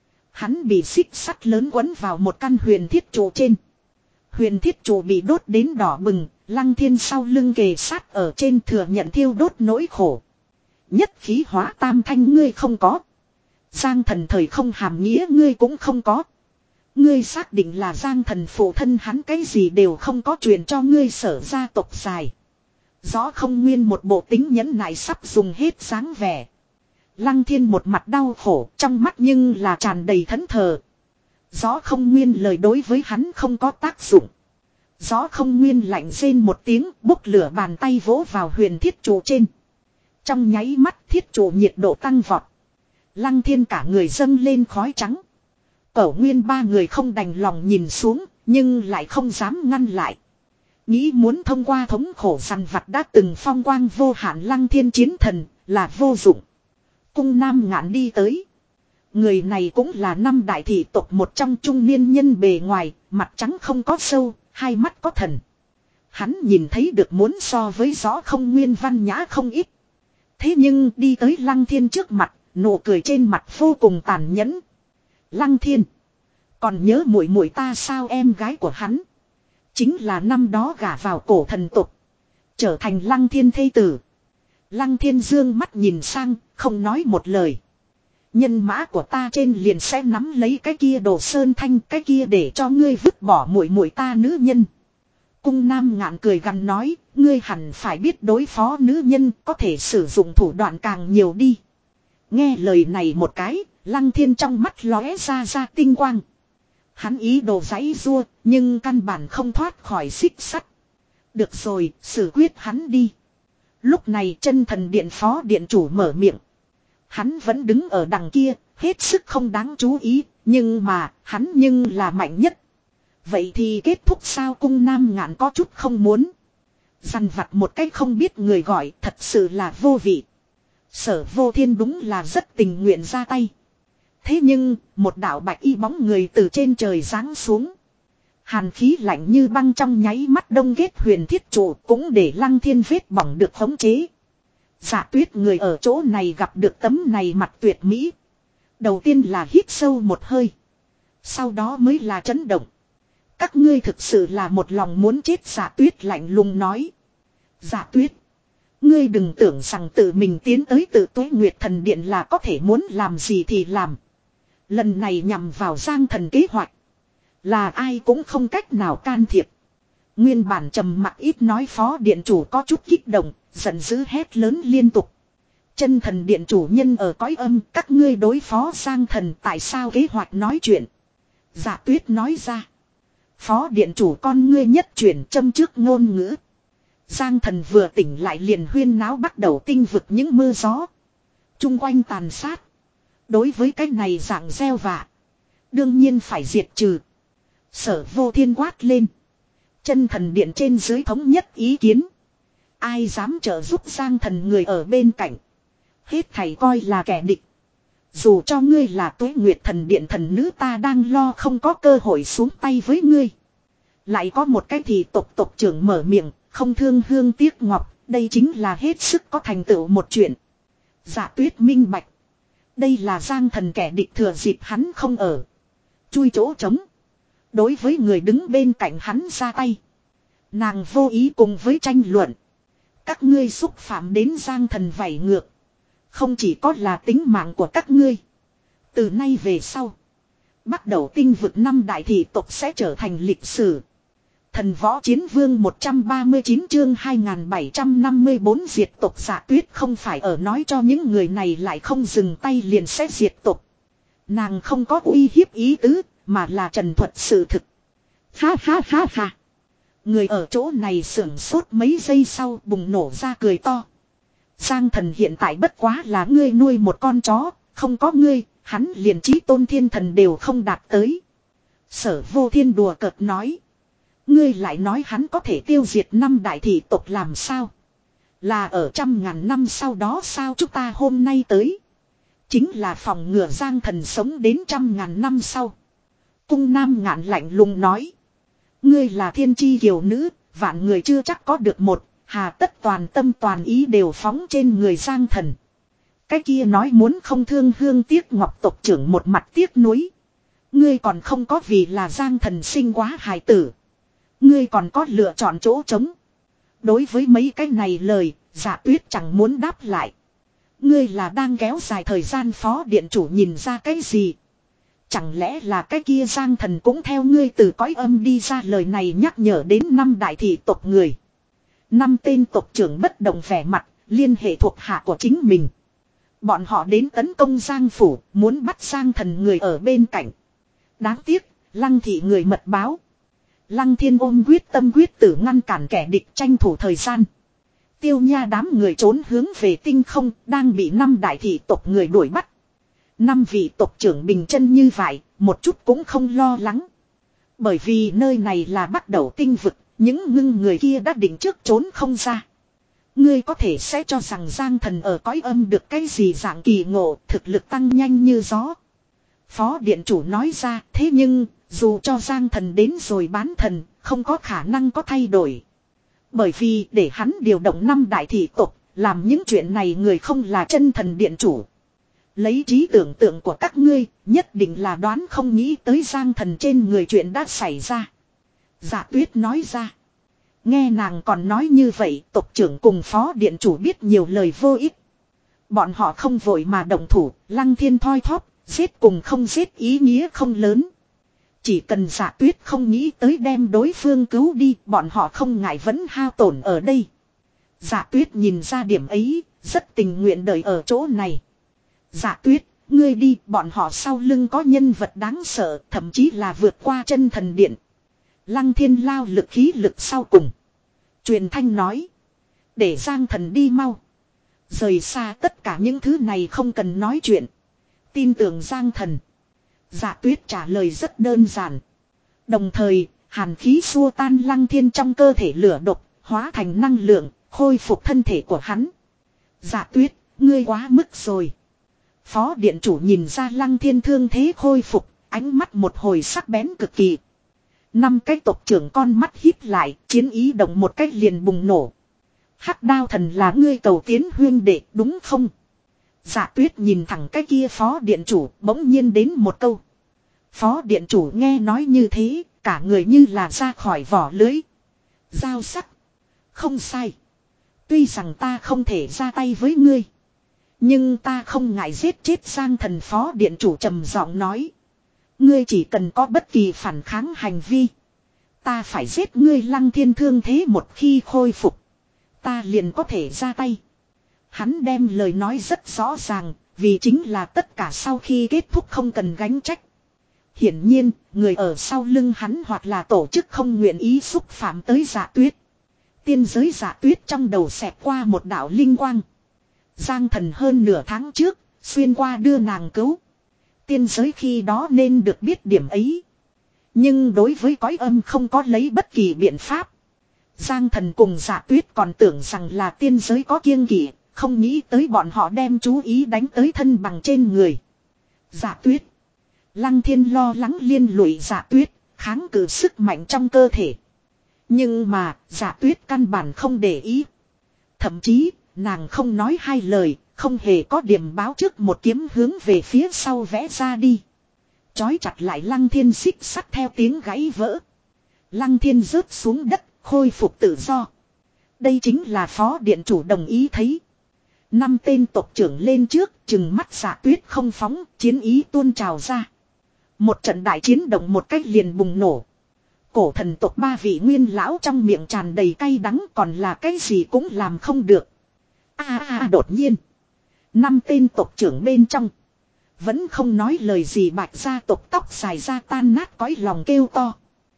Hắn bị xích sắt lớn quấn vào một căn huyền thiết trụ trên. Huyền thiết trụ bị đốt đến đỏ bừng, Lăng Thiên sau lưng kề sát ở trên thừa nhận thiêu đốt nỗi khổ. Nhất khí hóa tam thanh ngươi không có. Giang Thần thời không hàm nghĩa ngươi cũng không có. Ngươi xác định là Giang Thần phụ thân hắn cái gì đều không có truyền cho ngươi sở gia tộc dài. Rõ không nguyên một bộ tính nhẫn nại sắp dùng hết sáng vẻ. Lăng Thiên một mặt đau khổ, trong mắt nhưng là tràn đầy thẫn thờ. Rõ không nguyên lời đối với hắn không có tác dụng. Rõ không nguyên lạnh rên một tiếng, bốc lửa bàn tay vỗ vào huyền thiết trụ trên. Trong nháy mắt thiết trụ nhiệt độ tăng vọt. Lăng Thiên cả người dâng lên khói trắng. Cẩu Nguyên ba người không đành lòng nhìn xuống, nhưng lại không dám ngăn lại. Nghĩ muốn thông qua thống khổ săn vặt đã từng phong quang vô hạn Lăng Thiên chiến thần, là vô dụng. Cung Nam Ngạn đi tới. Người này cũng là năm đại thị tộc một trong trung niên nhân bề ngoài, mặt trắng không có sâu, hai mắt có thần. Hắn nhìn thấy được muốn so với Rõ không nguyên văn nhã không ít. Thế nhưng đi tới Lăng Thiên trước mặt, nụ cười trên mặt vô cùng tàn nhẫn. Lăng Thiên, còn nhớ muội muội ta sao? Em gái của hắn chính là năm đó gả vào cổ thần tộc, trở thành Lăng Thiên thê tử. Lăng Thiên dương mắt nhìn sang, không nói một lời. Nhân mã của ta trên liền sẽ nắm lấy cái kia Đồ Sơn Thanh, cái kia để cho ngươi vứt bỏ muội muội ta nữ nhân. Cung Nam Ngạn cười gằn nói, ngươi hẳn phải biết đối phó nữ nhân có thể sử dụng thủ đoạn càng nhiều đi. Nghe lời này một cái, Lăng Thiên trong mắt lóe ra ra tinh quang. Hắn ý đồ giãy giụa, nhưng căn bản không thoát khỏi xích sắt. Được rồi, xử quyết hắn đi. Lúc này chân thần điện phó điện chủ mở miệng. Hắn vẫn đứng ở đằng kia, hết sức không đáng chú ý, nhưng mà, hắn nhưng là mạnh nhất. Vậy thì kết thúc sao? Cung Nam Ngạn có chút không muốn. Dằn vặt một cách không biết người gọi, thật sự là vô vị. Sở Vô Thiên đúng là rất tình nguyện ra tay. Thế nhưng, một đạo bạch y bóng người từ trên trời giáng xuống. Hàn khí lạnh như băng trong nháy mắt đông kết huyền thiết trụ, cũng để Lăng Thiên vết bỏng được khống chế. Dạ Tuyết người ở chỗ này gặp được tấm này mặt tuyệt mỹ. Đầu tiên là hít sâu một hơi. Sau đó mới là chấn động. Các ngươi thực sự là một lòng muốn chết. Dạ Tuyết lạnh lùng nói. Dạ Tuyết, ngươi đừng tưởng rằng tự mình tiến tới Tự Tuế Nguyệt Thần Điện là có thể muốn làm gì thì làm. Lần này nhằm vào Giang Thần kế hoạch, là ai cũng không cách nào can thiệp. Nguyên bản trầm mặc ít nói phó điện chủ có chút kích động, giận dữ hét lớn liên tục. Chân thần điện chủ nhân ở cõi âm, các ngươi đối phó Giang Thần tại sao kế hoạch nói chuyện? Dạ Tuyết nói ra. Phó điện chủ con ngươi nhất chuyển châm trước ngôn ngữ. Giang Thần vừa tỉnh lại liền huyên náo bắt đầu tinh vực những mưa gió. Trung quanh tàn sát. Đối với cái này dạng gieo vạ, đương nhiên phải diệt trừ. Sở Vô Thiên quát lên. Chân thần điện trên dưới thống nhất ý kiến. Ai dám trợ giúp Giang Thần người ở bên cạnh, hết thảy coi là kẻ địch. Dù cho ngươi là Tuế Nguyệt Thần Điện thần nữ, ta đang lo không có cơ hội xuống tay với ngươi. Lại có một cái thì tộc tộc trưởng mở miệng, không thương hương tiếc ngọc, đây chính là hết sức có thành tựu một chuyện. Dạ Tuyết minh bạch. Đây là Giang Thần kẻ địch thừa dịp hắn không ở, chui chỗ trống, đối với người đứng bên cạnh hắn ra tay. Nàng vô ý cùng với tranh luận. Các ngươi xúc phạm đến Giang Thần vảy ngược, không chỉ có là tính mạng của các ngươi. Từ nay về sau, bắt đầu tinh vực năm đại thị tộc sẽ trở thành lịch sử. Thần Võ Chiến Vương một trăm ba mươi chín chương hai nghìn bảy trăm năm mươi bốn diệt tộc. Dạ Tuyết không phải ở nói cho những người này lại không dừng tay liền sẽ diệt tộc. Nàng không có uy hiếp ý tứ, mà là trần thuật sự thực. Ha ha ha ha. Người ở chỗ này sưởng sốt mấy giây sau bùng nổ ra cười to. Giang thần hiện tại bất quá là ngươi nuôi một con chó, không có ngươi, hắn liền chí tôn thiên thần đều không đạt tới. Sở Vô Thiên đùa cợt nói. Ngươi lại nói hắn có thể tiêu diệt năm đại thị tộc làm sao? Là ở trăm ngàn năm sau đó sao chúng ta hôm nay tới? Chính là phòng ngừa Giang thần sống đến trăm ngàn năm sau. Cung Nam Ngạn lạnh lùng nói. Ngươi là thiên chi kiều nữ, vạn người chưa chắc có được một, hà tất toàn tâm toàn ý đều phóng trên người Giang thần. Cái kia nói muốn không thương hương tiếc ngọc tộc trưởng một mặt tiếc nuối. Ngươi còn không có vì là Giang thần sinh quá hài tử. Ngươi còn có lựa chọn chỗ trống. Đối với mấy cái này lời, Dạ Tuyết chẳng muốn đáp lại. Ngươi là đang kéo dài thời gian phó điện chủ nhìn ra cái gì? Chẳng lẽ là cái kia Giang thần cũng theo ngươi từ cõi âm đi ra, lời này nhắc nhở đến năm đại thị tộc người. Năm tên tộc trưởng bất động vẻ mặt, liên hệ thuộc hạ của chính mình. Bọn họ đến tấn công Giang phủ, muốn bắt Giang thần người ở bên cạnh. Đáng tiếc, Lăng thị người mật báo. Lăng Thiên ôm quyết tâm quyết tử ngăn cản kẻ địch, tranh thủ thời gian. Tiêu Nha đám người trốn hướng về tinh không, đang bị năm đại thị tộc người đuổi bắt. Năm vị tộc trưởng bình chân như vậy, một chút cũng không lo lắng. Bởi vì nơi này là bắt đầu tinh vực, những ngưng người kia đã định trước trốn không ra. Ngươi có thể sẽ cho rằng Giang thần ở cõi âm được cái gì dạng kỳ ngộ, thực lực tăng nhanh như gió. Phó điện chủ nói ra, thế nhưng, dù cho Giang thần đến rồi bán thần, không có khả năng có thay đổi. Bởi vì để hắn điều động năm đại thị tộc, làm những chuyện này người không là chân thần điện chủ. Lấy trí tưởng tượng của các ngươi, nhất định là đoán không nghĩ tới Giang thần trên người chuyện đã xảy ra. Dạ Tuyết nói ra. Nghe nàng còn nói như vậy, tộc trưởng cùng phó điện chủ biết nhiều lời vô ích. Bọn họ không vội mà động thủ, Lăng Thiên thoi thóp, giết cùng không giết ý nghĩa không lớn. Chỉ cần Dạ Tuyết không nghĩ tới đem đối phương cứu đi, bọn họ không ngại vẫn hao tổn ở đây. Dạ Tuyết nhìn ra điểm ấy, rất tình nguyện đợi ở chỗ này. Dạ Tuyết, ngươi đi, bọn họ sau lưng có nhân vật đáng sợ, thậm chí là vượt qua chân thần điện. Lăng Thiên lao lực khí lực sau cùng. Truyền thanh nói. Để Giang thần đi mau. Rời xa tất cả những thứ này không cần nói chuyện. Tin tưởng Giang thần. Dạ Tuyết trả lời rất đơn giản. Đồng thời, hàn khí xua tan Lăng Thiên trong cơ thể lửa độc, hóa thành năng lượng, khôi phục thân thể của hắn. Dạ Tuyết, ngươi quá mức rồi. Phó điện chủ nhìn ra Lăng Thiên thương thế khôi phục, ánh mắt một hồi sắc bén cực kỳ. Năm cái tộc trưởng con mắt híp lại, chiến ý động một cách liền bùng nổ. Hắc Đao thần là ngươi cầu tiến huyên đệ, đúng không? Dạ Tuyết nhìn thẳng cái kia phó điện chủ, bỗng nhiên đến một câu. Phó điện chủ nghe nói như thế, cả người như là ra khỏi vỏ lưới. Dao sắc. Không sai. Tuy rằng ta không thể ra tay với ngươi, nhưng ta không ngại giết chết Giang thần. Phó điện chủ trầm giọng nói. Ngươi chỉ cần có bất kỳ phản kháng hành vi, ta phải giết ngươi. Lăng Thiên thương thế một khi khôi phục, ta liền có thể ra tay. Hắn đem lời nói rất rõ ràng, vì chính là tất cả sau khi kết thúc không cần gánh trách. Hiển nhiên, người ở sau lưng hắn hoặc là tổ chức không nguyện ý xúc phạm tới Dạ Tuyết. Tiên giới Dạ Tuyết trong đầu xẹt qua một đạo linh quang. Giang thần hơn nửa tháng trước, xuyên qua đưa nàng cứu. Tiên giới khi đó nên được biết điểm ấy. Nhưng đối với cõi âm không có lấy bất kỳ biện pháp. Giang thần cùng Dạ Tuyết còn tưởng rằng là tiên giới có kiêng kỵ, không nghĩ tới bọn họ đem chú ý đánh tới thân bằng trên người. Dạ Tuyết. Lăng Thiên lo lắng liên lụy Dạ Tuyết, kháng cự sức mạnh trong cơ thể. Nhưng mà, Dạ Tuyết căn bản không để ý. Thậm chí, nàng không nói hai lời, không hề có điểm báo trước một kiếm hướng về phía sau vẽ ra đi. Chói chặt lại Lăng Thiên xích sắt theo tiếng gãy vỡ. Lăng Thiên rớt xuống đất, khôi phục tự do. Đây chính là phó điện chủ đồng ý thấy. Năm tên tộc trưởng lên trước, chừng mắt Dạ Tuyết không phóng, chiến ý tuôn trào ra. Một trận đại chiến động một cách liền bùng nổ. Cổ thần tộc ba vị nguyên lão trong miệng tràn đầy cay đắng, còn là cái gì cũng làm không được. A a đột nhiên, năm tên tộc trưởng bên trong, Vẫn không nói lời gì Bạch gia tộc tóc dài ra tan nát cõi lòng kêu to.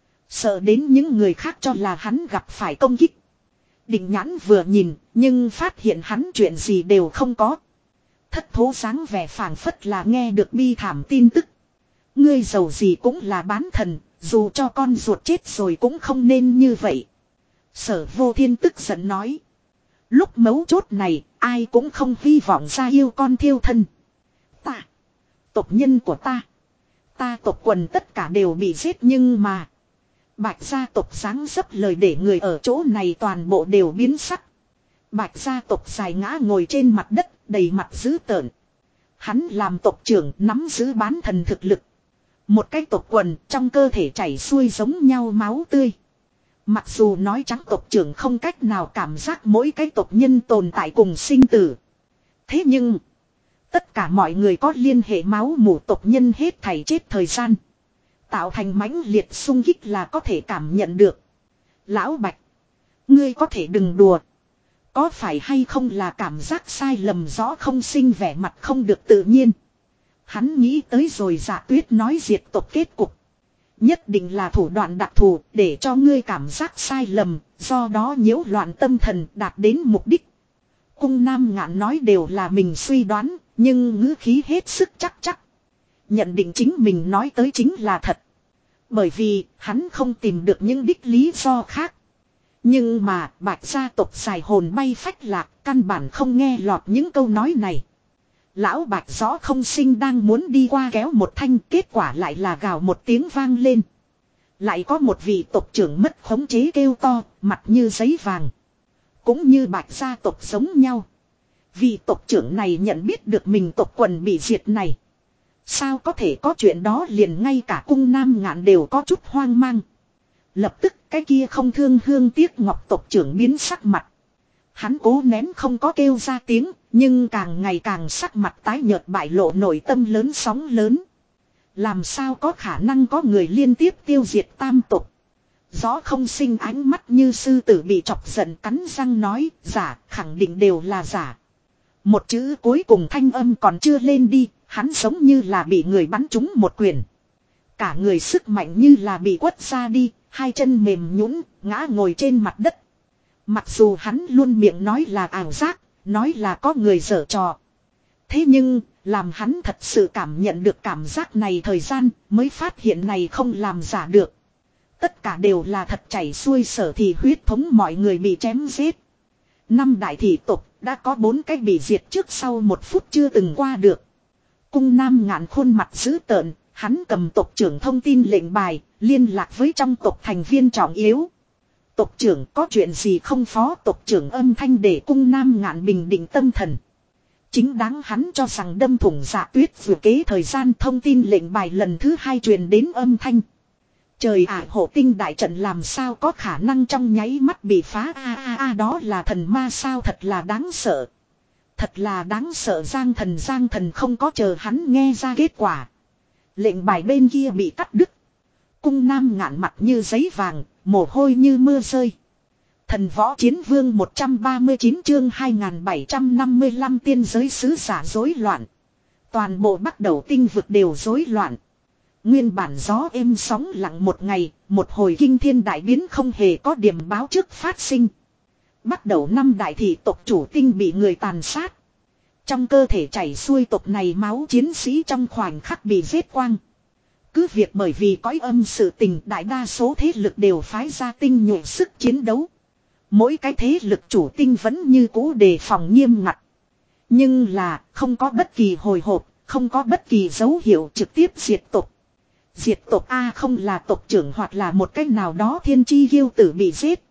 Sợ đến những người khác cho là hắn gặp phải công kích. Định Nhãn vừa nhìn, nhưng phát hiện hắn chuyện gì đều không có. Thất thố dáng vẻ phảng phất là nghe được bi thảm tin tức. Ngươi giàu gì cũng là bán thần, dù cho con ruột chết rồi cũng không nên như vậy. Sở Vô Thiên tức giận nói. Lúc mấu chốt này, ai cũng không hy vọng ra yêu con thiêu thân. Ta, tộc nhân của ta, ta tộc quần tất cả đều bị giết nhưng mà... Bạch gia tộc sáng dấp lời để người ở chỗ này toàn bộ đều biến sắc. Bạch gia tộc dài ngã ngồi trên mặt đất, đầy mặt dữ tợn. Hắn làm tộc trưởng nắm giữ bán thần thực lực. Một cái tộc quần trong cơ thể chảy xuôi giống nhau máu tươi. Mặc dù nói trắng tộc trưởng không cách nào cảm giác mỗi cái tộc nhân tồn tại cùng sinh tử. Thế nhưng, tất cả mọi người có liên hệ máu mủ tộc nhân hết thảy chết thời gian. Tạo thành mãnh liệt xung kích là có thể cảm nhận được. Lão Bạch, ngươi có thể đừng đùa. Có phải hay không là cảm giác sai lầm rõ không sinh vẻ mặt không được tự nhiên. Hắn nghĩ tới rồi Dạ Tuyết nói diệt tộc kết cục. Nhất định là thủ đoạn đặc thù để cho ngươi cảm giác sai lầm, do đó nhiễu loạn tâm thần đạt đến mục đích. Cung Nam Ngạn nói đều là mình suy đoán, nhưng ngữ khí hết sức chắc chắc. Nhận định chính mình nói tới chính là thật. Bởi vì hắn không tìm được những đích lý do khác. Nhưng mà Bạch gia tộc xài hồn bay phách lạc, căn bản không nghe lọt những câu nói này. Lão Bạch rõ không sinh đang muốn đi qua kéo một thanh, kết quả lại là gào một tiếng vang lên. Lại có một vị tộc trưởng mất khống chế kêu to, mặt như giấy vàng. Cũng như Bạch gia tộc giống nhau. Vị tộc trưởng này nhận biết được mình tộc quần bị diệt này. Sao có thể có chuyện đó, liền ngay cả Cung Nam Ngạn đều có chút hoang mang. Lập tức cái kia không thương hương tiếc ngọc tộc trưởng biến sắc mặt. Hắn cố nén không có kêu ra tiếng, nhưng càng ngày càng sắc mặt tái nhợt bại lộ nội tâm lớn sóng lớn. Làm sao có khả năng có người liên tiếp tiêu diệt tam tộc. Rõ không sinh ánh mắt như sư tử bị chọc giận cắn răng nói, giả, khẳng định đều là giả. Một chữ cuối cùng thanh âm còn chưa lên đi, hắn giống như là bị người bắn trúng một quyền. Cả người sức mạnh như là bị quất ra đi, hai chân mềm nhũn ngã ngồi trên mặt đất. Mặc dù hắn luôn miệng nói là ảo giác, nói là có người giở trò. Thế nhưng, làm hắn thật sự cảm nhận được cảm giác này thời gian, mới phát hiện này không làm giả được. Tất cả đều là thật chảy xuôi sở thì huyết thống mọi người bị chém giết. Năm đại thị tộc đã có bốn cái bị diệt trước sau một phút chưa từng qua được. Cung Nam Ngạn khuôn mặt dữ tợn, hắn cầm tộc trưởng thông tin lệnh bài, liên lạc với trong tộc thành viên trọng yếu. Tộc trưởng có chuyện gì không, phó tộc trưởng âm thanh để Cung Nam Ngạn bình định tâm thần. Chính đáng hắn cho rằng đâm thủng Dạ Tuyết vừa kế thời gian, thông tin lệnh bài lần thứ hai truyền đến âm thanh. Trời ạ, hộ tinh đại trận làm sao có khả năng trong nháy mắt bị phá, a a a đó là thần ma sao, thật là đáng sợ. Thật là đáng sợ. Giang thần Giang thần không có chờ hắn nghe ra kết quả. Lệnh bài bên kia bị cắt đứt. Cung Nam Ngạn mặt như giấy vàng, mồ hôi như mưa rơi. Thần võ chiến vương một trăm ba mươi chín chương hai nghìn bảy trăm năm mươi lăm tiên giới sứ giả rối loạn. Toàn bộ bắt đầu tinh vực đều rối loạn. Nguyên bản gió êm sóng lặng một ngày, một hồi kinh thiên đại biến không hề có điểm báo trước phát sinh. Bắt đầu năm đại thị tộc chủ tinh bị người tàn sát. Trong cơ thể chảy xuôi tộc này máu chiến sĩ trong khoảnh khắc bị giết quang. Cứ việc bởi vì cõi âm sự tình, đại đa số thế lực đều phái ra tinh nhuệ sức chiến đấu. Mỗi cái thế lực chủ tinh vẫn như cũ đề phòng nghiêm ngặt. Nhưng là không có bất kỳ hồi hộp, không có bất kỳ dấu hiệu trực tiếp diệt tộc. Diệt tộc A không là tộc trưởng hoặc là một cách nào đó thiên chi kiêu tử bị giết.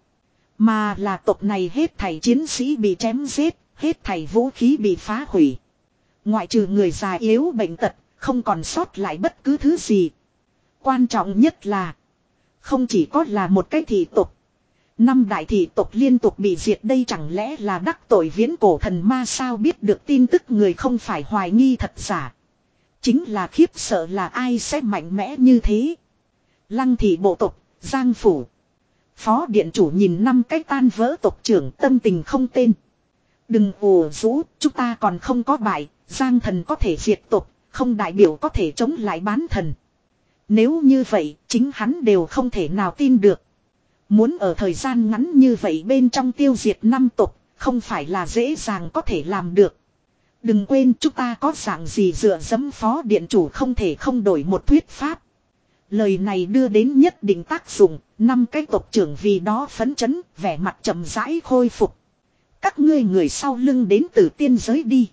Mà là tộc này hết thảy chiến sĩ bị chém giết, hết thảy vũ khí bị phá hủy. Ngoại trừ người già yếu bệnh tật, không còn sót lại bất cứ thứ gì. Quan trọng nhất là, không chỉ có là một cái thị tộc. Năm đại thị tộc liên tục bị diệt, đây chẳng lẽ là đắc tội viễn cổ thần ma sao? Biết được tin tức người không phải hoài nghi thật giả. Chính là khiếp sợ là ai sẽ mạnh mẽ như thế. Lăng thị bộ tộc, Giang phủ. Phó điện chủ nhìn năm cái tan vỡ tộc trưởng, tâm tình không tên. Đừng ồ rũ, chúng ta còn không có bại, Giang thần có thể diệt tộc, không đại biểu có thể chống lại bán thần. Nếu như vậy, chính hắn đều không thể nào tin được. Muốn ở thời gian ngắn như vậy bên trong tiêu diệt năm tộc, không phải là dễ dàng có thể làm được. Đừng quên chúng ta có dạng gì dựa dẫm phó điện chủ không thể không đổi một thuyết pháp. Lời này đưa đến nhất định tác dụng, năm cái tộc trưởng vì đó phấn chấn, vẻ mặt chậm rãi khôi phục. Các ngươi người sau lưng đến từ tiên giới đi.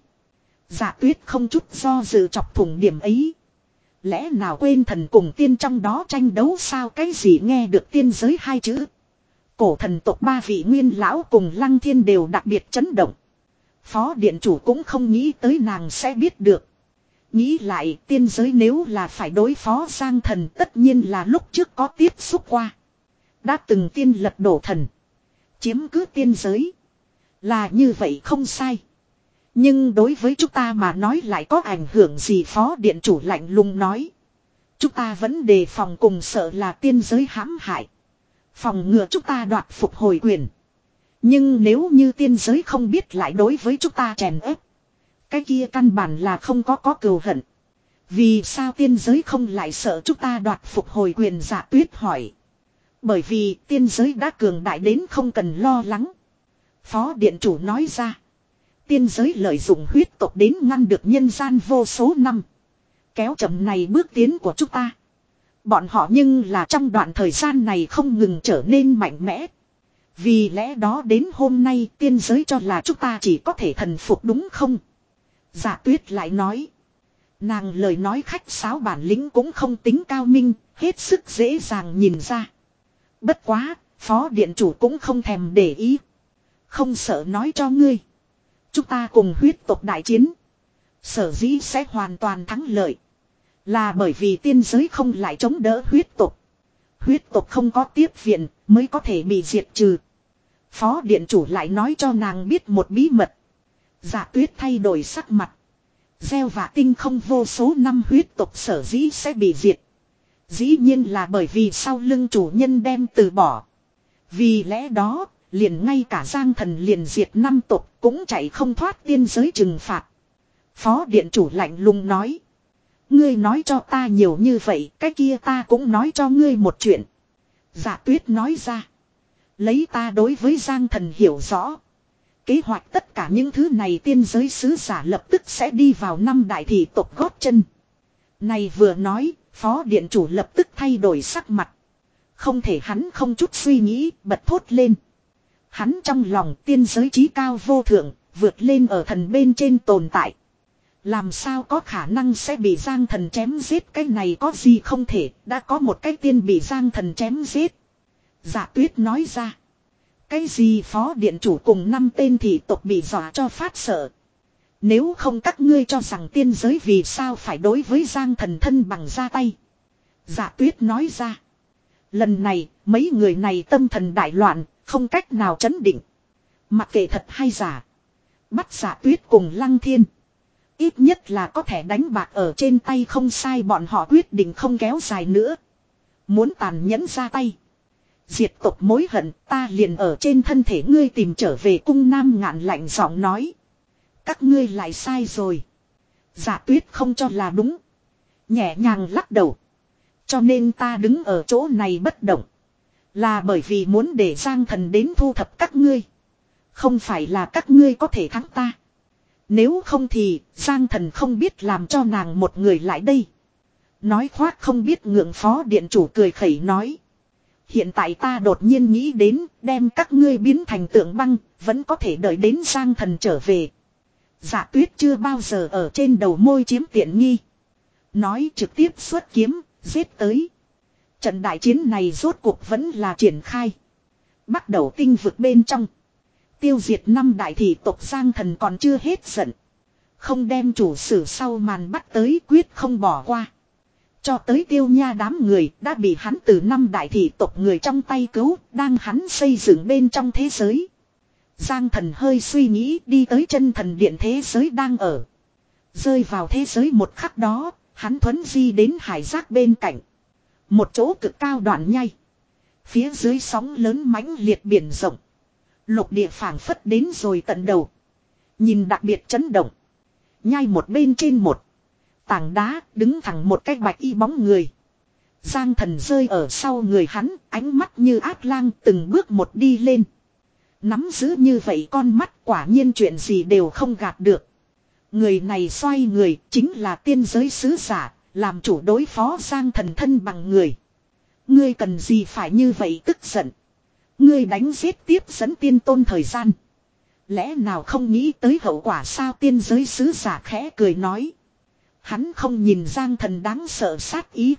Dạ Tuyết không chút do dự chọc thủng điểm ấy. Lẽ nào quên thần cùng tiên trong đó tranh đấu sao, cái gì nghe được tiên giới hai chữ. Cổ thần tộc ba vị nguyên lão cùng Lăng Thiên đều đặc biệt chấn động. Phó điện chủ cũng không nghĩ tới nàng sẽ biết được. Nghĩ lại tiên giới nếu là phải đối phó Giang thần tất nhiên là lúc trước có tiếp xúc qua. Đã từng tiên lật đổ thần. Chiếm cứ tiên giới. Là như vậy không sai. Nhưng đối với chúng ta mà nói lại có ảnh hưởng gì, phó điện chủ lạnh lùng nói. Chúng ta vẫn đề phòng cùng sợ là tiên giới hãm hại. Phòng ngừa chúng ta đoạt phục hồi quyền. Nhưng nếu như tiên giới không biết lại đối với chúng ta chèn ép. Cái kia căn bản là không có có cừu hận. Vì sao tiên giới không lại sợ chúng ta đoạt phục hồi quyền, Dạ Tuyết hỏi. Bởi vì tiên giới đã cường đại đến không cần lo lắng. Phó điện chủ nói ra. Tiên giới lợi dụng huyết tộc đến ngăn được nhân gian vô số năm. Kéo chậm này bước tiến của chúng ta. Bọn họ nhưng là trong đoạn thời gian này không ngừng trở nên mạnh mẽ. Vì lẽ đó đến hôm nay tiên giới cho là chúng ta chỉ có thể thần phục đúng không? Dạ Tuyết lại nói. Nàng lời nói khách sáo bản lĩnh cũng không tính cao minh, hết sức dễ dàng nhìn ra. Bất quá, phó điện chủ cũng không thèm để ý. Không sợ nói cho ngươi. Chúng ta cùng huyết tộc đại chiến. Sở dĩ sẽ hoàn toàn thắng lợi. Là bởi vì tiên giới không lại chống đỡ huyết tộc. Huyết tộc không có tiếp viện mới có thể bị diệt trừ. Phó điện chủ lại nói cho nàng biết một bí mật. Dạ Tuyết thay đổi sắc mặt. Gieo và tinh không vô số năm huyết tộc sở dĩ sẽ bị diệt. Dĩ nhiên là bởi vì sau lưng chủ nhân đem từ bỏ. Vì lẽ đó, liền ngay cả Giang thần liền diệt năm tộc cũng chạy không thoát tiên giới trừng phạt. Phó điện chủ lạnh lùng nói. Ngươi nói cho ta nhiều như vậy, cái kia ta cũng nói cho ngươi một chuyện. Dạ Tuyết nói ra. Lấy ta đối với Giang thần hiểu rõ. Kế hoạch tất cả những thứ này tiên giới sứ giả lập tức sẽ đi vào năm đại thị tộc gót chân. Này vừa nói, phó điện chủ lập tức thay đổi sắc mặt. Không thể hắn không chút suy nghĩ, bật thốt lên. Hắn trong lòng tiên giới trí cao vô thượng, vượt lên ở thần bên trên tồn tại. Làm sao có khả năng sẽ bị Giang thần chém giết, cái này có gì không thể, đã có một cái tiên bị Giang thần chém giết. Dạ Tuyết nói ra. Cái gì phó điện chủ cùng năm tên thị tộc bị dọa cho phát sợ. Nếu không các ngươi cho rằng tiên giới vì sao phải đối với Giang thần thân bằng ra tay. Dạ Tuyết nói ra. Lần này mấy người này tâm thần đại loạn, không cách nào trấn định. Mặc kệ thật hay giả. Bắt Dạ Tuyết cùng Lăng Thiên. Ít nhất là có thể đánh bạc ở trên tay không sai, bọn họ quyết định không kéo dài nữa. Muốn tàn nhẫn ra tay. Diệt tộc mối hận ta liền ở trên thân thể ngươi tìm trở về, cung Nam Ngạn lạnh giọng nói. Các ngươi lại sai rồi. Dạ Tuyết không cho là đúng. Nhẹ nhàng lắc đầu. Cho nên ta đứng ở chỗ này bất động. Là bởi vì muốn để Giang thần đến thu thập các ngươi. Không phải là các ngươi có thể thắng ta. Nếu không thì Giang thần không biết làm cho nàng một người lại đây. Nói khoác không biết ngượng, phó điện chủ cười khẩy nói. Hiện tại ta đột nhiên nghĩ đến đem các ngươi biến thành tượng băng, vẫn có thể đợi đến Giang thần trở về. Dạ Tuyết chưa bao giờ ở trên đầu môi chiếm tiện nghi. Nói trực tiếp xuất kiếm, giết tới. Trận đại chiến này rốt cuộc vẫn là triển khai. Bắt đầu tinh vực bên trong. Tiêu diệt năm đại thị tộc Giang thần còn chưa hết giận. Không đem chủ sử sau màn bắt tới quyết không bỏ qua. Cho tới Tiêu Nha đám người đã bị hắn từ năm đại thị tộc người trong tay cứu, đang hắn xây dựng bên trong thế giới. Giang thần hơi suy nghĩ đi tới chân thần điện thế giới đang ở. Rơi vào thế giới một khắc đó, hắn thuấn di đến hải giác bên cạnh. Một chỗ cực cao đoạn nhai. Phía dưới sóng lớn mãnh liệt biển rộng. Lục địa phảng phất đến rồi tận đầu. Nhìn đặc biệt chấn động. Nhai một bên trên một. tảng đá, đứng thẳng một cái bạch y bóng người. Giang Thần rơi ở sau người hắn, ánh mắt như ác lang từng bước một đi lên. Nắm giữ như vậy con mắt quả nhiên chuyện gì đều không gạt được. Người này xoay người chính là tiên giới sứ giả, làm chủ đối phó Giang Thần thân bằng người. Ngươi cần gì phải như vậy tức giận. Ngươi đánh giết tiếp dẫn tiên tôn thời gian. Lẽ nào không nghĩ tới hậu quả sao, tiên giới sứ giả khẽ cười nói. Hắn không nhìn Giang Thần đáng sợ sát ý.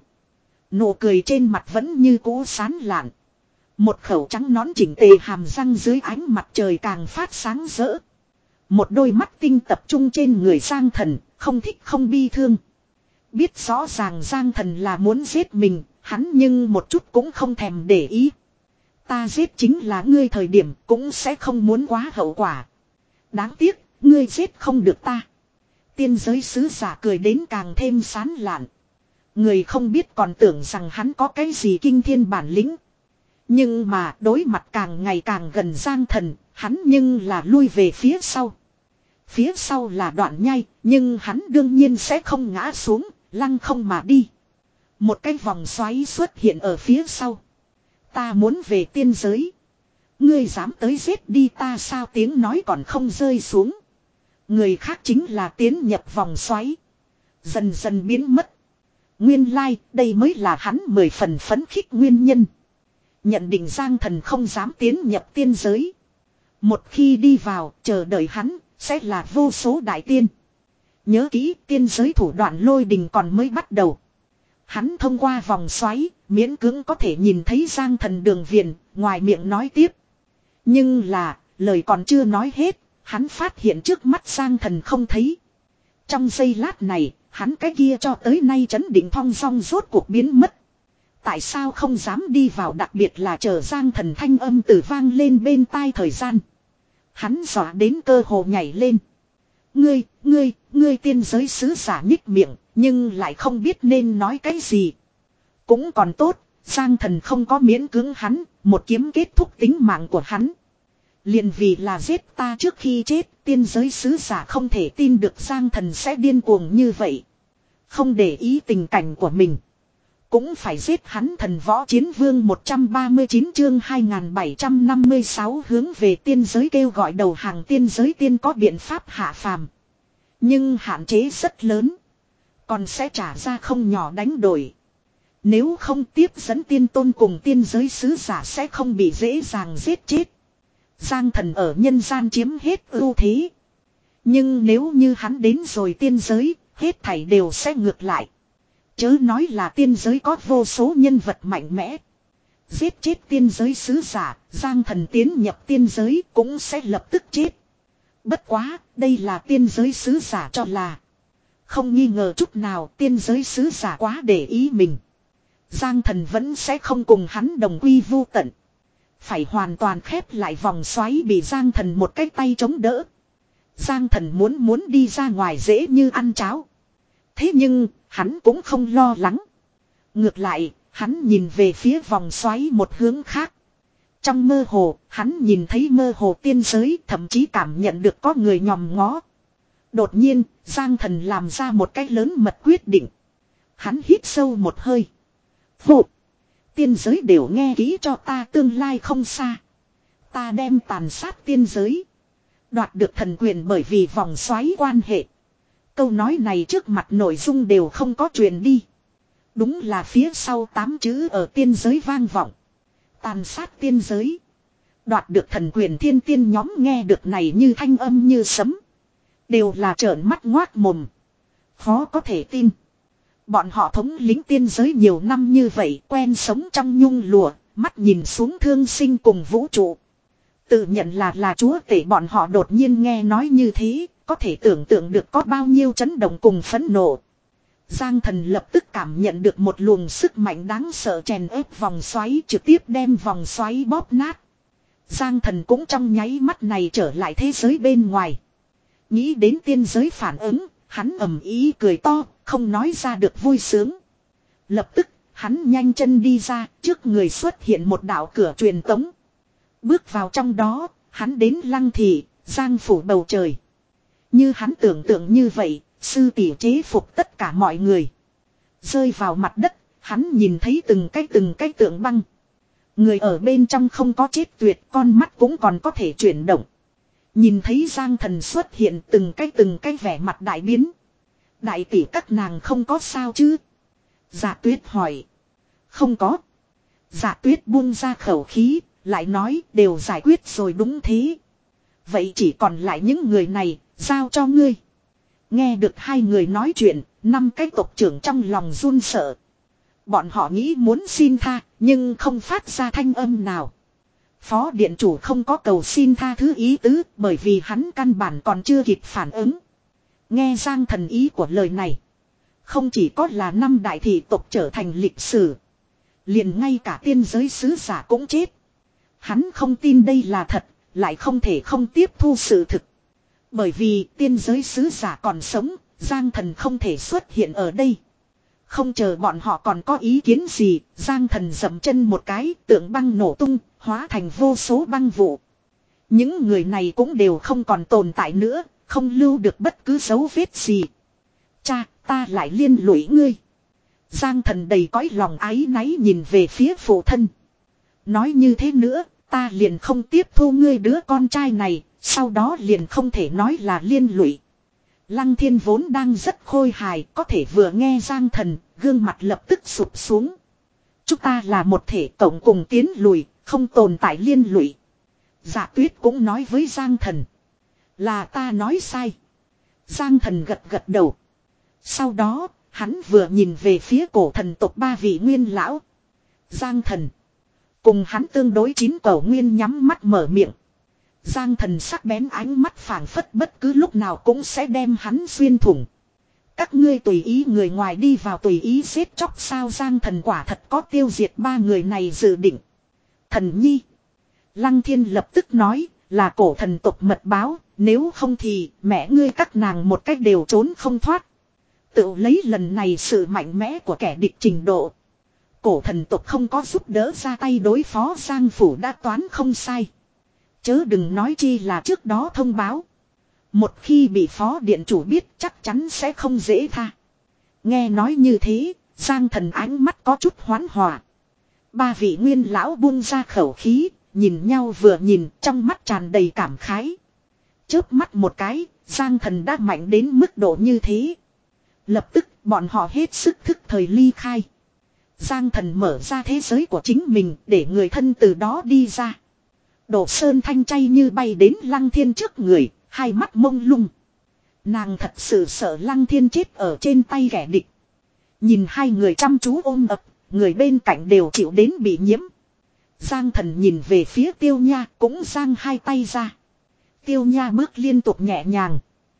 Nụ cười trên mặt vẫn như cũ sán lạn. Một khẩu trắng nón chỉnh tề hàm răng dưới ánh mặt trời càng phát sáng rỡ. Một đôi mắt tinh tập trung trên người Giang Thần, không thích không bi thương. Biết rõ ràng Giang Thần là muốn giết mình, hắn nhưng một chút cũng không thèm để ý. Ta giết chính là ngươi thời điểm cũng sẽ không muốn quá hậu quả. Đáng tiếc, ngươi giết không được ta. Tiên giới sứ giả cười đến càng thêm sán lạn. Người không biết còn tưởng rằng hắn có cái gì kinh thiên bản lĩnh. Nhưng mà đối mặt càng ngày càng gần Giang Thần, hắn nhưng là lui về phía sau. Phía sau là đoạn nhai, nhưng hắn đương nhiên sẽ không ngã xuống, lăng không mà đi. Một cái vòng xoáy xuất hiện ở phía sau. Ta muốn về tiên giới. Ngươi dám tới giết đi ta sao, tiếng nói còn không rơi xuống. Người khác chính là tiến nhập vòng xoáy. Dần dần biến mất. Nguyên lai, like, đây mới là hắn mười phần phấn khích nguyên nhân. Nhận định Giang Thần không dám tiến nhập tiên giới. Một khi đi vào, chờ đợi hắn, sẽ là vô số đại tiên. Nhớ kỹ, tiên giới thủ đoạn lôi đình còn mới bắt đầu. Hắn thông qua vòng xoáy, miễn cưỡng có thể nhìn thấy Giang Thần đường viền, ngoài miệng nói tiếp. Nhưng là, lời còn chưa nói hết, hắn phát hiện trước mắt Giang Thần không thấy. Trong giây lát này, hắn cái kia cho tới nay trấn định thong dong rốt cuộc biến mất. Tại sao không dám đi vào, đặc biệt là chờ Giang Thần thanh âm từ vang lên bên tai thời gian. Hắn dọa đến cơ hồ nhảy lên. Ngươi, ngươi, ngươi tiên giới sứ giả nhích miệng, nhưng lại không biết nên nói cái gì. Cũng còn tốt, Giang Thần không có miễn cưỡng hắn, một kiếm kết thúc tính mạng của hắn. Liền vì là giết ta trước khi chết, tiên giới sứ giả không thể tin được Giang Thần sẽ điên cuồng như vậy. Không để ý tình cảnh của mình. Cũng phải giết hắn. Thần võ chiến vương một trăm ba mươi chín chương hai nghìn bảy trăm năm mươi sáu hướng về tiên giới kêu gọi đầu hàng. Tiên giới tiên có biện pháp hạ phàm. Nhưng hạn chế rất lớn. Còn sẽ trả ra không nhỏ đánh đổi. Nếu không tiếp dẫn tiên tôn cùng tiên giới sứ giả sẽ không bị dễ dàng giết chết. Giang Thần ở nhân gian chiếm hết ưu thế. Nhưng nếu như hắn đến rồi tiên giới, hết thảy đều sẽ ngược lại. Chớ nói là tiên giới có vô số nhân vật mạnh mẽ. Giết chết tiên giới sứ giả, Giang Thần tiến nhập tiên giới cũng sẽ lập tức chết. Bất quá, đây là tiên giới sứ giả cho là. Không nghi ngờ chút nào, tiên giới sứ giả quá để ý mình. Giang Thần vẫn sẽ không cùng hắn đồng quy vu tận. Phải hoàn toàn khép lại vòng xoáy, bị Giang Thần một cái tay chống đỡ. Giang Thần muốn muốn đi ra ngoài dễ như ăn cháo. Thế nhưng, hắn cũng không lo lắng. Ngược lại, hắn nhìn về phía vòng xoáy một hướng khác. Trong mơ hồ, hắn nhìn thấy mơ hồ tiên giới, thậm chí cảm nhận được có người nhòm ngó. Đột nhiên, Giang Thần làm ra một cái lớn mật quyết định. Hắn hít sâu một hơi. Phụ! Tiên giới đều nghe kỹ cho ta, tương lai không xa. Ta đem tàn sát tiên giới. Đoạt được thần quyền bởi vì vòng xoáy quan hệ. Câu nói này trước mặt nội dung đều không có truyền đi. Đúng là phía sau tám chữ ở tiên giới vang vọng. Tàn sát tiên giới. Đoạt được thần quyền, thiên tiên nhóm nghe được này như thanh âm như sấm. Đều là trợn mắt ngoác mồm. Khó có thể tin. Bọn họ thống lĩnh tiên giới nhiều năm như vậy, quen sống trong nhung lụa, mắt nhìn xuống thương sinh cùng vũ trụ. Tự nhận là là chúa tể, bọn họ đột nhiên nghe nói như thế, có thể tưởng tượng được có bao nhiêu chấn động cùng phẫn nộ. Giang Thần lập tức cảm nhận được một luồng sức mạnh đáng sợ chèn ép vòng xoáy, trực tiếp đem vòng xoáy bóp nát. Giang Thần cũng trong nháy mắt này trở lại thế giới bên ngoài. Nghĩ đến tiên giới phản ứng, hắn ầm ý cười to, không nói ra được vui sướng. Lập tức, hắn nhanh chân đi ra, trước người xuất hiện một đạo cửa truyền tống. Bước vào trong đó, hắn đến Lăng Thị, Giang phủ bầu trời. Như hắn tưởng tượng như vậy, Sư tỷ chế phục tất cả mọi người. Rơi vào mặt đất, hắn nhìn thấy từng cái từng cái tượng băng. Người ở bên trong không có chết tuyệt, con mắt cũng còn có thể chuyển động. Nhìn thấy Giang Thần xuất hiện từng cái từng cái vẻ mặt đại biến. Đại tỷ các nàng không có sao chứ? Dạ Tuyết hỏi. Không có. Dạ Tuyết buông ra khẩu khí, lại nói đều giải quyết rồi đúng thế. Vậy chỉ còn lại những người này, giao cho ngươi. Nghe được hai người nói chuyện, năm cái tộc trưởng trong lòng run sợ. Bọn họ nghĩ muốn xin tha, nhưng không phát ra thanh âm nào. Phó điện chủ không có cầu xin tha thứ ý tứ, bởi vì hắn căn bản còn chưa kịp phản ứng. Nghe Giang Thần ý của lời này. Không chỉ có là năm đại thị tộc trở thành lịch sử. Liền ngay cả tiên giới sứ giả cũng chết. Hắn không tin đây là thật, lại không thể không tiếp thu sự thực. Bởi vì tiên giới sứ giả còn sống, Giang Thần không thể xuất hiện ở đây. Không chờ bọn họ còn có ý kiến gì, Giang Thần dậm chân một cái, tượng băng nổ tung, hóa thành vô số băng vụ. Những người này cũng đều không còn tồn tại nữa, không lưu được bất cứ dấu vết gì. Cha, ta lại liên lụy ngươi. Giang Thần đầy cõi lòng áy náy nhìn về phía phụ thân. Nói như thế nữa, ta liền không tiếp thu ngươi đứa con trai này, sau đó liền không thể nói là liên lụy. Lăng Thiên vốn đang rất khôi hài, có thể vừa nghe Giang Thần, gương mặt lập tức sụp xuống. Chúng ta là một thể cộng cùng tiến lùi, không tồn tại liên lụy. Dạ Tuyết cũng nói với Giang Thần. Là ta nói sai. Giang Thần gật gật đầu. Sau đó, hắn vừa nhìn về phía cổ thần tộc ba vị nguyên lão. Giang Thần. Cùng hắn tương đối chín cổ nguyên nhắm mắt mở miệng. Giang Thần sắc bén ánh mắt phảng phất bất cứ lúc nào cũng sẽ đem hắn xuyên thủng. Các ngươi tùy ý người ngoài đi vào tùy ý giết chóc sao? Giang Thần quả thật có tiêu diệt ba người này dự định. Thần nhi. Lăng Thiên lập tức nói là cổ thần tộc mật báo, nếu không thì mẹ ngươi các nàng một cách đều trốn không thoát. Tự lấy lần này sự mạnh mẽ của kẻ địch trình độ. Cổ thần tộc không có giúp đỡ ra tay đối phó Giang Phủ đã toán không sai. Chớ đừng nói chi là trước đó thông báo. Một khi bị phó điện chủ biết chắc chắn sẽ không dễ tha. Nghe nói như thế, Giang Thần ánh mắt có chút hoán hòa. Ba vị nguyên lão buông ra khẩu khí, nhìn nhau vừa nhìn trong mắt tràn đầy cảm khái. Chớp mắt một cái, Giang Thần đã mạnh đến mức độ như thế. Lập tức bọn họ hết sức thức thời ly khai. Giang Thần mở ra thế giới của chính mình để người thân từ đó đi ra. Đổ Sơn Thanh chay như bay đến Lăng Thiên trước người, hai mắt mông lung. Nàng thật sự sợ Lăng Thiên chết ở trên tay kẻ địch. Nhìn hai người chăm chú ôm ập, người bên cạnh đều chịu đến bị nhiễm. Giang Thần nhìn về phía Tiêu Nha cũng giang hai tay ra. Tiêu Nha bước liên tục nhẹ nhàng.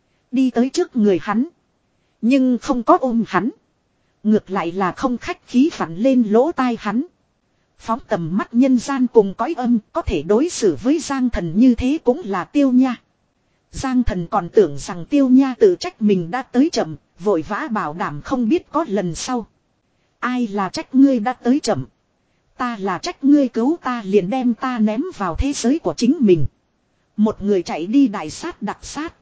Đi tới trước người hắn. Nhưng không có ôm hắn. Ngược lại là không khách khí phản lên lỗ tai hắn. Phóng tầm mắt nhân gian cùng cõi âm có thể đối xử với Giang Thần như thế cũng là Tiêu Nha. Giang Thần còn tưởng rằng Tiêu Nha tự trách mình đã tới chậm, vội vã bảo đảm không biết có lần sau. Ai là trách ngươi đã tới chậm? Ta là trách ngươi cứu ta liền đem ta ném vào thế giới của chính mình. Một người chạy đi đại sát đặc sát.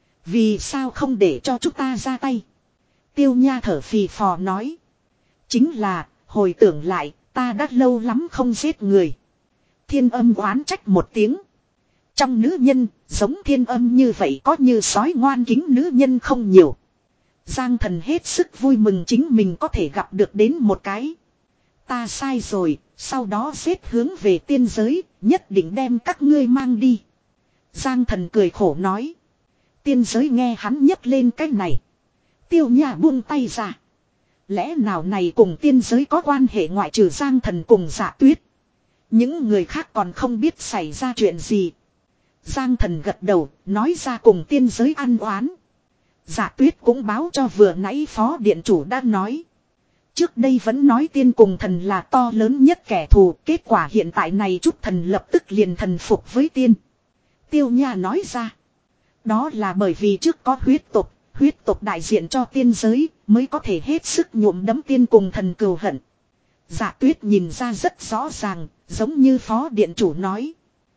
Vì sao không để cho chúng ta ra tay? Tiêu Nha thở phì phò nói. Chính là, hồi tưởng lại, ta đã lâu lắm không giết người. Thiên Âm oán trách một tiếng. Trong nữ nhân, giống Thiên Âm như vậy có như sói ngoan kính nữ nhân không nhiều. Giang Thần hết sức vui mừng chính mình có thể gặp được đến một cái. Ta sai rồi, sau đó giết hướng về tiên giới, nhất định đem các ngươi mang đi. Giang Thần cười khổ nói. Tiên giới nghe hắn nhấc lên cái này. Tiêu Nha buông tay ra. Lẽ nào này cùng tiên giới có quan hệ ngoại trừ Giang Thần cùng Dạ Tuyết. Những người khác còn không biết xảy ra chuyện gì. Giang Thần gật đầu, nói ra cùng tiên giới ăn oán. Dạ Tuyết cũng báo cho vừa nãy phó điện chủ đã nói. Trước đây vẫn nói tiên cùng thần là to lớn nhất kẻ thù, kết quả hiện tại này chút thần lập tức liền thần phục với tiên. Tiêu Nha nói ra. Đó là bởi vì trước có huyết tộc, huyết tộc đại diện cho tiên giới, mới có thể hết sức nhuộm đấm tiên cùng thần cừu hận. Dạ Tuyết nhìn ra rất rõ ràng, giống như phó điện chủ nói.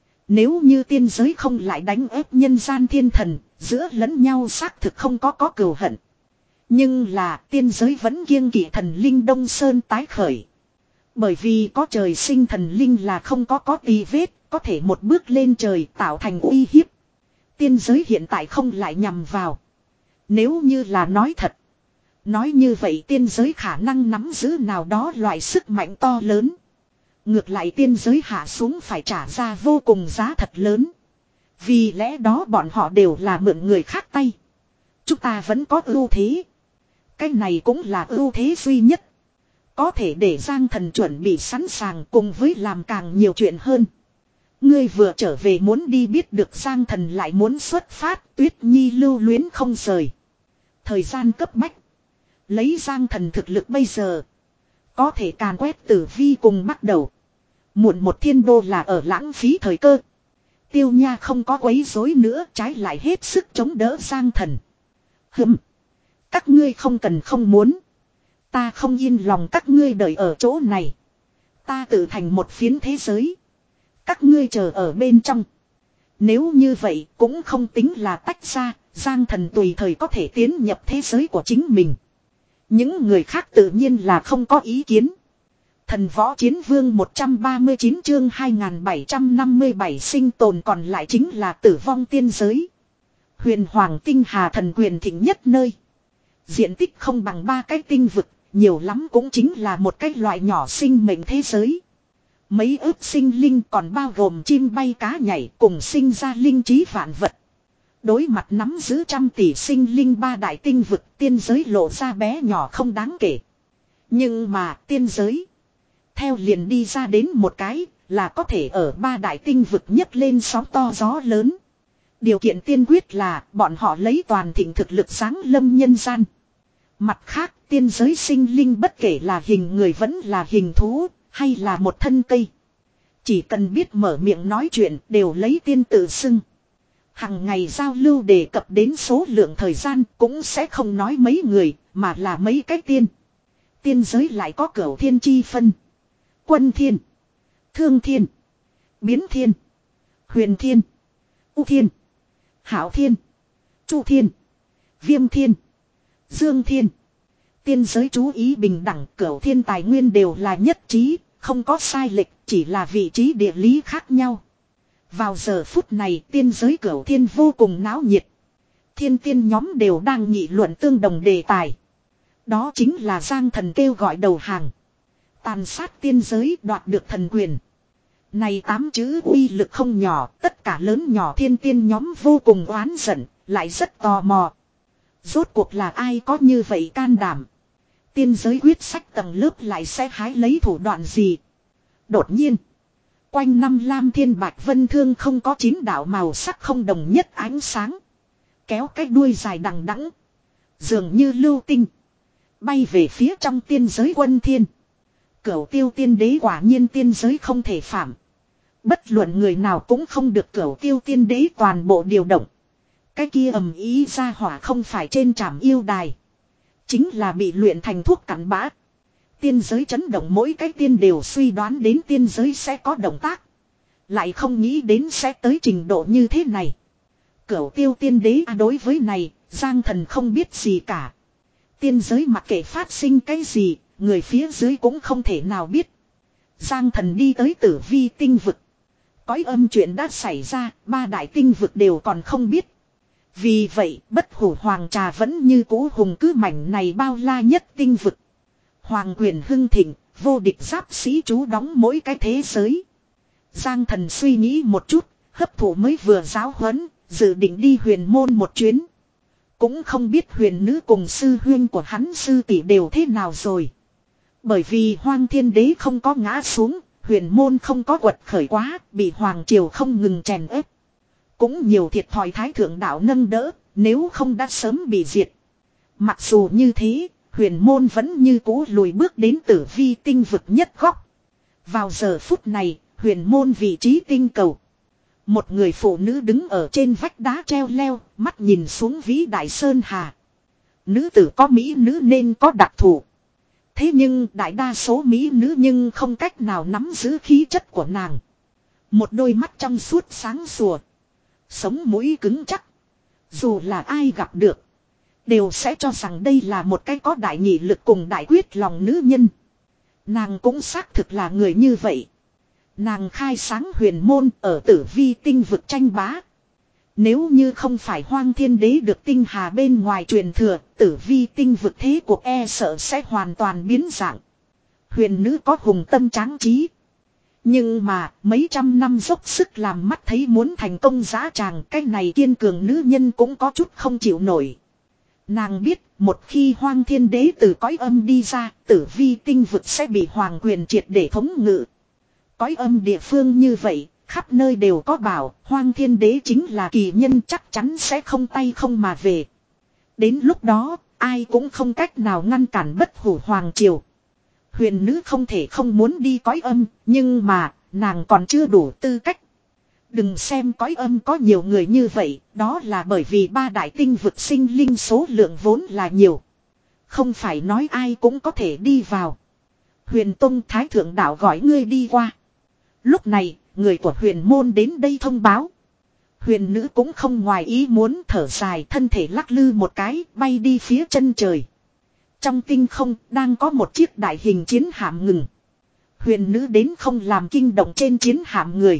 Nếu như tiên giới không lại đánh ép nhân gian thiên thần, giữa lẫn nhau xác thực không có có cừu hận. Nhưng là tiên giới vẫn kiêng kỵ thần linh Đông Sơn tái khởi. Bởi vì có trời sinh thần linh là không có có tì vết, có thể một bước lên trời tạo thành uy hiếp. Tiên giới hiện tại không lại nhằm vào. Nếu như là nói thật. Nói như vậy tiên giới khả năng nắm giữ nào đó loại sức mạnh to lớn. Ngược lại tiên giới hạ xuống phải trả ra vô cùng giá thật lớn. Vì lẽ đó bọn họ đều là mượn người khác tay. Chúng ta vẫn có ưu thế. Cái này cũng là ưu thế duy nhất. Có thể để Giang Thần chuẩn bị sẵn sàng cùng với làm càng nhiều chuyện hơn. Ngươi vừa trở về muốn đi biết được Giang Thần lại muốn xuất phát, Tuyết Nhi lưu luyến không rời. Thời gian cấp bách. Lấy Giang Thần thực lực bây giờ. Có thể càn quét tử vi cùng bắt đầu. Muộn một thiên đô là ở lãng phí thời cơ. Tiêu Nha không có quấy rối nữa, trái lại hết sức chống đỡ Giang Thần. Hừm. Các ngươi không cần không muốn. Ta không yên lòng các ngươi đợi ở chỗ này. Ta tự thành một phiến thế giới. Các ngươi chờ ở bên trong. Nếu như vậy cũng không tính là tách ra. Giang Thần tùy thời có thể tiến nhập thế giới của chính mình. Những người khác tự nhiên là không có ý kiến. Thần võ chiến vương một trăm ba mươi chín chương hai nghìn bảy trăm năm mươi bảy sinh tồn còn lại chính là tử vong tiên giới. Huyền Hoàng tinh hà thần quyền thịnh nhất nơi. Diện tích không bằng ba cái tinh vực, nhiều lắm cũng chính là một cái loại nhỏ sinh mệnh thế giới. Mấy ước sinh linh còn bao gồm chim bay cá nhảy cùng sinh ra linh trí vạn vật. Đối mặt nắm giữ trăm tỷ sinh linh ba đại tinh vực, tiên giới lộ ra bé nhỏ không đáng kể. Nhưng mà tiên giới, theo liền đi ra đến một cái, là có thể ở ba đại tinh vực nhấc lên sóng to gió lớn. Điều kiện tiên quyết là bọn họ lấy toàn thịnh thực lực sáng lâm nhân gian. Mặt khác, tiên giới sinh linh bất kể là hình người vẫn là hình thú, hay là một thân cây. Chỉ cần biết mở miệng nói chuyện đều lấy tiên tự xưng. Hằng ngày giao lưu đề cập đến số lượng thời gian cũng sẽ không nói mấy người, mà là mấy cái tiên. Tiên giới lại có cửu thiên chi phân. Quân thiên, thương thiên, biến thiên, huyền thiên, u thiên, hảo thiên, chu thiên, viêm thiên, dương thiên. Tiên giới chú ý bình đẳng, cửu thiên tài nguyên đều là nhất trí, không có sai lệch, chỉ là vị trí địa lý khác nhau. Vào giờ phút này tiên giới cửu thiên vô cùng náo nhiệt. Thiên tiên nhóm đều đang nghị luận tương đồng đề tài. Đó chính là Giang Thần kêu gọi đầu hàng. Tàn sát tiên giới đoạt được thần quyền. Này tám chữ uy lực không nhỏ, tất cả lớn nhỏ thiên tiên nhóm vô cùng oán giận, lại rất tò mò. Rốt cuộc là ai có như vậy can đảm? Tiên giới quyết sách tầng lớp lại sẽ hái lấy thủ đoạn gì? Đột nhiên, quanh năm lam thiên bạch vân thương không có chín đạo màu sắc không đồng nhất ánh sáng. Kéo cái đuôi dài đằng đẵng, dường như lưu tinh, bay về phía trong tiên giới quân thiên. Cửu tiêu tiên đế quả nhiên tiên giới không thể phạm. Bất luận người nào cũng không được cửu tiêu tiên đế toàn bộ điều động. Cái kia ầm ý ra hỏa không phải trên trảm yêu đài, chính là bị luyện thành thuốc cặn bã. Tiên giới chấn động, mỗi cái tiên đều suy đoán đến tiên giới sẽ có động tác. Lại không nghĩ đến sẽ tới trình độ như thế này. Cửu tiêu tiên đế à, đối với này, Giang Thần không biết gì cả. Tiên giới mặc kệ phát sinh cái gì, người phía dưới cũng không thể nào biết. Giang Thần đi tới tử vi tinh vực. Cõi âm chuyện đã xảy ra, ba đại tinh vực đều còn không biết. Vì vậy, bất hủ hoàng trà vẫn như cũ hùng cứ mảnh này bao la nhất tinh vực. Hoàng quyền hưng thịnh, vô địch giáp sĩ trú đóng mỗi cái thế giới. Giang Thần suy nghĩ một chút, hấp thụ mới vừa giáo huấn, dự định đi huyền môn một chuyến. Cũng không biết huyền nữ cùng sư huyên của hắn sư tỷ đều thế nào rồi. Bởi vì Hoang Thiên Đế không có ngã xuống, huyền môn không có quật khởi quá, bị Hoàng Triều không ngừng chèn ép. Cũng nhiều thiệt thòi thái thượng đạo nâng đỡ, nếu không đã sớm bị diệt. Mặc dù như thế, huyền môn vẫn như cũ lùi bước đến tử vi tinh vực nhất góc. Vào giờ phút này, huyền môn vị trí tinh cầu. Một người phụ nữ đứng ở trên vách đá treo leo, mắt nhìn xuống vĩ đại sơn hà. Nữ tử có mỹ nữ nên có đặc thù. Thế nhưng đại đa số mỹ nữ nhưng không cách nào nắm giữ khí chất của nàng. Một đôi mắt trong suốt sáng sủa, sống mũi cứng chắc. Dù là ai gặp được, đều sẽ cho rằng đây là một cái có đại nghị lực cùng đại quyết lòng nữ nhân. Nàng cũng xác thực là người như vậy. Nàng khai sáng huyền môn ở Tử Vi tinh vực tranh bá. Nếu như không phải Hoang Thiên Đế được tinh hà bên ngoài truyền thừa, Tử Vi tinh vực thế cuộc e sợ sẽ hoàn toàn biến dạng. Huyền nữ có hùng tâm tráng trí. Nhưng mà mấy trăm năm dốc sức làm mắt thấy muốn thành công dã tràng, cái này kiên cường nữ nhân cũng có chút không chịu nổi. Nàng biết một khi Hoang Thiên Đế từ cõi âm đi ra, Tử Vi tinh vực sẽ bị hoàng quyền triệt để thống ngự. Cõi âm địa phương như vậy, khắp nơi đều có bảo, Hoang Thiên Đế chính là kỳ nhân, chắc chắn sẽ không tay không mà về. Đến lúc đó, ai cũng không cách nào ngăn cản bất hủ hoàng triều. Huyền nữ không thể không muốn đi cõi âm, nhưng mà, nàng còn chưa đủ tư cách. Đừng xem cõi âm có nhiều người như vậy, đó là bởi vì ba đại tinh vực sinh linh số lượng vốn là nhiều. Không phải nói ai cũng có thể đi vào. Huyền Tông Thái Thượng Đạo gọi ngươi đi qua. Lúc này, người của huyền môn đến đây thông báo. Huyền nữ cũng không ngoài ý muốn, thở dài, thân thể lắc lư một cái, bay đi phía chân trời. Trong tinh không, đang có một chiếc đại hình chiến hạm ngừng. Huyền nữ đến không làm kinh động trên chiến hạm người.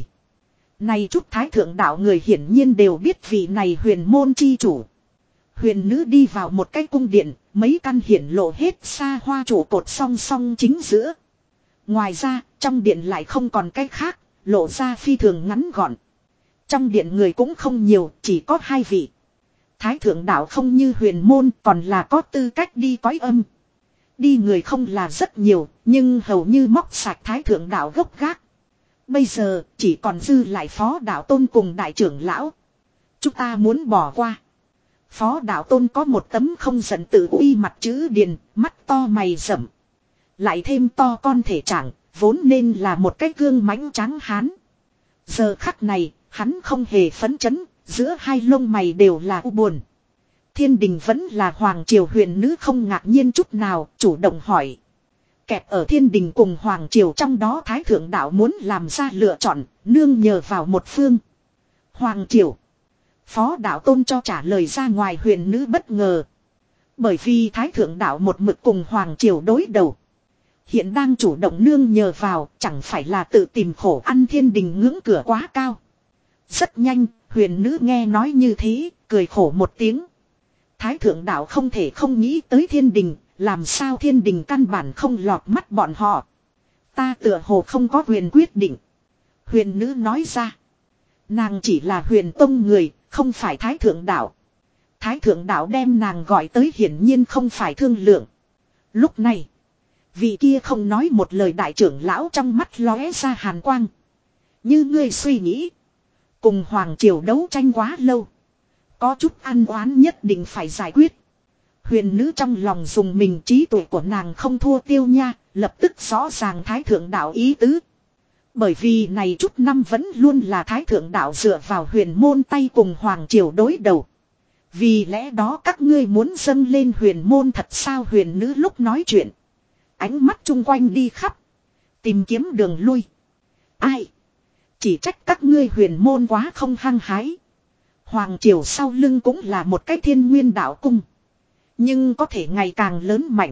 Này chút Thái Thượng Đạo người hiển nhiên đều biết vị này huyền môn chi chủ. Huyền nữ đi vào một cái cung điện, mấy căn hiển lộ hết xa hoa trụ cột song song chính giữa. Ngoài ra, trong điện lại không còn cái khác, lộ ra phi thường ngắn gọn. Trong điện người cũng không nhiều, chỉ có hai vị. Thái Thượng Đạo không như huyền môn, còn là có tư cách đi cõi âm. Đi người không là rất nhiều, nhưng hầu như móc sạch Thái Thượng Đạo gốc gác. Bây giờ, chỉ còn dư lại Phó Đạo Tôn cùng Đại trưởng lão. Chúng ta muốn bỏ qua. Phó Đạo Tôn có một tấm không giận tự uy mặt chữ điền, mắt to mày rậm. Lại thêm to con thể trạng, vốn nên là một cái gương mãnh tráng hán. Giờ khắc này, hắn không hề phấn chấn, giữa hai lông mày đều là u buồn. Thiên đình vẫn là hoàng triều, huyền nữ không ngạc nhiên chút nào, chủ động hỏi. Kẹp ở thiên đình cùng hoàng triều trong đó Thái Thượng Đạo muốn làm ra lựa chọn, nương nhờ vào một phương. Hoàng triều. Phó Đạo Tôn cho trả lời ra ngoài, huyền nữ bất ngờ. Bởi vì Thái Thượng Đạo một mực cùng hoàng triều đối đầu. Hiện đang chủ động nương nhờ vào, chẳng phải là tự tìm khổ ăn, thiên đình ngưỡng cửa quá cao. Rất nhanh, huyền nữ nghe nói như thế, cười khổ một tiếng. Thái Thượng Đạo không thể không nghĩ tới thiên đình, làm sao thiên đình căn bản không lọt mắt bọn họ. Ta tựa hồ không có quyền quyết định. Huyền nữ nói ra. Nàng chỉ là huyền tông người, không phải Thái Thượng Đạo. Thái Thượng Đạo đem nàng gọi tới hiển nhiên không phải thương lượng. Lúc này, vị kia không nói một lời đại trưởng lão trong mắt lóe ra hàn quang. Như ngươi suy nghĩ, cùng hoàng triều đấu tranh quá lâu, có chút ăn oán nhất định phải giải quyết. Huyền nữ trong lòng dùng mình, trí tuệ của nàng không thua Tiêu Nha, lập tức rõ ràng Thái Thượng Đạo ý tứ. Bởi vì này chút năm vẫn luôn là Thái Thượng Đạo dựa vào huyền môn tay cùng hoàng triều đối đầu. Vì lẽ đó các ngươi muốn dâng lên huyền môn thật sao? Huyền nữ lúc nói chuyện, ánh mắt chung quanh đi khắp, tìm kiếm đường lui. Ai? Chỉ trách các ngươi huyền môn quá không hăng hái. Hoàng triều sau lưng cũng là một cái Thiên Nguyên Đạo cung, nhưng có thể ngày càng lớn mạnh.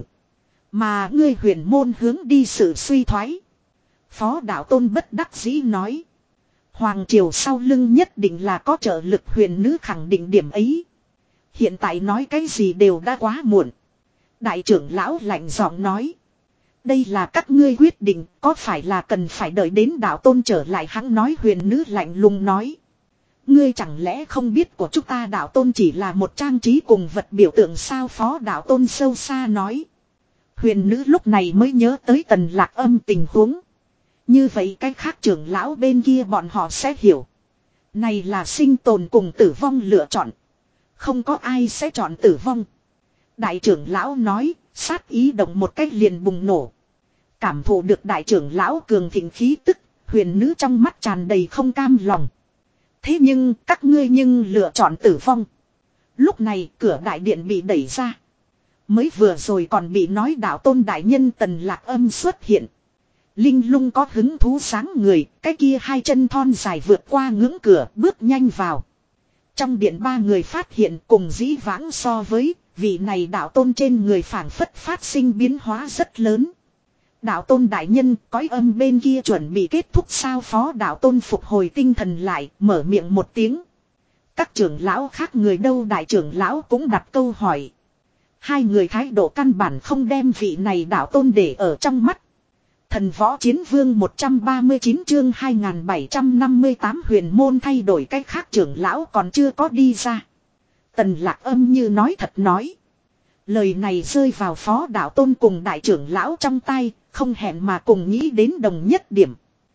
Mà ngươi huyền môn hướng đi sự suy thoái. Phó Đạo Tôn bất đắc dĩ nói. Hoàng triều sau lưng nhất định là có trợ lực, huyền nữ khẳng định điểm ấy. Hiện tại nói cái gì đều đã quá muộn. Đại trưởng lão lạnh giọng nói. Đây là các ngươi quyết định, có phải là cần phải đợi đến Đạo Tôn trở lại? Hắn nói. Huyền nữ lạnh lùng nói. Ngươi chẳng lẽ không biết của chúng ta Đạo Tôn chỉ là một trang trí cùng vật biểu tượng sao? Phó Đạo Tôn sâu xa nói. Huyền nữ lúc này mới nhớ tới Tần Lạc Âm tình huống. Như vậy cái khác trưởng lão bên kia bọn họ sẽ hiểu. Này là sinh tồn cùng tử vong lựa chọn. Không có ai sẽ chọn tử vong. Đại trưởng lão nói, sát ý động một cách liền bùng nổ. Cảm thụ được đại trưởng lão cường thịnh khí tức, huyền nữ trong mắt tràn đầy không cam lòng. Thế nhưng các ngươi nhưng lựa chọn tử vong. Lúc này cửa đại điện bị đẩy ra. Mới vừa rồi còn bị nói Đạo Tôn đại nhân Tần Lạc Âm xuất hiện. Linh lung có hứng thú sáng người, cái kia hai chân thon dài vượt qua ngưỡng cửa, bước nhanh vào. Trong điện ba người phát hiện cùng dĩ vãng so với, Vị này đạo tôn trên người phảng phất phát sinh biến hóa rất lớn. Đạo tôn đại nhân, cõi âm bên kia chuẩn bị kết thúc sao? Phó đạo tôn phục hồi tinh thần lại, mở miệng một tiếng. Các trưởng lão khác người đâu? Đại trưởng lão cũng đặt câu hỏi. Hai người thái độ căn bản không đem vị này đạo tôn để ở trong mắt. Thần võ chiến vương một trăm ba mươi chín chương hai nghìn bảy trăm năm mươi tám huyền môn thay đổi cách khác, trưởng lão còn chưa có đi ra. Tần Lạc Âm như nói thật nói. Lời này rơi vào phó đạo tôn cùng đại trưởng lão trong tay, không hẹn mà cùng nghĩ đến đồng nhất điểm.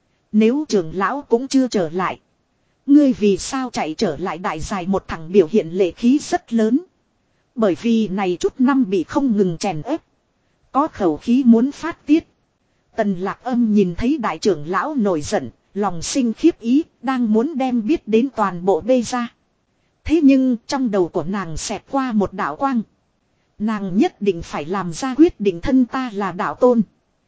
Nếu trưởng lão cũng chưa trở lại, ngươi vì sao chạy trở lại? Đại dài một thằng biểu hiện lệ khí rất lớn. Bởi vì này chút năm bị không ngừng chèn ép, có khẩu khí muốn phát tiết. Tần Lạc Âm nhìn thấy đại trưởng lão nổi giận, lòng sinh khiếp ý, đang muốn đem biết đến toàn bộ bê ra. Thế nhưng trong đầu của nàng xẹt qua một đạo quang. Nàng nhất định phải làm ra quyết định, thân ta là đạo tôn.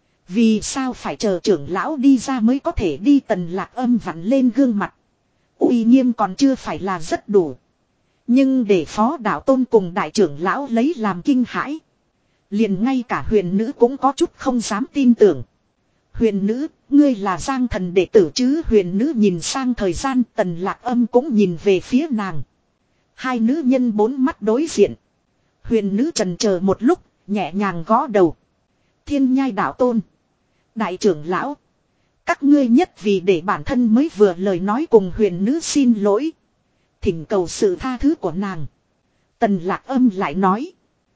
Vì sao phải chờ trưởng lão đi ra mới có thể đi? Tần Lạc Âm vặn lên gương mặt. Uy nghiêm còn chưa phải là rất đủ. Nhưng để phó đạo tôn cùng đại trưởng lão lấy làm kinh hãi. Liền ngay cả huyền nữ cũng có chút không dám tin tưởng. Huyền nữ, ngươi là Giang Thần đệ tử chứ? Huyền nữ nhìn sang thời gian, Tần Lạc Âm cũng nhìn về phía nàng. Hai nữ nhân bốn mắt đối diện. Huyền nữ trần chờ một lúc, nhẹ nhàng gõ đầu. Thiên Nhai đạo tôn, đại trưởng lão, các ngươi nhất vì để bản thân mới vừa lời nói cùng huyền nữ xin lỗi, thỉnh cầu sự tha thứ của nàng. Tần Lạc Âm lại nói.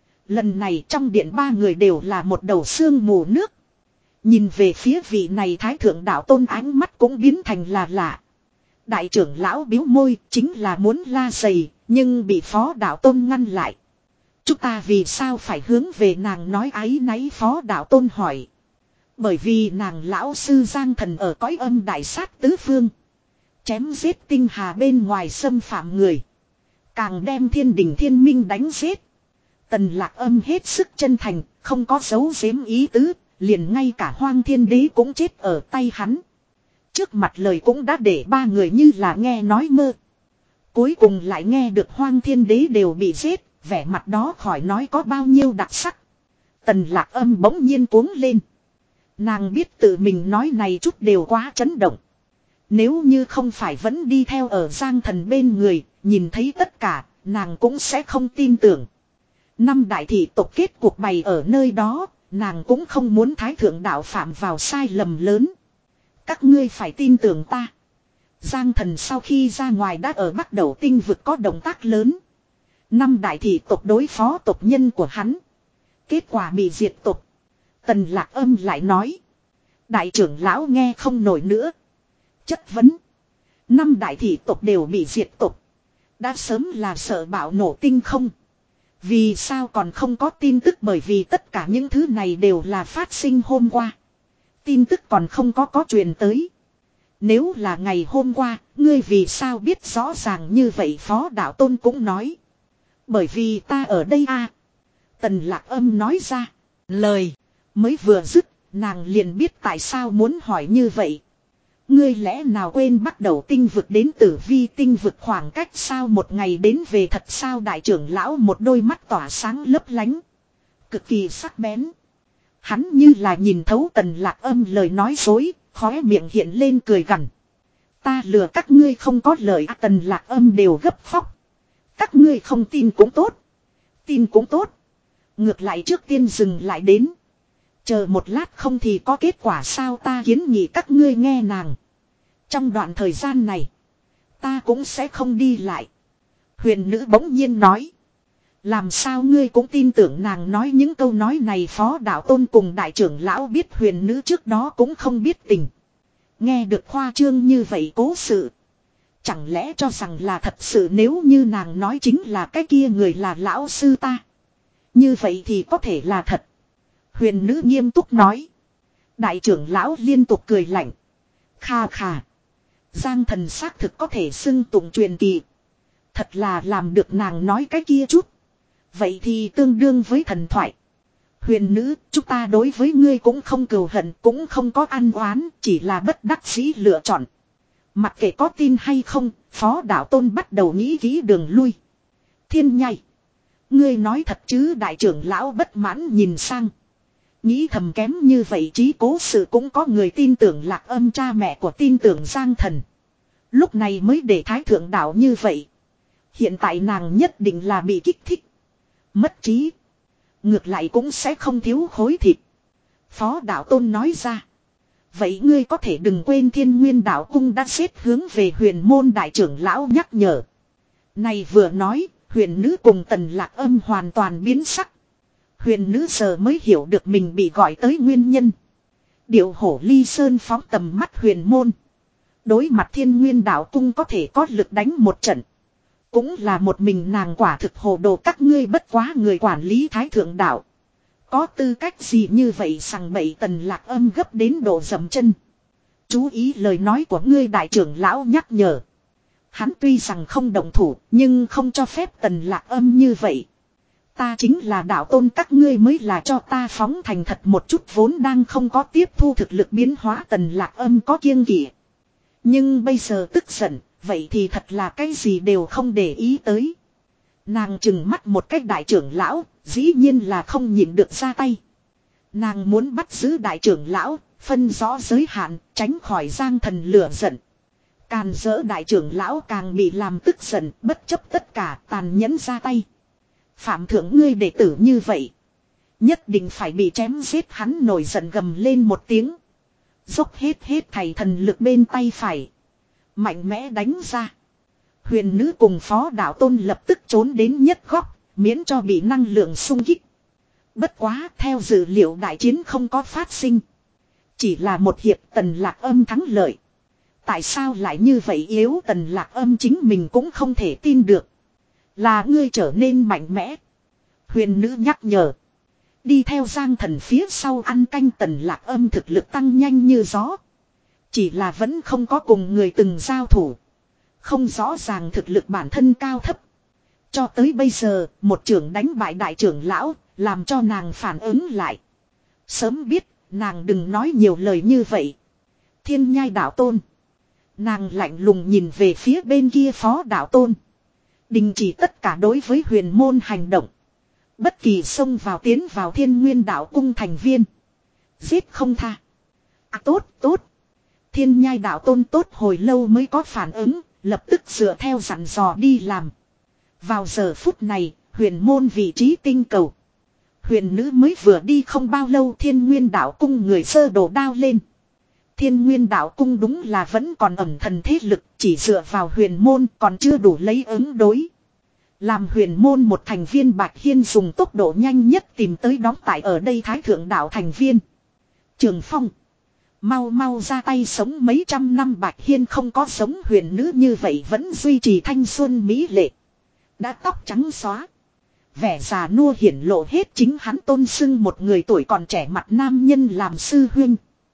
Lần này trong điện ba người đều là một đầu sương mù nước. Nhìn về phía vị này thái thượng đạo tôn, ánh mắt cũng biến thành là lạ. Đại trưởng lão biếu môi, chính là muốn la giày, nhưng bị phó đạo tôn ngăn lại. Chúng ta vì sao phải hướng về nàng nói áy náy? Phó đạo tôn hỏi. Bởi vì nàng lão sư Giang Thần ở cõi âm đại sát tứ phương, chém giết tinh hà bên ngoài xâm phạm người, càng đem thiên đình thiên minh đánh giết. Tần Lạc Âm hết sức chân thành, không có giấu giếm ý tứ, liền ngay cả Hoang Thiên Đế cũng chết ở tay hắn. Trước mặt lời cũng đã để ba người như là nghe nói mơ. Cuối cùng lại nghe được Hoang Thiên Đế đều bị giết, vẻ mặt đó khỏi nói có bao nhiêu đặc sắc. Tần Lạc Âm bỗng nhiên cuống lên. Nàng biết tự mình nói này chút đều quá chấn động. Nếu như không phải vẫn đi theo ở Giang Thần bên người, nhìn thấy tất cả, nàng cũng sẽ không tin tưởng. Năm đại thị tộc kết cuộc bày ở nơi đó, nàng cũng không muốn thái thượng đạo phạm vào sai lầm lớn. Các ngươi phải tin tưởng ta. Giang Thần sau khi ra ngoài đã ở Bắc Đầu tinh vực có động tác lớn. Năm đại thị tộc đối phó tộc nhân của hắn, kết quả bị diệt tộc. Tần Lạc Âm lại nói. Đại trưởng lão nghe không nổi nữa, chất vấn. Năm đại thị tộc đều bị diệt tộc, đã sớm là sợ bạo nổ tinh không. Vì sao còn không có tin tức? Bởi vì tất cả những thứ này đều là phát sinh hôm qua, tin tức còn không có có truyền tới. Nếu là ngày hôm qua, ngươi vì sao biết rõ ràng như vậy? Phó đạo tôn cũng nói. Bởi vì ta ở đây a. Tần Lạc Âm nói ra. Lời mới vừa dứt, nàng liền biết tại sao muốn hỏi như vậy. Ngươi lẽ nào quên Bắc Đầu tinh vực đến Tử Vi tinh vực khoảng cách sao? Một ngày đến về thật sao? Đại trưởng lão một đôi mắt tỏa sáng lấp lánh, cực kỳ sắc bén. Hắn như là nhìn thấu Tần Lạc Âm lời nói dối, khóe miệng hiện lên cười gằn. Ta lừa các ngươi không có lời. À, Tần Lạc Âm đều gấp khóc. Các ngươi không tin cũng tốt, tin cũng tốt. Ngược lại trước tiên dừng lại đến. Chờ một lát không thì có kết quả sao? Ta kiến nghị các ngươi nghe nàng. Trong đoạn thời gian này, ta cũng sẽ không đi lại. Huyền nữ bỗng nhiên nói. Làm sao ngươi cũng tin tưởng nàng nói những câu nói này? Phó đạo tôn cùng đại trưởng lão biết huyền nữ trước đó cũng không biết tình. Nghe được khoa trương như vậy cố sự, chẳng lẽ cho rằng là thật sự? Nếu như nàng nói chính là cái kia người là lão sư ta, như vậy thì có thể là thật. Huyền nữ nghiêm túc nói. Đại trưởng lão liên tục cười lạnh. Kha kha. Giang Thần xác thực có thể xưng tụng truyền kỳ. Thật là làm được nàng nói cái kia chút, vậy thì tương đương với thần thoại. Huyền nữ, chúng ta đối với ngươi cũng không cừu hận, cũng không có ăn oán, chỉ là bất đắc dĩ lựa chọn. Mặc kệ có tin hay không, phó đạo tôn bắt đầu nghĩ kỹ đường lui. Thiên Nhai, Ngươi nói thật chứ, đại trưởng lão bất mãn nhìn sang. Nghĩ thầm kém như vậy trí cố sự cũng có người tin tưởng Lạc Âm, cha mẹ của tin tưởng Giang Thần. Lúc này mới để thái thượng đạo như vậy. Hiện tại nàng nhất định là bị kích thích. Mất trí. Ngược lại cũng sẽ không thiếu khối thịt. Phó đạo tôn nói ra. Vậy ngươi có thể đừng quên Thiên Nguyên đạo cung đã xếp hướng về huyền môn, đại trưởng lão nhắc nhở. Này vừa nói, huyền nữ cùng Tần Lạc Âm hoàn toàn biến sắc. Huyền nữ giờ mới hiểu được mình bị gọi tới nguyên nhân. Điệu hổ ly sơn phóng tầm mắt huyền môn. Đối mặt Thiên Nguyên đạo cung có thể có lực đánh một trận. Cũng là một mình nàng quả thực hồ đồ, các ngươi bất quá người quản lý thái thượng đạo. Có tư cách gì như vậy sằng bậy. Tần Lạc Âm gấp đến độ dầm chân. Chú ý lời nói của ngươi, đại trưởng lão nhắc nhở. Hắn tuy rằng không động thủ nhưng không cho phép Tần Lạc Âm như vậy. Ta chính là đạo tôn, các ngươi mới là cho ta phóng thành thật một chút. Vốn đang không có tiếp thu thực lực biến hóa, Tần Lạc Âm có kiêng kỵ. Nhưng bây giờ tức giận, vậy thì thật là cái gì đều không để ý tới. Nàng trừng mắt một cách đại trưởng lão, dĩ nhiên là không nhịn được ra tay. Nàng muốn bắt giữ đại trưởng lão, phân rõ giới hạn, tránh khỏi Giang Thần lửa giận. Càn dỡ đại trưởng lão càng bị làm tức giận, bất chấp tất cả tàn nhẫn ra tay. Phạm thượng ngươi đệ tử như vậy, nhất định phải bị chém giết. Hắn nổi giận gầm lên một tiếng. Dốc hết hết thầy thần lực bên tay phải. Mạnh mẽ đánh ra. Huyền nữ cùng phó đạo tôn lập tức trốn đến nhất góc, miễn cho bị năng lượng xung kích. Bất quá theo dữ liệu đại chiến không có phát sinh. Chỉ là một hiệp Tần Lạc Âm thắng lợi. Tại sao lại như vậy yếu? Tần Lạc Âm chính mình cũng không thể tin được. Là ngươi trở nên mạnh mẽ. Huyền nữ nhắc nhở. Đi theo Giang Thần phía sau ăn canh. Tần Lạc Âm thực lực tăng nhanh như gió. Chỉ là vẫn không có cùng người từng giao thủ. Không rõ ràng thực lực bản thân cao thấp. Cho tới bây giờ, một trưởng đánh bại đại trưởng lão, làm cho nàng phản ứng lại. Sớm biết, nàng đừng nói nhiều lời như vậy. Thiên Nhai đạo tôn. Nàng lạnh lùng nhìn về phía bên kia phó đạo tôn. Đình chỉ tất cả đối với huyền môn hành động. Bất kỳ xông vào tiến vào Thiên Nguyên đạo cung thành viên. Giết không tha. À tốt, tốt. Thiên Nhai đạo tôn tốt hồi lâu mới có phản ứng, lập tức dựa theo dặn dò đi làm. Vào giờ phút này, huyền môn vị trí tinh cầu. Huyền nữ mới vừa đi không bao lâu, Thiên Nguyên đạo cung người sơ đồ đao lên. Thiên Nguyên đạo cung đúng là vẫn còn ẩn thần thế lực, chỉ dựa vào huyền môn còn chưa đủ lấy ứng đối. Làm huyền môn một thành viên, Bạch Hiên dùng tốc độ nhanh nhất tìm tới đóng tại ở đây thái thượng đạo thành viên. Trường Phong. Mau mau ra tay sống mấy trăm năm. Bạch Hiên không có sống huyền nữ như vậy, vẫn duy trì thanh xuân mỹ lệ. Đã tóc trắng xóa. Vẻ già nua hiển lộ hết, chính hắn tôn xưng một người tuổi còn trẻ mặt nam nhân làm sư huynh.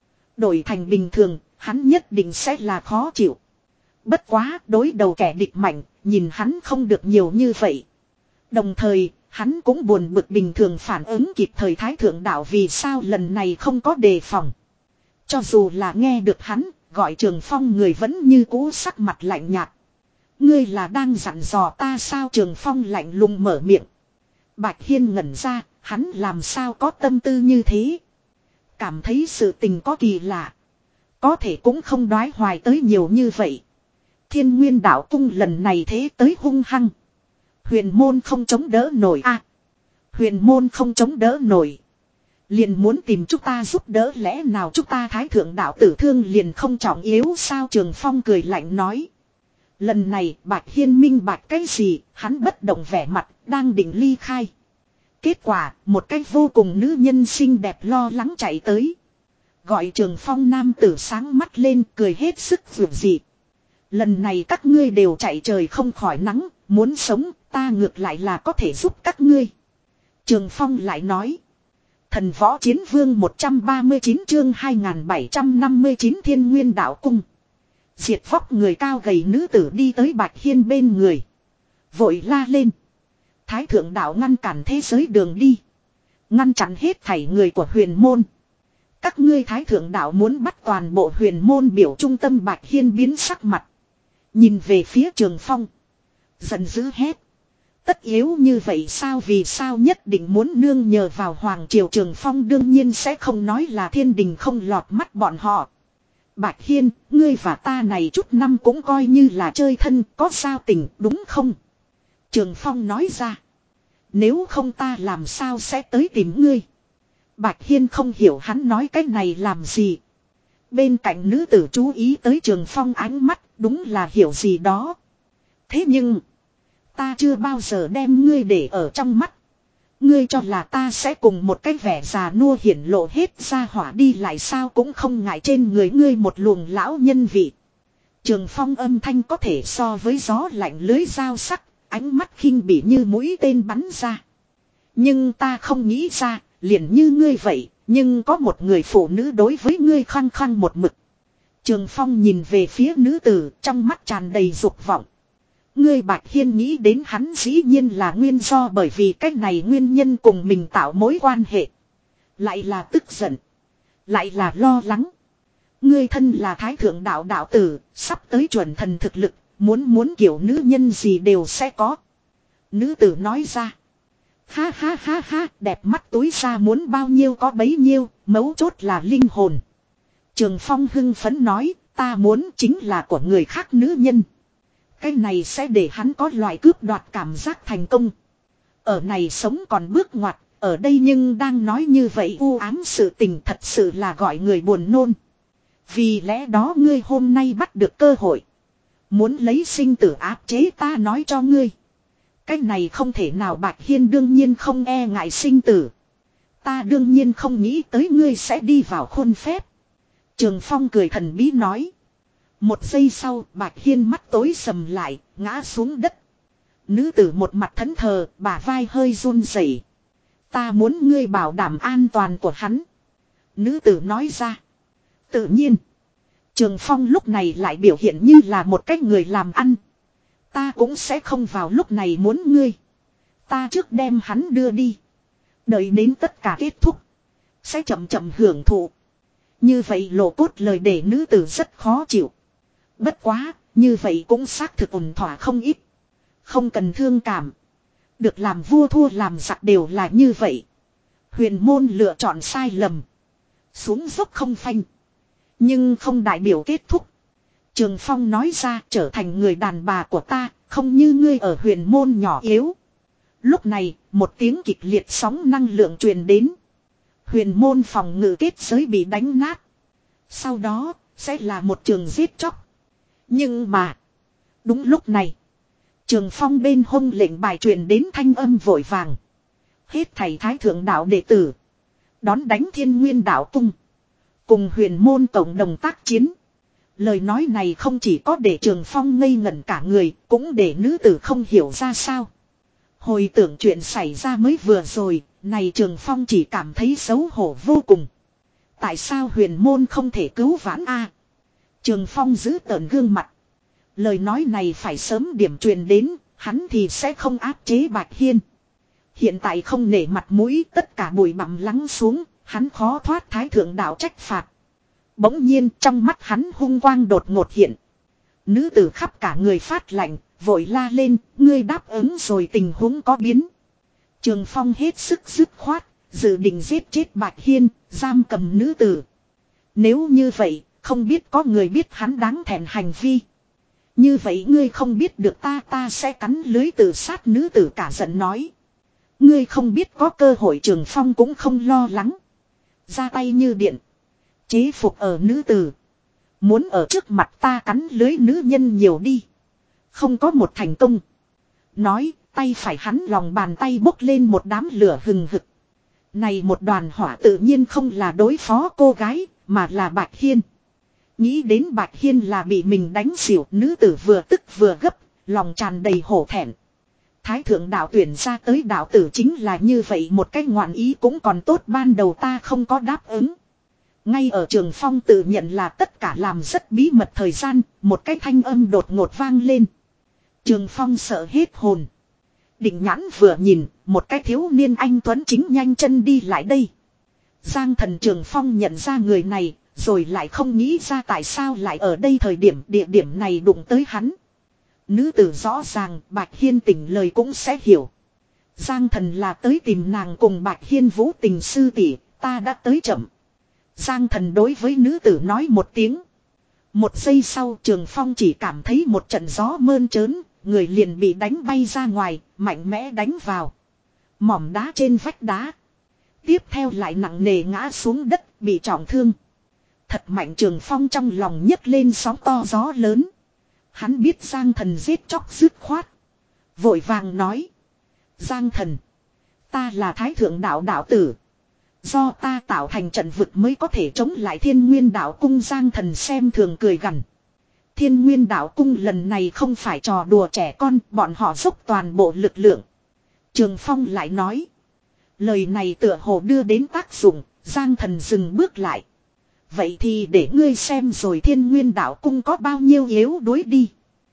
Đổi thành bình thường, hắn nhất định sẽ là khó chịu. Bất quá, đối đầu kẻ địch mạnh, nhìn hắn không được nhiều như vậy. Đồng thời, hắn cũng buồn bực bình thường phản ứng kịp thời thái thượng đạo vì sao lần này không có đề phòng. Cho dù là nghe được hắn, gọi Trường Phong người vẫn như cũ sắc mặt lạnh nhạt. Ngươi là đang dặn dò ta sao? Trường Phong lạnh lùng mở miệng. Bạch Hiên ngẩn ra, hắn làm sao có tâm tư như thế. Cảm thấy sự tình có kỳ lạ. Có thể cũng không đoái hoài tới nhiều như vậy. Thiên Nguyên đạo cung lần này thế tới hung hăng. Huyền môn không chống đỡ nổi a. À, huyền môn không chống đỡ nổi. Liền muốn tìm chúng ta giúp đỡ, lẽ nào chúng ta thái thượng đạo tử thương liền không trọng yếu sao? Trường Phong cười lạnh nói. Lần này Bạch Hiên minh bạch cái gì, hắn bất động vẻ mặt, đang định ly khai. Kết quả, một cái vô cùng nữ nhân xinh đẹp lo lắng chạy tới. Gọi Trường Phong nam tử sáng mắt lên, cười hết sức vượt dị. Lần này các ngươi đều chạy trời không khỏi nắng, muốn sống, ta ngược lại là có thể giúp các ngươi. Trường Phong lại nói. Thần võ chiến vương một trăm ba mươi chín chương hai nghìn bảy trăm năm mươi chín Thiên Nguyên đạo cung. Diệt vóc người cao gầy nữ tử đi tới Bạch Hiên bên người. Vội la lên. Thái thượng đạo ngăn cản thế giới đường đi. Ngăn chặn hết thảy người của huyền môn. Các ngươi thái thượng đạo muốn bắt toàn bộ huyền môn biểu trung tâm. Bạch Hiên biến sắc mặt. Nhìn về phía Trường Phong. Giận dữ hét. Tất yếu như vậy sao, vì sao nhất định muốn nương nhờ vào Hoàng Triều? Trường Phong đương nhiên sẽ không nói là thiên đình không lọt mắt bọn họ. Bạch Hiên, ngươi và ta này chút năm cũng coi như là chơi thân, có sao tình, đúng không? Trường Phong nói ra. Nếu không ta làm sao sẽ tới tìm ngươi? Bạch Hiên không hiểu hắn nói cái này làm gì. Bên cạnh nữ tử chú ý tới Trường Phong ánh mắt, đúng là hiểu gì đó. Thế nhưng, ta chưa bao giờ đem ngươi để ở trong mắt. Ngươi cho là ta sẽ cùng một cái vẻ già nua hiển lộ hết ra hỏa đi lại sao, cũng không ngại trên người ngươi một luồng lão nhân vị. Trường Phong âm thanh có thể so với gió lạnh lưới dao sắc, ánh mắt khinh bỉ như mũi tên bắn ra. Nhưng ta không nghĩ ra, liền như ngươi vậy, nhưng có một người phụ nữ đối với ngươi khăng khăng một mực. Trường Phong nhìn về phía nữ tử, trong mắt tràn đầy dục vọng. Ngươi Bạch Hiên nghĩ đến hắn dĩ nhiên là nguyên do bởi vì cách này nguyên nhân cùng mình tạo mối quan hệ. Lại là tức giận. Lại là lo lắng. Ngươi thân là thái thượng đạo đạo tử, sắp tới chuẩn thần thực lực, muốn muốn kiểu nữ nhân gì đều sẽ có. Nữ tử nói ra. Ha ha ha ha, đẹp mắt túi ra muốn bao nhiêu có bấy nhiêu, mấu chốt là linh hồn. Trường Phong hưng phấn nói, ta muốn chính là của người khác nữ nhân. Cái này sẽ để hắn có loại cướp đoạt cảm giác thành công. Ở này sống còn bước ngoặt, ở đây nhưng đang nói như vậy u ám sự tình thật sự là gọi người buồn nôn. Vì lẽ đó ngươi hôm nay bắt được cơ hội. Muốn lấy sinh tử áp chế ta nói cho ngươi. Cái này không thể nào. Bạch Hiên đương nhiên không e ngại sinh tử. Ta đương nhiên không nghĩ tới ngươi sẽ đi vào khuôn phép. Trường Phong cười thần bí nói. Một giây sau, Bạch Hiên mắt tối sầm lại, ngã xuống đất. Nữ tử một mặt thẫn thờ, bả vai hơi run rẩy. Ta muốn ngươi bảo đảm an toàn của hắn. Nữ tử nói ra. Tự nhiên. Trường Phong lúc này lại biểu hiện như là một cách người làm ăn. Ta cũng sẽ không vào lúc này muốn ngươi. Ta trước đem hắn đưa đi. Đợi đến tất cả kết thúc. Sẽ chậm chậm hưởng thụ. Như vậy lộ cốt lời để nữ tử rất khó chịu. Bất quá, như vậy cũng xác thực ổn thỏa không ít. Không cần thương cảm. Được làm vua thua làm giặc đều là như vậy. Huyền môn lựa chọn sai lầm. Xuống dốc không phanh. Nhưng không đại biểu kết thúc. Trường Phong nói ra trở thành người đàn bà của ta, không như ngươi ở huyền môn nhỏ yếu. Lúc này, một tiếng kịch liệt sóng năng lượng truyền đến. Huyền môn phòng ngự kết giới bị đánh nát. Sau đó, sẽ là một trường giết chóc. Nhưng mà, đúng lúc này, Trường Phong bên hông lệnh bài truyền đến thanh âm vội vàng. Hết thầy thái thượng đạo đệ tử. Đón đánh Thiên Nguyên đạo cung. Cùng huyền môn cộng đồng tác chiến. Lời nói này không chỉ có để Trường Phong ngây ngẩn cả người, cũng để nữ tử không hiểu ra sao. Hồi tưởng chuyện xảy ra mới vừa rồi, này Trường Phong chỉ cảm thấy xấu hổ vô cùng. Tại sao huyền môn không thể cứu vãn a? Trường Phong giữ tợn gương mặt. Lời nói này phải sớm điểm truyền đến, hắn thì sẽ không áp chế Bạch Hiên. Hiện tại không nể mặt mũi, tất cả bụi bặm lắng xuống, hắn khó thoát thái thượng đạo trách phạt. Bỗng nhiên trong mắt hắn hung quang đột ngột hiện. Nữ tử khắp cả người phát lạnh, vội la lên, ngươi đáp ứng rồi tình huống có biến. Trường Phong hết sức dứt khoát, dự định giết chết Bạch Hiên, giam cầm nữ tử. Nếu như vậy, không biết có người biết hắn đáng thẹn hành vi. Như vậy ngươi không biết được ta ta sẽ cắn lưới tự sát, nữ tử cả giận nói. Ngươi không biết có cơ hội. Trường Phong cũng không lo lắng. Ra tay như điện. Chế phục ở nữ tử. Muốn ở trước mặt ta cắn lưới nữ nhân nhiều đi. Không có một thành công. Nói tay phải hắn lòng bàn tay bốc lên một đám lửa hừng hực. Này một đoàn hỏa tự nhiên không là đối phó cô gái, mà là Bạch Hiên. Nghĩ đến Bạch Hiên là bị mình đánh xỉu, nữ tử vừa tức vừa gấp, lòng tràn đầy hổ thẹn. Thái thượng đạo tuyển ra tới đạo tử chính là như vậy, một cái ngoạn ý cũng còn tốt ban đầu ta không có đáp ứng. Ngay ở Trường Phong tự nhận là tất cả làm rất bí mật thời gian, một cái thanh âm đột ngột vang lên. Trường Phong sợ hết hồn. Định nhãn vừa nhìn, một cái thiếu niên anh tuấn chính nhanh chân đi lại đây. Giang thần Trường Phong nhận ra người này, rồi lại không nghĩ ra tại sao lại ở đây thời điểm địa điểm này đụng tới hắn. Nữ tử rõ ràng Bạch Hiên tỉnh lời cũng sẽ hiểu. Giang Thần là tới tìm nàng cùng Bạch Hiên Vũ Tình sư tỷ, ta đã tới chậm. Giang Thần đối với nữ tử nói một tiếng. Một giây sau Trường Phong chỉ cảm thấy một trận gió mơn trớn, người liền bị đánh bay ra ngoài, mạnh mẽ đánh vào mỏm đá trên vách đá. Tiếp theo lại nặng nề ngã xuống đất, bị trọng thương. Thật mạnh. Trường Phong trong lòng nhấc lên sóng to gió lớn. Hắn biết Giang Thần giết chóc dứt khoát. Vội vàng nói. Giang Thần, ta là Thái Thượng Đạo đạo tử. Do ta tạo thành trận vực mới có thể chống lại Thiên Nguyên Đạo Cung. Giang Thần xem thường cười gằn. Thiên Nguyên Đạo Cung lần này không phải trò đùa trẻ con, bọn họ dốc toàn bộ lực lượng. Trường Phong lại nói. Lời này tựa hồ đưa đến tác dụng, Giang Thần dừng bước lại. Vậy thì để ngươi xem rồi Thiên Nguyên Đạo Cung có bao nhiêu yếu đuối đi.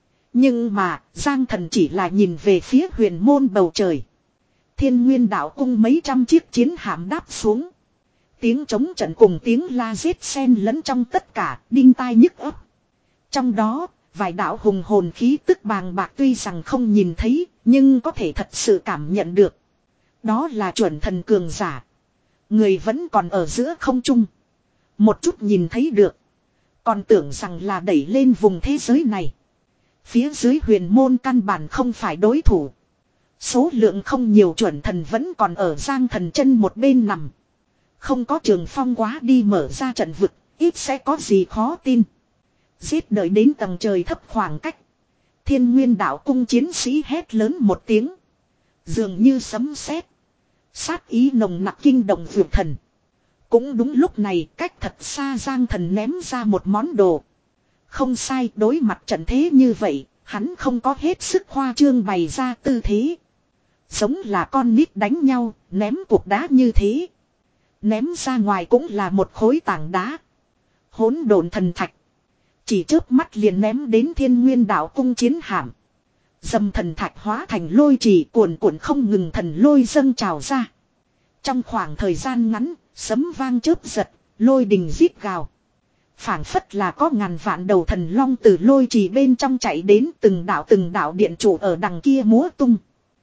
Nhưng mà, Giang Thần chỉ là nhìn về phía huyền môn bầu trời. Thiên Nguyên Đạo Cung mấy trăm chiếc chiến hạm đáp xuống. Tiếng trống trận cùng tiếng la giết xen lẫn trong tất cả, đinh tai nhức óc. Trong đó, vài đạo hùng hồn khí tức bàng bạc tuy rằng không nhìn thấy, nhưng có thể thật sự cảm nhận được. Đó là chuẩn thần cường giả. Người vẫn còn ở giữa không trung. Một chút nhìn thấy được. Còn tưởng rằng là đẩy lên vùng thế giới này. Phía dưới huyền môn căn bản không phải đối thủ. Số lượng không nhiều chuẩn thần vẫn còn ở Giang Thần chân một bên nằm. Không có Trường Phong quá đi mở ra trận vực, ít sẽ có gì khó tin. Giết đợi đến tầng trời thấp khoảng cách. Thiên Nguyên Đạo Cung chiến sĩ hét lớn một tiếng. Dường như sấm sét. Sát ý nồng nặc kinh động vượt thần. Cũng đúng lúc này cách thật xa Giang Thần ném ra một món đồ. Không sai, đối mặt trận thế như vậy, hắn không có hết sức khoa trương bày ra tư thế. Giống là con nít đánh nhau, ném cục đá như thế. Ném ra ngoài cũng là một khối tảng đá. Hỗn độn thần thạch. Chỉ chớp mắt liền ném đến Thiên Nguyên Đạo Cung chiến hạm. Dầm thần thạch hóa thành lôi trì cuồn cuộn không ngừng thần lôi dâng trào ra. Trong khoảng thời gian ngắn, sấm vang chớp giật, lôi đình rít gào. Phảng phất là có ngàn vạn đầu thần long từ lôi trì bên trong chạy đến, từng đạo từng đạo điện trụ ở đằng kia múa tung.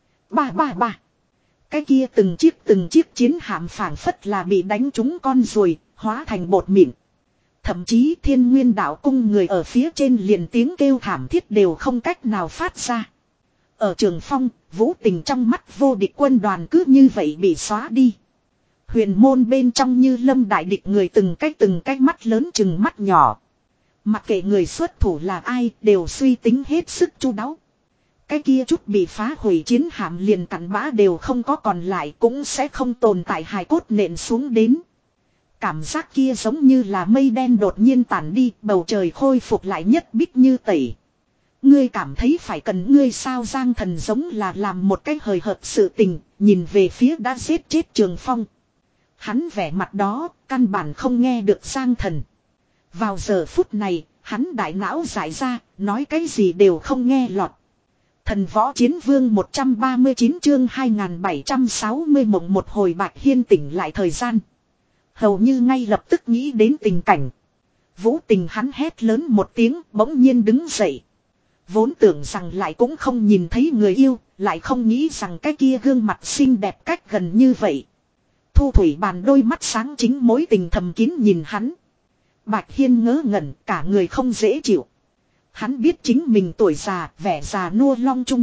Ba ba ba. Cái kia từng chiếc từng chiếc chiến hạm phảng phất là bị đánh trúng con ruồi, hóa thành bột mịn. Thậm chí Thiên Nguyên Đạo Cung người ở phía trên liền tiếng kêu thảm thiết đều không cách nào phát ra. Ở Trường Phong, Vũ Tình trong mắt vô địch quân đoàn cứ như vậy bị xóa đi. Huyền môn bên trong như lâm đại địch người từng cái từng cái mắt lớn chừng mắt nhỏ. Mặc kệ người xuất thủ là ai đều suy tính hết sức chu đáo. Cái kia chút bị phá hủy chiến hạm liền cặn bã đều không có còn lại, cũng sẽ không tồn tại hài cốt nện xuống đến. Cảm giác kia giống như là mây đen đột nhiên tản đi, bầu trời khôi phục lại nhất bích như tẩy. Ngươi cảm thấy phải cần ngươi sao? Giang Thần giống là làm một cái hời hợt sự tình, nhìn về phía đã giết chết Trường Phong. Hắn vẻ mặt đó, căn bản không nghe được Giang Thần. Vào giờ phút này, hắn đại não giải ra, nói cái gì đều không nghe lọt. Thần Võ Chiến Vương một trăm ba mươi chín chương hai nghìn bảy trăm sáu mươi mộng một hồi. Bạch Hiên tỉnh lại thời gian. Hầu như ngay lập tức nghĩ đến tình cảnh. Vũ Tình hắn hét lớn một tiếng, bỗng nhiên đứng dậy. Vốn tưởng rằng lại cũng không nhìn thấy người yêu, lại không nghĩ rằng cái kia gương mặt xinh đẹp cách gần như vậy. Thu Thủy Bàn đôi mắt sáng chính mối tình thầm kín nhìn hắn. Bạch Hiên ngớ ngẩn, cả người không dễ chịu. Hắn biết chính mình tuổi già, vẻ già nua long chung.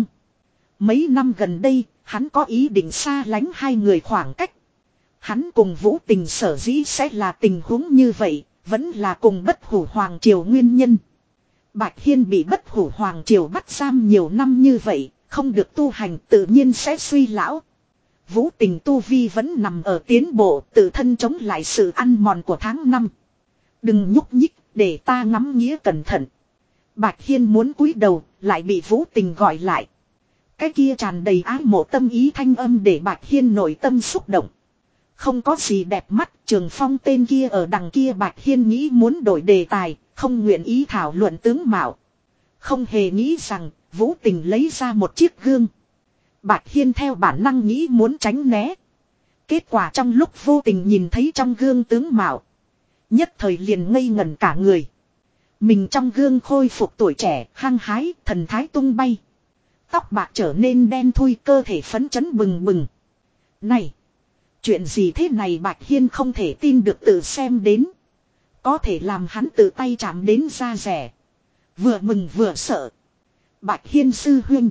Mấy năm gần đây, hắn có ý định xa lánh hai người khoảng cách. Hắn cùng Vũ Tình sở dĩ sẽ là tình huống như vậy, vẫn là cùng Bất Hủ Hoàng Triều nguyên nhân. Bạch Hiên bị Bất Hủ Hoàng Triều bắt giam nhiều năm như vậy, không được tu hành tự nhiên sẽ suy lão. Vũ Tình tu vi vẫn nằm ở tiến bộ, tự thân chống lại sự ăn mòn của tháng năm. Đừng nhúc nhích, để ta ngắm nghĩa cẩn thận. Bạch Hiên muốn cúi đầu, lại bị Vũ Tình gọi lại. Cái kia tràn đầy ái mộ tâm ý thanh âm để Bạch Hiên nội tâm xúc động. Không có gì đẹp mắt, Trường Phong tên kia ở đằng kia. Bạch Hiên nghĩ muốn đổi đề tài, không nguyện ý thảo luận tướng mạo. Không hề nghĩ rằng, Vũ Tình lấy ra một chiếc gương. Bạch Hiên theo bản năng nghĩ muốn tránh né. Kết quả trong lúc vô tình nhìn thấy trong gương tướng mạo, nhất thời liền ngây ngẩn cả người. Mình trong gương khôi phục tuổi trẻ, hăng hái, thần thái tung bay. Tóc bạc trở nên đen thui, cơ thể phấn chấn bừng bừng. Này! Chuyện gì thế này Bạch Hiên không thể tin được tự xem đến. Có thể làm hắn tự tay chạm đến da rẻ. Vừa mừng vừa sợ. Bạch Hiên sư huynh.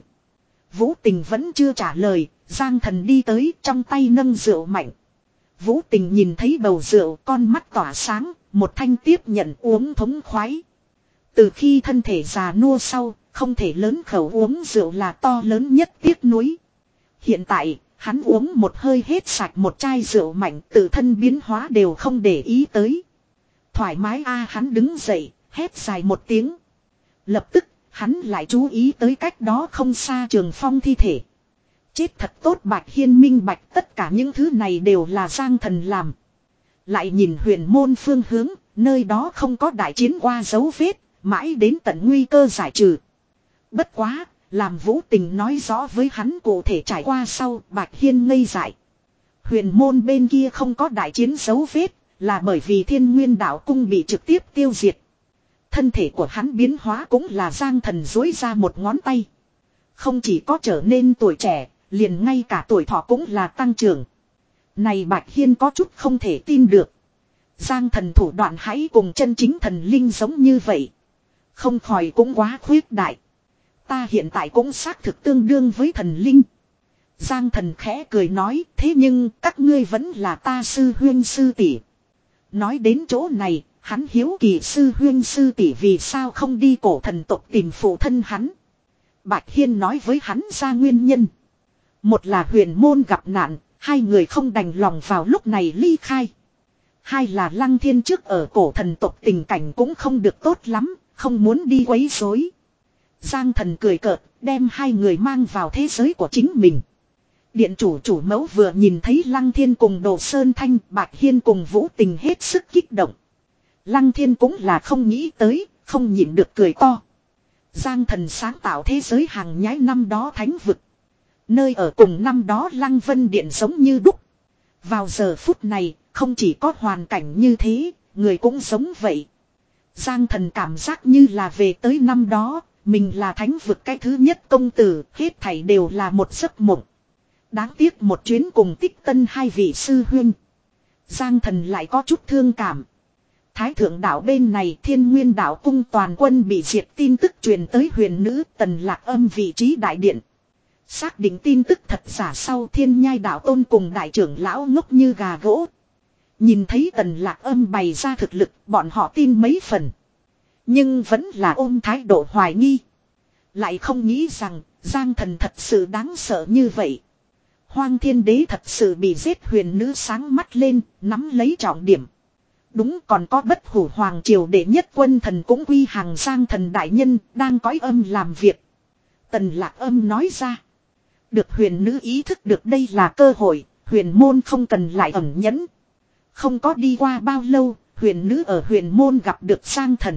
Vũ Tình vẫn chưa trả lời, Giang Thần đi tới trong tay nâng rượu mạnh. Vũ Tình nhìn thấy bầu rượu, con mắt tỏa sáng, một thanh tiếp nhận uống thống khoái. Từ khi thân thể già nua sau, không thể lớn khẩu uống rượu là to lớn nhất tiếc nuối. Hiện tại, hắn uống một hơi hết sạch một chai rượu mạnh, tự thân biến hóa đều không để ý tới. Thoải mái a hắn đứng dậy, hét dài một tiếng. Lập tức, hắn lại chú ý tới cách đó không xa Trường Phong thi thể. Chết thật tốt Bạch Hiên minh bạch tất cả những thứ này đều là Giang Thần làm. Lại nhìn huyền môn phương hướng, nơi đó không có đại chiến qua dấu vết, mãi đến tận nguy cơ giải trừ. Bất quá, làm Vũ Tình nói rõ với hắn cụ thể trải qua sau, Bạch Hiên ngây dại. Huyền môn bên kia không có đại chiến dấu vết, là bởi vì Thiên Nguyên Đạo Cung bị trực tiếp tiêu diệt. Thân thể của hắn biến hóa cũng là Giang Thần duỗi ra một ngón tay. Không chỉ có trở nên tuổi trẻ, liền ngay cả tuổi thọ cũng là tăng trưởng. Này Bạch Hiên có chút không thể tin được. Giang Thần thủ đoạn hãy cùng chân chính thần linh giống như vậy. Không khỏi cũng quá khuyết đại. Ta hiện tại cũng xác thực tương đương với thần linh. Giang Thần khẽ cười nói, thế nhưng các ngươi vẫn là ta sư huyên sư tỷ. Nói đến chỗ này, hắn hiếu kỳ sư huyên sư tỷ vì sao không đi cổ thần tộc tìm phụ thân hắn. Bạch Hiên nói với hắn ra nguyên nhân. Một là huyền môn gặp nạn, hai người không đành lòng vào lúc này ly khai. Hai là Lăng Thiên trước ở cổ thần tộc tình cảnh cũng không được tốt lắm, không muốn đi quấy rối. Giang Thần cười cợt, đem hai người mang vào thế giới của chính mình. Điện chủ chủ mẫu vừa nhìn thấy Lăng Thiên cùng Đồ Sơn Thanh, Bạch Hiên cùng Vũ Tình hết sức kích động. Lăng Thiên cũng là không nghĩ tới, không nhịn được cười to. Giang Thần sáng tạo thế giới hàng nhái năm đó thánh vực. Nơi ở cùng năm đó Lăng Vân Điện giống như đúc. Vào giờ phút này, không chỉ có hoàn cảnh như thế, người cũng giống vậy. Giang Thần cảm giác như là về tới năm đó, mình là thánh vực cái thứ nhất công tử, hết thảy đều là một giấc mộng. Đáng tiếc một chuyến cùng Tích Tân hai vị sư huynh. Giang Thần lại có chút thương cảm. Thái thượng đạo bên này Thiên Nguyên Đạo Cung toàn quân bị diệt tin tức truyền tới huyền nữ Tần Lạc Âm vị trí đại điện. Xác định tin tức thật giả sau Thiên Nhai Đạo Tôn cùng đại trưởng lão ngốc như gà gỗ. Nhìn thấy Tần Lạc Âm bày ra thực lực, bọn họ tin mấy phần. Nhưng vẫn là ôm thái độ hoài nghi. Lại không nghĩ rằng Giang Thần thật sự đáng sợ như vậy. Hoang Thiên Đế thật sự bị giết, huyền nữ sáng mắt lên, nắm lấy trọng điểm. Đúng, còn có Bất Hủ Hoàng Triều đệ nhất quân thần cũng quy hàng Giang Thần đại nhân, đang cõi âm làm việc. Tần Lạc Âm nói ra. Được huyền nữ ý thức được đây là cơ hội, huyền môn không cần lại ẩn nhẫn. Không có đi qua bao lâu, huyền nữ ở huyền môn gặp được Giang Thần.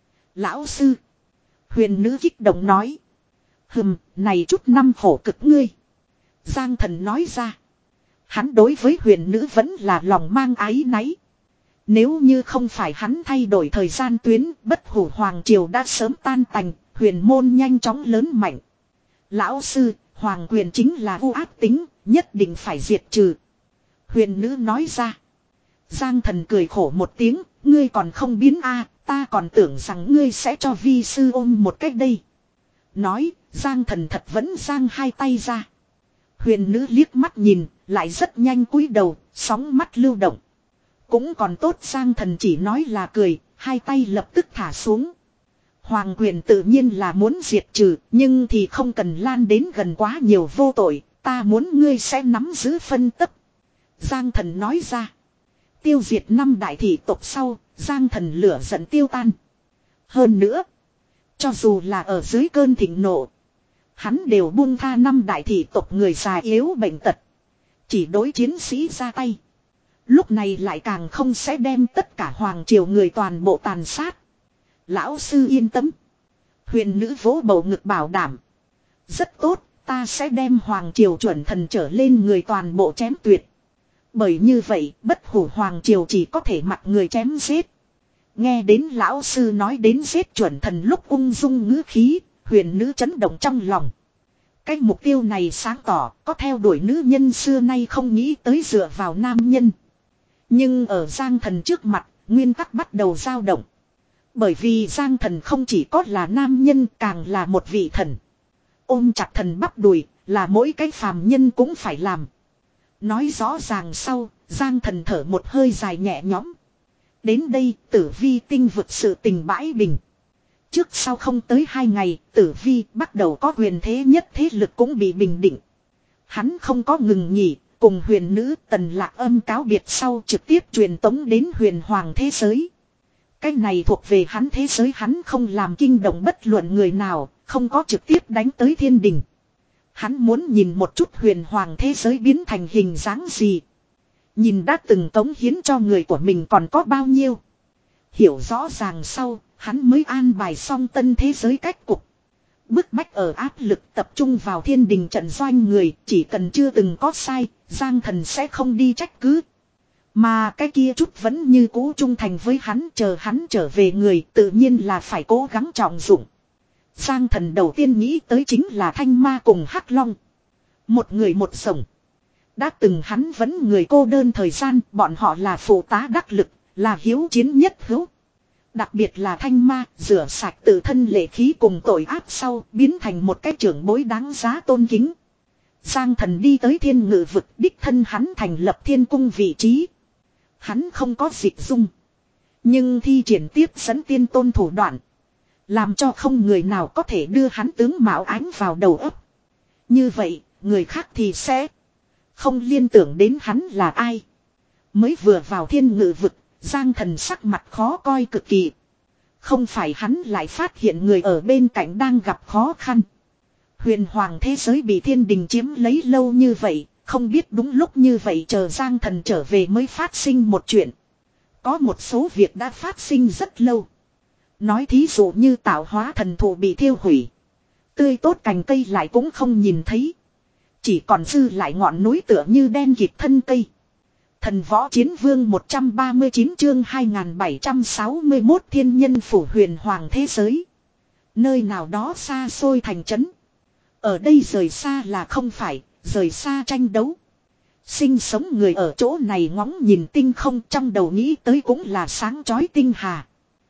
Lão sư. Huyền nữ kích động nói. Hừm, này chút năm khổ cực ngươi. Giang Thần nói ra. Hắn đối với huyền nữ vẫn là lòng mang ái náy. Nếu như không phải hắn thay đổi thời gian tuyến, Bất Hủ Hoàng Triều đã sớm tan tành, huyền môn nhanh chóng lớn mạnh. Lão sư, Hoàng quyền chính là u ác tính, nhất định phải diệt trừ. Huyền nữ nói ra. Giang Thần cười khổ một tiếng, ngươi còn không biến a, ta còn tưởng rằng ngươi sẽ cho vi sư ôm một cách đây. Nói, Giang Thần thật vẫn giang hai tay ra. Huyền nữ liếc mắt nhìn, lại rất nhanh cúi đầu, sóng mắt lưu động. Cũng còn tốt Giang Thần chỉ nói là cười, hai tay lập tức thả xuống. Hoàng quyền tự nhiên là muốn diệt trừ, nhưng thì không cần lan đến gần quá nhiều vô tội, ta muốn ngươi sẽ nắm giữ phân tấp. Giang Thần nói ra. Tiêu diệt năm đại thị tộc sau, Giang Thần lửa giận tiêu tan. Hơn nữa, cho dù là ở dưới cơn thịnh nộ, hắn đều buông tha năm đại thị tộc người già yếu bệnh tật. Chỉ đối chiến sĩ ra tay. Lúc này lại càng không sẽ đem tất cả hoàng triều người toàn bộ tàn sát. Lão sư yên tâm. Huyền nữ vỗ bầu ngực bảo đảm. Rất tốt, ta sẽ đem hoàng triều chuẩn thần trở lên người toàn bộ chém tuyệt. Bởi như vậy, Bất Hủ Hoàng Triều chỉ có thể mặc người chém giết. Nghe đến lão sư nói đến giết chuẩn thần lúc ung dung ngữ khí, huyền nữ chấn động trong lòng. Cái mục tiêu này sáng tỏ, có theo đuổi nữ nhân xưa nay không nghĩ tới dựa vào nam nhân. Nhưng ở Giang Thần trước mặt, nguyên tắc bắt đầu dao động. Bởi vì Giang Thần không chỉ có là nam nhân, càng là một vị thần. Ôm chặt thần bắp đùi, là mỗi cái phàm nhân cũng phải làm. Nói rõ ràng sau, Giang Thần thở một hơi dài nhẹ nhõm. Đến đây, tử vi tinh vực sự tình bãi bình. Trước sau không tới hai ngày, tử vi bắt đầu có quyền thế nhất thế lực cũng bị bình định. Hắn không có ngừng nghỉ, cùng huyền nữ Tần Lạc Âm cáo biệt sau trực tiếp truyền tống đến huyền hoàng thế giới. Cái này thuộc về hắn thế giới, hắn không làm kinh động bất luận người nào, không có trực tiếp đánh tới thiên đình. Hắn muốn nhìn một chút huyền hoàng thế giới biến thành hình dáng gì. Nhìn đã từng tống hiến cho người của mình còn có bao nhiêu. Hiểu rõ ràng sau, hắn mới an bài xong tân thế giới cách cục. Bức bách ở áp lực tập trung vào thiên đình trận doanh người, chỉ cần chưa từng có sai, Giang Thần sẽ không đi trách cứ. Mà cái kia chút vẫn như cũ trung thành với hắn, chờ hắn trở về người, tự nhiên là phải cố gắng trọng dụng. Giang Thần đầu tiên nghĩ tới chính là Thanh Ma cùng Hắc Long. Một người một sổng. Đã từng hắn vẫn người cô đơn thời gian, bọn họ là phụ tá đắc lực, là hiếu chiến nhất hữu. Đặc biệt là Thanh Ma, rửa sạch tự thân lệ khí cùng tội ác sau, biến thành một cái trưởng bối đáng giá tôn kính. Giang Thần đi tới thiên ngự vực, đích thân hắn thành lập thiên cung vị trí. Hắn không có dịch dung, nhưng thi triển tiếp dẫn tiên tôn thủ đoạn, làm cho không người nào có thể đưa hắn tướng mạo ánh vào đầu óc. Như vậy, người khác thì sẽ không liên tưởng đến hắn là ai. Mới vừa vào thiên ngự vực, Giang Thần sắc mặt khó coi cực kỳ. Không phải hắn lại phát hiện người ở bên cạnh đang gặp khó khăn. Huyền hoàng thế giới bị thiên đình chiếm lấy lâu như vậy, không biết đúng lúc như vậy chờ Giang Thần trở về mới phát sinh một chuyện. Có một số việc đã phát sinh rất lâu. Nói thí dụ như tạo hóa thần thụ bị thiêu hủy. Tươi tốt cành cây lại cũng không nhìn thấy. Chỉ còn dư lại ngọn núi tựa như đen kịt thân cây. Thần võ chiến vương một trăm ba mươi chín chương hai nghìn bảy trăm sáu mươi mốt thiên nhân phủ huyền hoàng thế giới. Nơi nào đó xa xôi thành trấn. Ở đây rời xa là không phải, rời xa tranh đấu. Sinh sống người ở chỗ này ngóng nhìn tinh không, trong đầu nghĩ tới cũng là sáng chói tinh hà.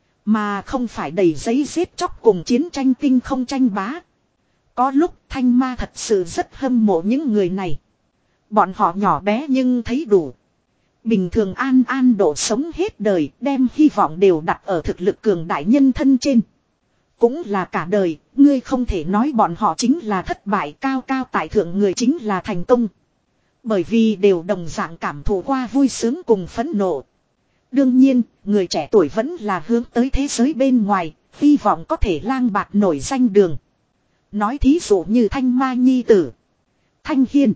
Mà không phải đầy giấy giết chóc cùng chiến tranh tinh không tranh bá. Có lúc Thanh Ma thật sự rất hâm mộ những người này. Bọn họ nhỏ bé nhưng thấy đủ. Bình thường an an độ sống hết đời, đem hy vọng đều đặt ở thực lực cường đại nhân thân trên. Cũng là cả đời, ngươi không thể nói bọn họ chính là thất bại, cao cao tại thượng người chính là thành công. Bởi vì đều đồng dạng cảm thụ qua vui sướng cùng phẫn nộ. Đương nhiên, người trẻ tuổi vẫn là hướng tới thế giới bên ngoài, hy vọng có thể lang bạt nổi danh đường. Nói thí dụ như Thanh Ma nhi tử Thanh Hiên,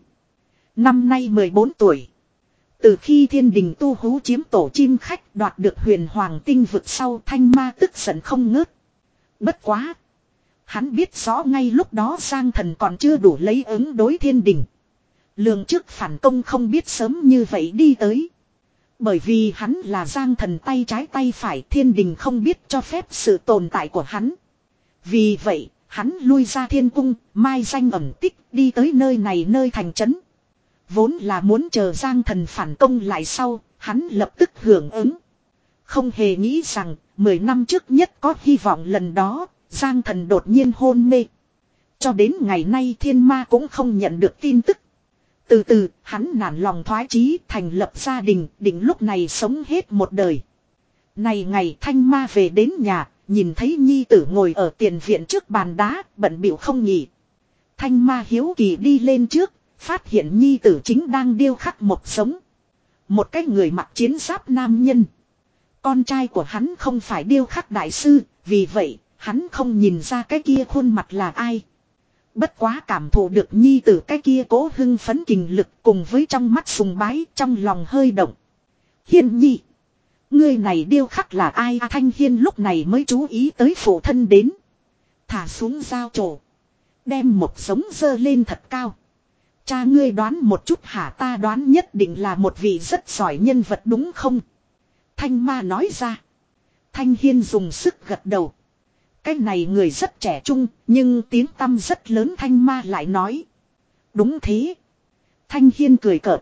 năm nay mười bốn tuổi. Từ khi thiên đình tu hú chiếm tổ chim khách đoạt được huyền hoàng tinh vực sau, Thanh Ma tức giận không ngớt. Bất quá, hắn biết rõ ngay lúc đó Giang Thần còn chưa đủ lấy ứng đối thiên đình. Lường trước phản công không biết sớm như vậy đi tới. Bởi vì hắn là Giang Thần tay trái tay phải, thiên đình không biết cho phép sự tồn tại của hắn. Vì vậy, hắn lui ra thiên cung, mai danh ẩn tích đi tới nơi này nơi thành trấn. Vốn là muốn chờ Giang Thần phản công lại sau, hắn lập tức hưởng ứng. Không hề nghĩ rằng, mười năm trước nhất có hy vọng lần đó, Giang Thần đột nhiên hôn mê. Cho đến ngày nay thiên ma cũng không nhận được tin tức. Từ từ, hắn nản lòng thoái chí thành lập gia đình, định lúc này sống hết một đời. Này ngày Thanh Ma về đến nhà, nhìn thấy nhi tử ngồi ở tiền viện trước bàn đá, bận bịu không nghỉ. Thanh Ma hiếu kỳ đi lên trước, phát hiện nhi tử chính đang điêu khắc một sống. Một cái người mặc chiến giáp nam nhân. Con trai của hắn không phải điêu khắc đại sư, vì vậy, hắn không nhìn ra cái kia khuôn mặt là ai. Bất quá cảm thụ được nhi tử cái kia cố hưng phấn kình lực cùng với trong mắt sùng bái, trong lòng hơi động. Hiên nhi, người này điêu khắc là ai? À, Thanh Hiên lúc này mới chú ý tới phụ thân đến. Thả xuống dao trổ, đem một sống dơ lên thật cao. Cha ngươi đoán một chút hả? Ta đoán nhất định là một vị rất giỏi nhân vật đúng không? Thanh Ma nói ra. Thanh Hiên dùng sức gật đầu. Cái này người rất trẻ trung, nhưng tiếng tăm rất lớn. Thanh Ma lại nói. Đúng thế. Thanh Hiên cười cợt.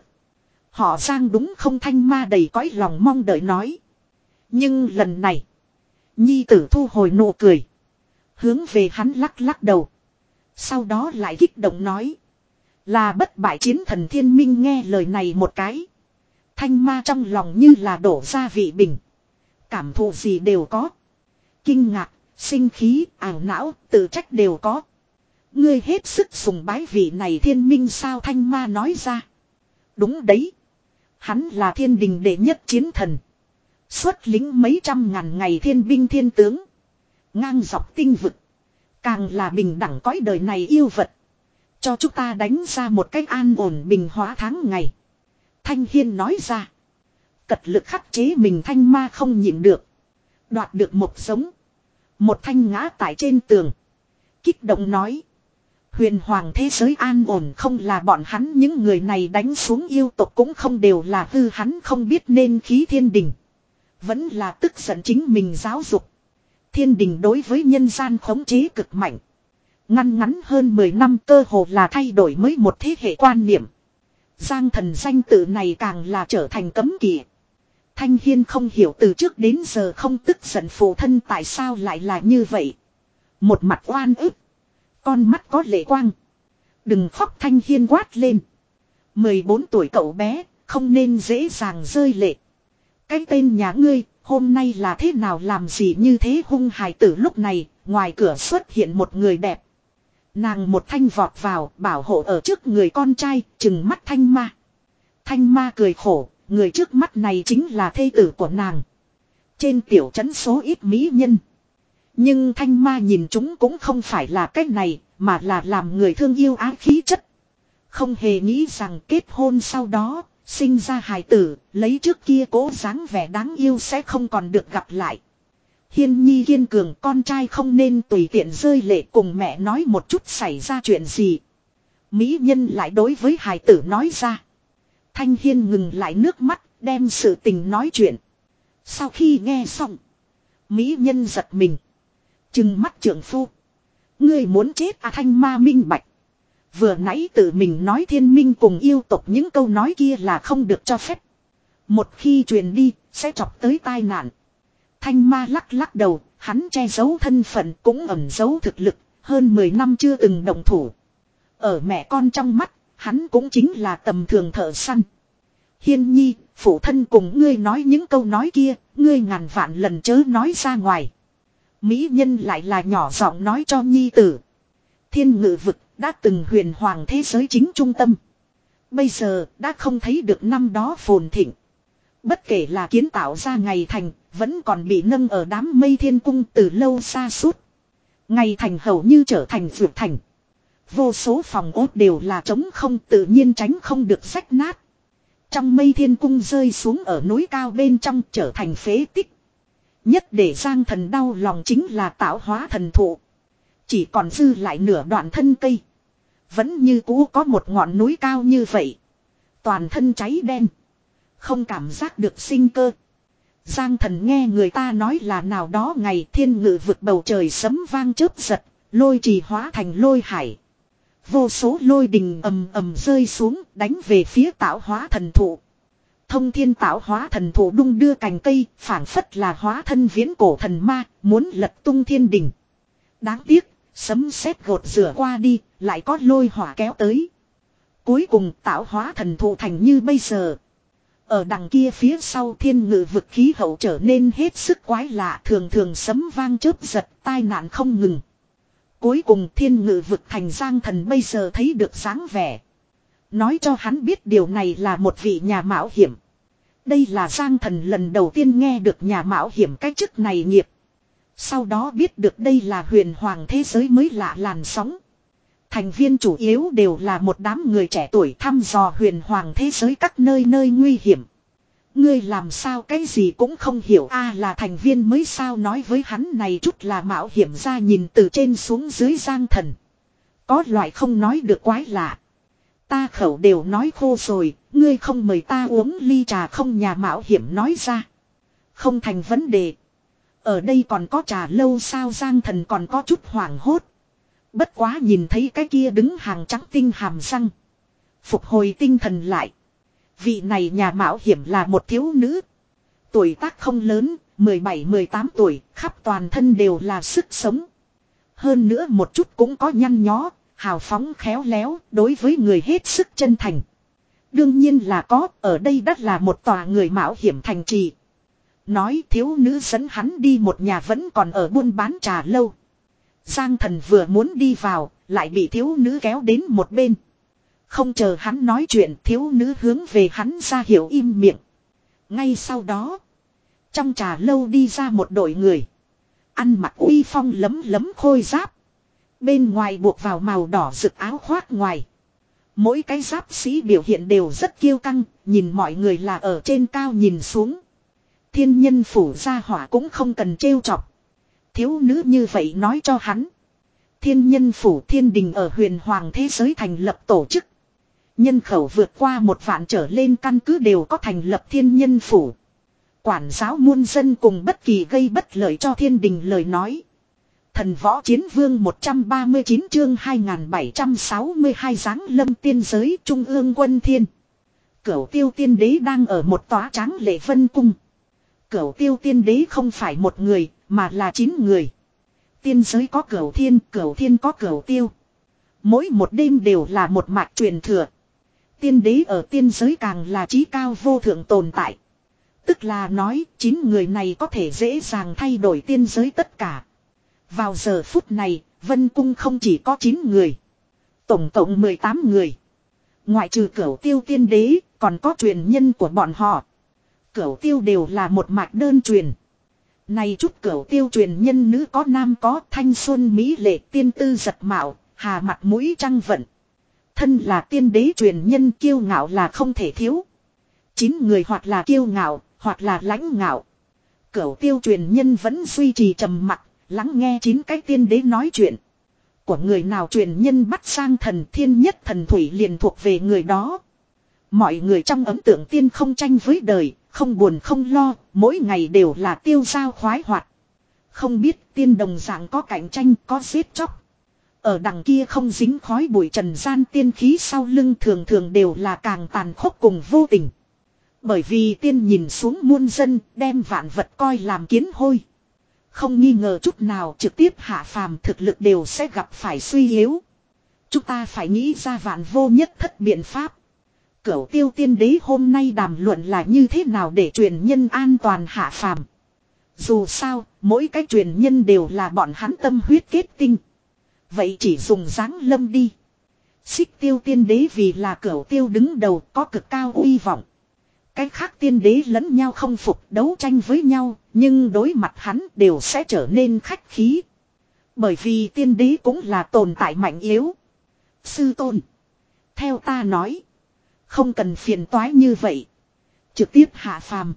Họ Giang đúng không? Thanh Ma đầy cõi lòng mong đợi nói. Nhưng lần này. Nhi tử thu hồi nụ cười. Hướng về hắn lắc lắc đầu. Sau đó lại kích động nói. Là bất bại chiến thần Thiên Minh. Nghe lời này một cái. Thanh Ma trong lòng như là đổ ra vị bình. Cảm thụ gì đều có. Kinh ngạc, sinh khí, ảo não, tự trách đều có. Ngươi hết sức sùng bái vị này Thiên Minh sao? Thanh Ma nói ra. Đúng đấy. Hắn là thiên đình đệ nhất chiến thần. Xuất lính mấy trăm ngàn ngày thiên binh thiên tướng. Ngang dọc tinh vực. Càng là bình đẳng cõi đời này yêu vật. Cho chúng ta đánh ra một cách an ổn bình hóa tháng ngày. Thanh Hiên nói ra. Cật lực khắc chế mình. Thanh Ma không nhịn được. Đoạt được một giống. Một thanh ngã tại trên tường. Kích động nói. Huyền hoàng thế giới an ổn không là bọn hắn những người này đánh xuống yêu tộc cũng không đều là hư hắn không biết nên khí thiên đình. Vẫn là tức giận chính mình giáo dục. Thiên đình đối với nhân gian khống chế cực mạnh. Ngăn ngắn hơn mười năm cơ hồ là thay đổi mới một thế hệ quan niệm. Giang thần danh tự này càng là trở thành cấm kỵ. Thanh Hiên không hiểu từ trước đến giờ không tức giận phụ thân tại sao lại là như vậy. Một mặt oan ức. Con mắt có lệ quang. Đừng khóc. Thanh Hiên quát lên. mười bốn tuổi cậu bé, không nên dễ dàng rơi lệ. Cái tên nhà ngươi, hôm nay là thế nào làm gì như thế hung hài tử. Lúc này, ngoài cửa xuất hiện một người đẹp. Nàng một thanh vọt vào, bảo hộ ở trước người con trai, trừng mắt Thanh Ma. Thanh Ma cười khổ, người trước mắt này chính là thê tử của nàng. Trên tiểu trấn số ít mỹ nhân. Nhưng Thanh Ma nhìn chúng cũng không phải là cái này, mà là làm người thương yêu ái khí chất. Không hề nghĩ rằng kết hôn sau đó, sinh ra hài tử, lấy trước kia cố dáng vẻ đáng yêu sẽ không còn được gặp lại. Hiên Nhi kiên cường, con trai không nên tùy tiện rơi lệ. Cùng mẹ nói một chút xảy ra chuyện gì. Mỹ nhân lại đối với hài tử nói ra. Thanh Hiên ngừng lại nước mắt, đem sự tình nói chuyện. Sau khi nghe xong, Mỹ nhân giật mình. Trừng mắt trượng phu. Ngươi muốn chết à? Thanh Ma minh bạch. Vừa nãy tự mình nói thiên minh cùng yêu tộc những câu nói kia là không được cho phép. Một khi truyền đi, sẽ chọc tới tai nạn. Thanh Ma lắc lắc đầu, hắn che giấu thân phận cũng ẩn giấu thực lực, hơn mười năm chưa từng động thủ. Ở mẹ con trong mắt, hắn cũng chính là tầm thường thợ săn. Hiên Nhi, phụ thân cùng ngươi nói những câu nói kia, ngươi ngàn vạn lần chớ nói ra ngoài. Mỹ nhân lại là nhỏ giọng nói cho Nhi tử. Thiên ngự vực đã từng huyền hoàng thế giới chính trung tâm. Bây giờ đã không thấy được năm đó phồn thịnh. Bất kể là kiến tạo ra ngày thành, vẫn còn bị nâng ở đám mây thiên cung từ lâu xa suốt. Ngày thành hầu như trở thành vượt thành. Vô số phòng ốt đều là trống không, tự nhiên tránh không được rách nát. Trong mây thiên cung rơi xuống ở núi cao bên trong trở thành phế tích. Nhất để Giang thần đau lòng chính là tạo hóa thần thụ. Chỉ còn dư lại nửa đoạn thân cây. Vẫn như cũ có một ngọn núi cao như vậy. Toàn thân cháy đen. Không cảm giác được sinh cơ. Giang thần nghe người ta nói là nào đó ngày thiên ngự vực bầu trời sấm vang chớp giật. Lôi trì hóa thành lôi hải. Vô số lôi đình ầm ầm rơi xuống đánh về phía tạo hóa thần thụ. Thông thiên tạo hóa thần thụ đung đưa cành cây, phảng phất là hóa thân viễn cổ thần ma, muốn lật tung thiên đình. Đáng tiếc, sấm sét gột rửa qua đi, lại có lôi hỏa kéo tới. Cuối cùng tạo hóa thần thụ thành như bây giờ. Ở đằng kia phía sau thiên ngự vực khí hậu trở nên hết sức quái lạ, thường thường sấm vang chớp giật, tai nạn không ngừng. Cuối cùng thiên ngự vực thành Giang thần bây giờ thấy được dáng vẻ. Nói cho hắn biết điều này là một vị nhà mạo hiểm. Đây là Giang thần lần đầu tiên nghe được nhà mạo hiểm cái chức này nghiệp. Sau đó biết được đây là huyền hoàng thế giới mới lạ làn sóng. Thành viên chủ yếu đều là một đám người trẻ tuổi thăm dò huyền hoàng thế giới các nơi nơi nguy hiểm. Ngươi làm sao cái gì cũng không hiểu a là thành viên mới sao nói với hắn này chút là mạo hiểm ra nhìn từ trên xuống dưới Giang thần. Có loại không nói được quái lạ. Ta khẩu đều nói khô rồi, ngươi không mời ta uống ly trà không nhà mạo hiểm nói ra. Không thành vấn đề. Ở đây còn có trà lâu sao? Giang Thần còn có chút hoảng hốt. Bất quá nhìn thấy cái kia đứng hàng trắng tinh hàm răng. Phục hồi tinh thần lại. Vị này nhà mạo hiểm là một thiếu nữ. Tuổi tác không lớn, mười bảy mười tám tuổi, khắp toàn thân đều là sức sống. Hơn nữa một chút cũng có nhăn nhó, hào phóng khéo léo, đối với người hết sức chân thành. Đương nhiên là có, ở đây đất là một tòa người mạo hiểm thành trì. Nói thiếu nữ dẫn hắn đi một nhà vẫn còn ở buôn bán trà lâu. Giang Thần vừa muốn đi vào, lại bị thiếu nữ kéo đến một bên. Không chờ hắn nói chuyện, thiếu nữ hướng về hắn ra hiệu im miệng. Ngay sau đó, trong trà lâu đi ra một đội người. Ăn mặc uy phong lấm lấm khôi giáp. Bên ngoài buộc vào màu đỏ rực áo khoác ngoài. Mỗi cái giáp sĩ biểu hiện đều rất kiêu căng, nhìn mọi người là ở trên cao nhìn xuống. Thiên nhân phủ gia hỏa cũng không cần trêu chọc. Thiếu nữ như vậy nói cho hắn. Thiên nhân phủ thiên đình ở huyền hoàng thế giới thành lập tổ chức. Nhân khẩu vượt qua một vạn trở lên căn cứ đều có thành lập thiên nhân phủ. Quản giáo muôn dân cùng bất kỳ gây bất lợi cho thiên đình lời nói. Thần võ chiến vương một trăm ba mươi chín chương hai nghìn bảy trăm sáu mươi hai giáng lâm tiên giới trung ương quân thiên. Cửu tiêu tiên đế đang ở một tòa tráng lệ vân cung. Cửu tiêu tiên đế không phải một người, mà là chín người. Tiên giới có cửu thiên, cửu thiên có cửu tiêu. Mỗi một đêm đều là một mạch truyền thừa. Tiên đế ở tiên giới càng là trí cao vô thượng tồn tại. Tức là nói, chín người này có thể dễ dàng thay đổi tiên giới tất cả. Vào giờ phút này, Vân Cung không chỉ có chín người. Tổng cộng mười tám người. Ngoại trừ cửu tiêu tiên đế, còn có truyền nhân của bọn họ. Cửu tiêu đều là một mạch đơn truyền. Này chút cửu tiêu truyền nhân nữ có nam có thanh xuân mỹ lệ tiên tư giật mạo, hà mặt mũi trăng vận. Thân là tiên đế truyền nhân kiêu ngạo là không thể thiếu. Chín người hoặc là kiêu ngạo, hoặc là lãnh ngạo. Cửu tiêu truyền nhân vẫn duy trì trầm mặc, lắng nghe chín cái tiên đế nói chuyện. Của người nào truyền nhân bắt sang thần thiên nhất thần thủy liền thuộc về người đó. Mọi người trong ấn tượng tiên không tranh với đời, không buồn không lo, mỗi ngày đều là tiêu dao khoái hoạt. Không biết tiên đồng dạng có cạnh tranh, có giết chóc. Ở đằng kia không dính khói bụi trần gian tiên khí sau lưng thường thường đều là càng tàn khốc cùng vô tình. Bởi vì tiên nhìn xuống muôn dân, đem vạn vật coi làm kiến hôi. Không nghi ngờ chút nào trực tiếp hạ phàm thực lực đều sẽ gặp phải suy yếu. Chúng ta phải nghĩ ra vạn vô nhất thất biện pháp. Cửu tiêu tiên đế hôm nay đàm luận là như thế nào để truyền nhân an toàn hạ phàm. Dù sao, mỗi cái truyền nhân đều là bọn hắn tâm huyết kết tinh. Vậy chỉ dùng dáng lâm đi. Xích tiêu tiên đế vì là cửu tiêu đứng đầu có cực cao uy vọng. Cái khác tiên đế lẫn nhau không phục đấu tranh với nhau, nhưng đối mặt hắn đều sẽ trở nên khách khí. Bởi vì tiên đế cũng là tồn tại mạnh yếu. Sư tôn. Theo ta nói. Không cần phiền toái như vậy. Trực tiếp hạ phàm.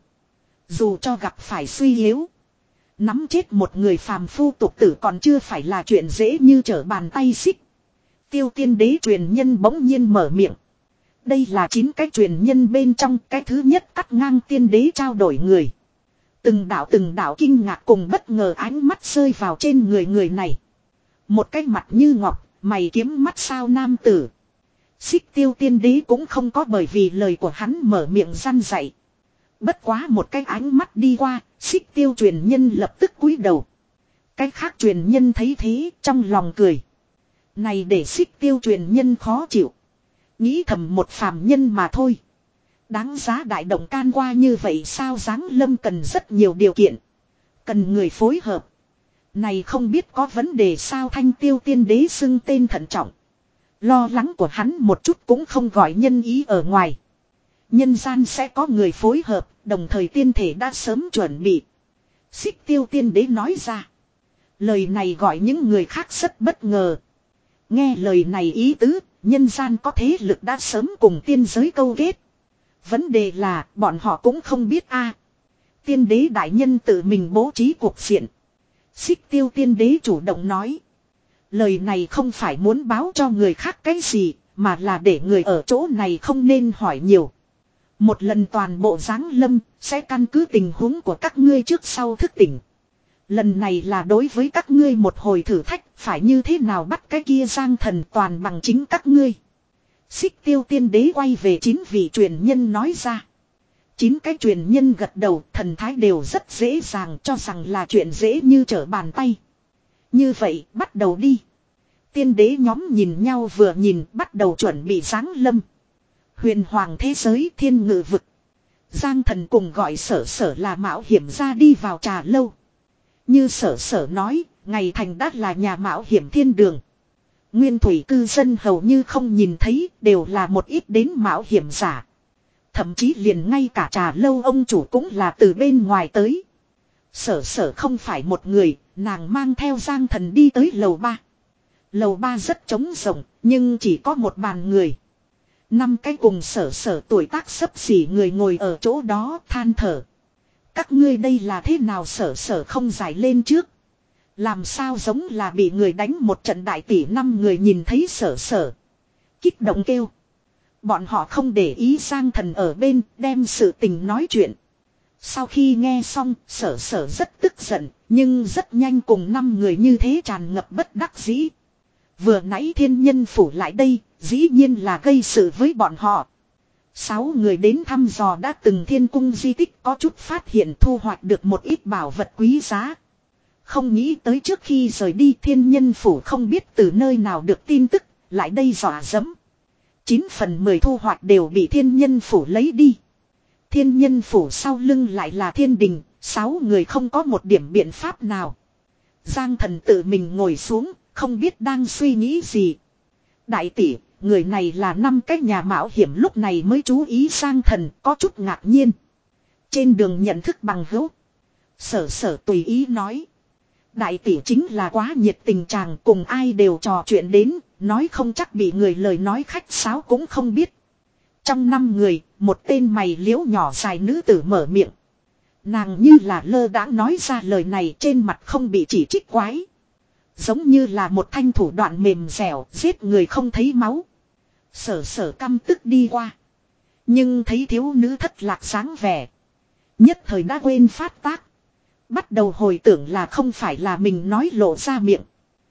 Dù cho gặp phải suy yếu. Nắm chết một người phàm phu tục tử còn chưa phải là chuyện dễ như trở bàn tay xích. Tiêu tiên đế truyền nhân bỗng nhiên mở miệng. Đây là chín cái truyền nhân bên trong cái thứ nhất cắt ngang tiên đế trao đổi người. Từng đạo từng đạo kinh ngạc cùng bất ngờ ánh mắt rơi vào trên người người này. Một cái mặt như ngọc, mày kiếm mắt sao nam tử. Xích tiêu tiên đế cũng không có bởi vì lời của hắn mở miệng răn dạy. Bất quá một cái ánh mắt đi qua, xích tiêu truyền nhân lập tức cúi đầu. Cái khác truyền nhân thấy thế trong lòng cười. Này để xích tiêu truyền nhân khó chịu. Nghĩ thầm một phàm nhân mà thôi. Đáng giá đại động can qua như vậy sao giáng lâm cần rất nhiều điều kiện. Cần người phối hợp. Này không biết có vấn đề sao thanh tiêu tiên đế xưng tên thận trọng. Lo lắng của hắn một chút cũng không gọi nhân ý ở ngoài. Nhân gian sẽ có người phối hợp, đồng thời tiên thể đã sớm chuẩn bị. Xích tiêu tiên đế nói ra. Lời này gọi những người khác rất bất ngờ. Nghe lời này ý tứ, nhân gian có thế lực đã sớm cùng tiên giới câu kết. Vấn đề là bọn họ cũng không biết a. Tiên đế đại nhân tự mình bố trí cuộc diện. Xích tiêu tiên đế chủ động nói. Lời này không phải muốn báo cho người khác cái gì, mà là để người ở chỗ này không nên hỏi nhiều. Một lần toàn bộ giáng lâm, sẽ căn cứ tình huống của các ngươi trước sau thức tỉnh. Lần này là đối với các ngươi một hồi thử thách, phải như thế nào bắt cái kia Giang Thần toàn bằng chính các ngươi. Xích Tiêu tiên đế quay về chín vị truyền nhân nói ra. Chín cái truyền nhân gật đầu, thần thái đều rất dễ dàng, cho rằng là chuyện dễ như trở bàn tay. Như vậy, bắt đầu đi. Tiên đế nhóm nhìn nhau vừa nhìn, bắt đầu chuẩn bị giáng lâm. Huyền hoàng thế giới thiên ngự vực. Giang Thần cùng gọi Sở Sở là mạo hiểm ra đi vào trà lâu. Như Sở Sở nói, ngày thành đã là nhà mạo hiểm thiên đường. Nguyên thủy cư dân hầu như không nhìn thấy, đều là một ít đến mạo hiểm giả. Thậm chí liền ngay cả trà lâu ông chủ cũng là từ bên ngoài tới. Sở Sở không phải một người, nàng mang theo Giang Thần đi tới lầu ba. Lầu ba rất trống rộng, nhưng chỉ có một bàn người. Năm cái cùng Sở Sở tuổi tác xấp xỉ người ngồi ở chỗ đó than thở. Các ngươi đây là thế nào? Sở Sở không giải lên trước. Làm sao giống là bị người đánh một trận đại tỷ. Năm người nhìn thấy Sở Sở, kích động kêu. Bọn họ không để ý Giang Thần ở bên, đem sự tình nói chuyện. Sau khi nghe xong, Sở Sở rất tức giận, nhưng rất nhanh cùng năm người như thế tràn ngập bất đắc dĩ. Vừa nãy thiên nhân phủ lại đây, dĩ nhiên là gây sự với bọn họ. Sáu người đến thăm dò đã từng thiên cung di tích, có chút phát hiện thu hoạch được một ít bảo vật quý giá. Không nghĩ tới trước khi rời đi thiên nhân phủ không biết từ nơi nào được tin tức, lại đây dọa dẫm. Chín phần mười thu hoạch đều bị thiên nhân phủ lấy đi. Thiên nhân phủ sau lưng lại là thiên đình, sáu người không có một điểm biện pháp nào. Giang Thần tự mình ngồi xuống, không biết đang suy nghĩ gì. Đại tỷ, người này là năm cái nhà mạo hiểm, lúc này mới chú ý Giang Thần, có chút ngạc nhiên. Trên đường nhận thức bằng hữu. Sở Sở tùy ý nói. Đại tỷ chính là quá nhiệt tình, chàng cùng ai đều trò chuyện đến, nói không chắc bị người lời nói khách sáo cũng không biết. Trong năm người, một tên mày liễu nhỏ dài nữ tử mở miệng. Nàng như là lơ đãng nói ra lời này, trên mặt không bị chỉ trích quái. Giống như là một thanh thủ đoạn mềm dẻo, giết người không thấy máu. Sở Sở căm tức đi qua. Nhưng thấy thiếu nữ thất lạc sáng vẻ. Nhất thời đã quên phát tác. Bắt đầu hồi tưởng là không phải là mình nói lộ ra miệng.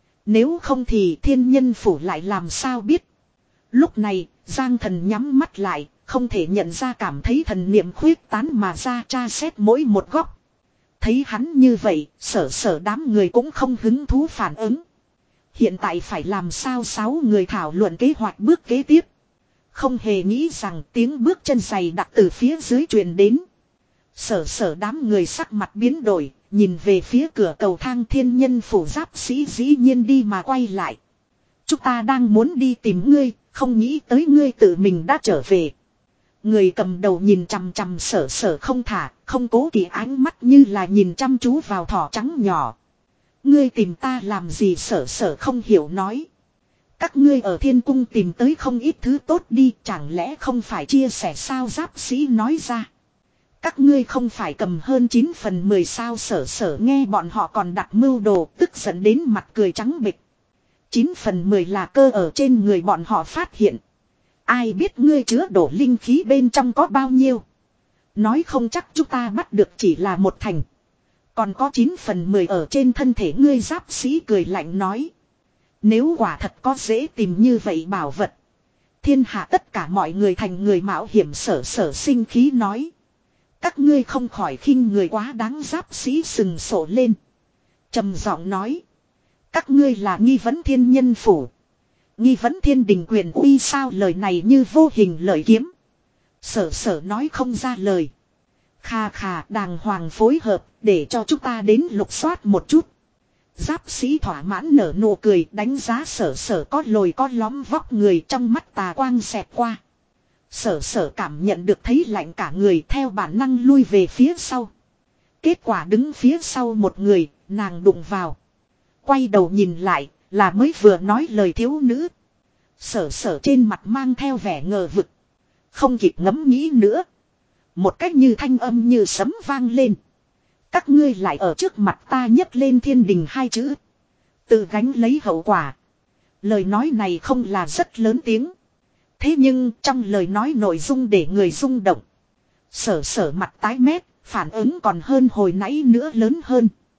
Nếu không thì thiên nhân phủ lại làm sao biết. Lúc này, Giang Thần nhắm mắt lại, không thể nhận ra, cảm thấy thần niệm khuyết tán mà ra tra xét mỗi một góc. Thấy hắn như vậy, Sở Sở đám người cũng không hứng thú phản ứng. Hiện tại phải làm sao? Sáu người thảo luận kế hoạch bước kế tiếp. Không hề nghĩ rằng tiếng bước chân giày đặc từ phía dưới truyền đến. Sở Sở đám người sắc mặt biến đổi, nhìn về phía cửa cầu thang. Thiên nhân phủ giáp sĩ dĩ nhiên đi mà quay lại. Chúng ta đang muốn đi tìm ngươi, không nghĩ tới ngươi tự mình đã trở về. Người cầm đầu nhìn chằm chằm Sở Sở không thả, không cố kỵ ánh mắt, như là nhìn chăm chú vào thỏ trắng nhỏ. Ngươi tìm ta làm gì? Sở Sở không hiểu nói. Các ngươi ở thiên cung tìm tới không ít thứ tốt đi, chẳng lẽ không phải chia sẻ sao? Giáp sĩ nói ra. Các ngươi không phải cầm hơn chín phần mười sao? Sở Sở nghe bọn họ còn đặt mưu đồ, tức giận đến mặt cười trắng bệch. Chín phần mười là cơ ở trên người bọn họ phát hiện. Ai biết ngươi chứa đổ linh khí bên trong có bao nhiêu. Nói không chắc chúng ta bắt được chỉ là một thành. Còn có chín phần mười ở trên thân thể ngươi. Giáp sĩ cười lạnh nói. Nếu quả thật có dễ tìm như vậy bảo vật, thiên hạ tất cả mọi người thành người mạo hiểm. Sở Sở sinh khí nói. Các ngươi không khỏi khinh người quá đáng. Giáp sĩ sừng sổ lên, trầm giọng nói. Các ngươi là nghi vấn thiên nhân phủ, nghi vấn thiên đình quyền uy sao? Lời này như vô hình lợi kiếm. Sở Sở nói không ra lời. Khà khà, đàng hoàng phối hợp, để cho chúng ta đến lục soát một chút. Giáp sĩ thỏa mãn nở nụ cười, đánh giá Sở Sở có lồi có lõm vóc người, trong mắt tà quang xẹt qua. Sở Sở cảm nhận được thấy lạnh cả người, theo bản năng lui về phía sau. Kết quả đứng phía sau một người, nàng đụng vào. Quay đầu nhìn lại, là mới vừa nói lời thiếu nữ. Sở Sở trên mặt mang theo vẻ ngờ vực. Không kịp ngẫm nghĩ nữa, một cách như thanh âm như sấm vang lên. Các ngươi lại ở trước mặt ta nhấc lên thiên đình hai chữ, tự gánh lấy hậu quả. Lời nói này không là rất lớn tiếng, thế nhưng trong lời nói nội dung để người rung động. Sở Sở mặt tái mét, phản ứng còn hơn hồi nãy nữa lớn hơn.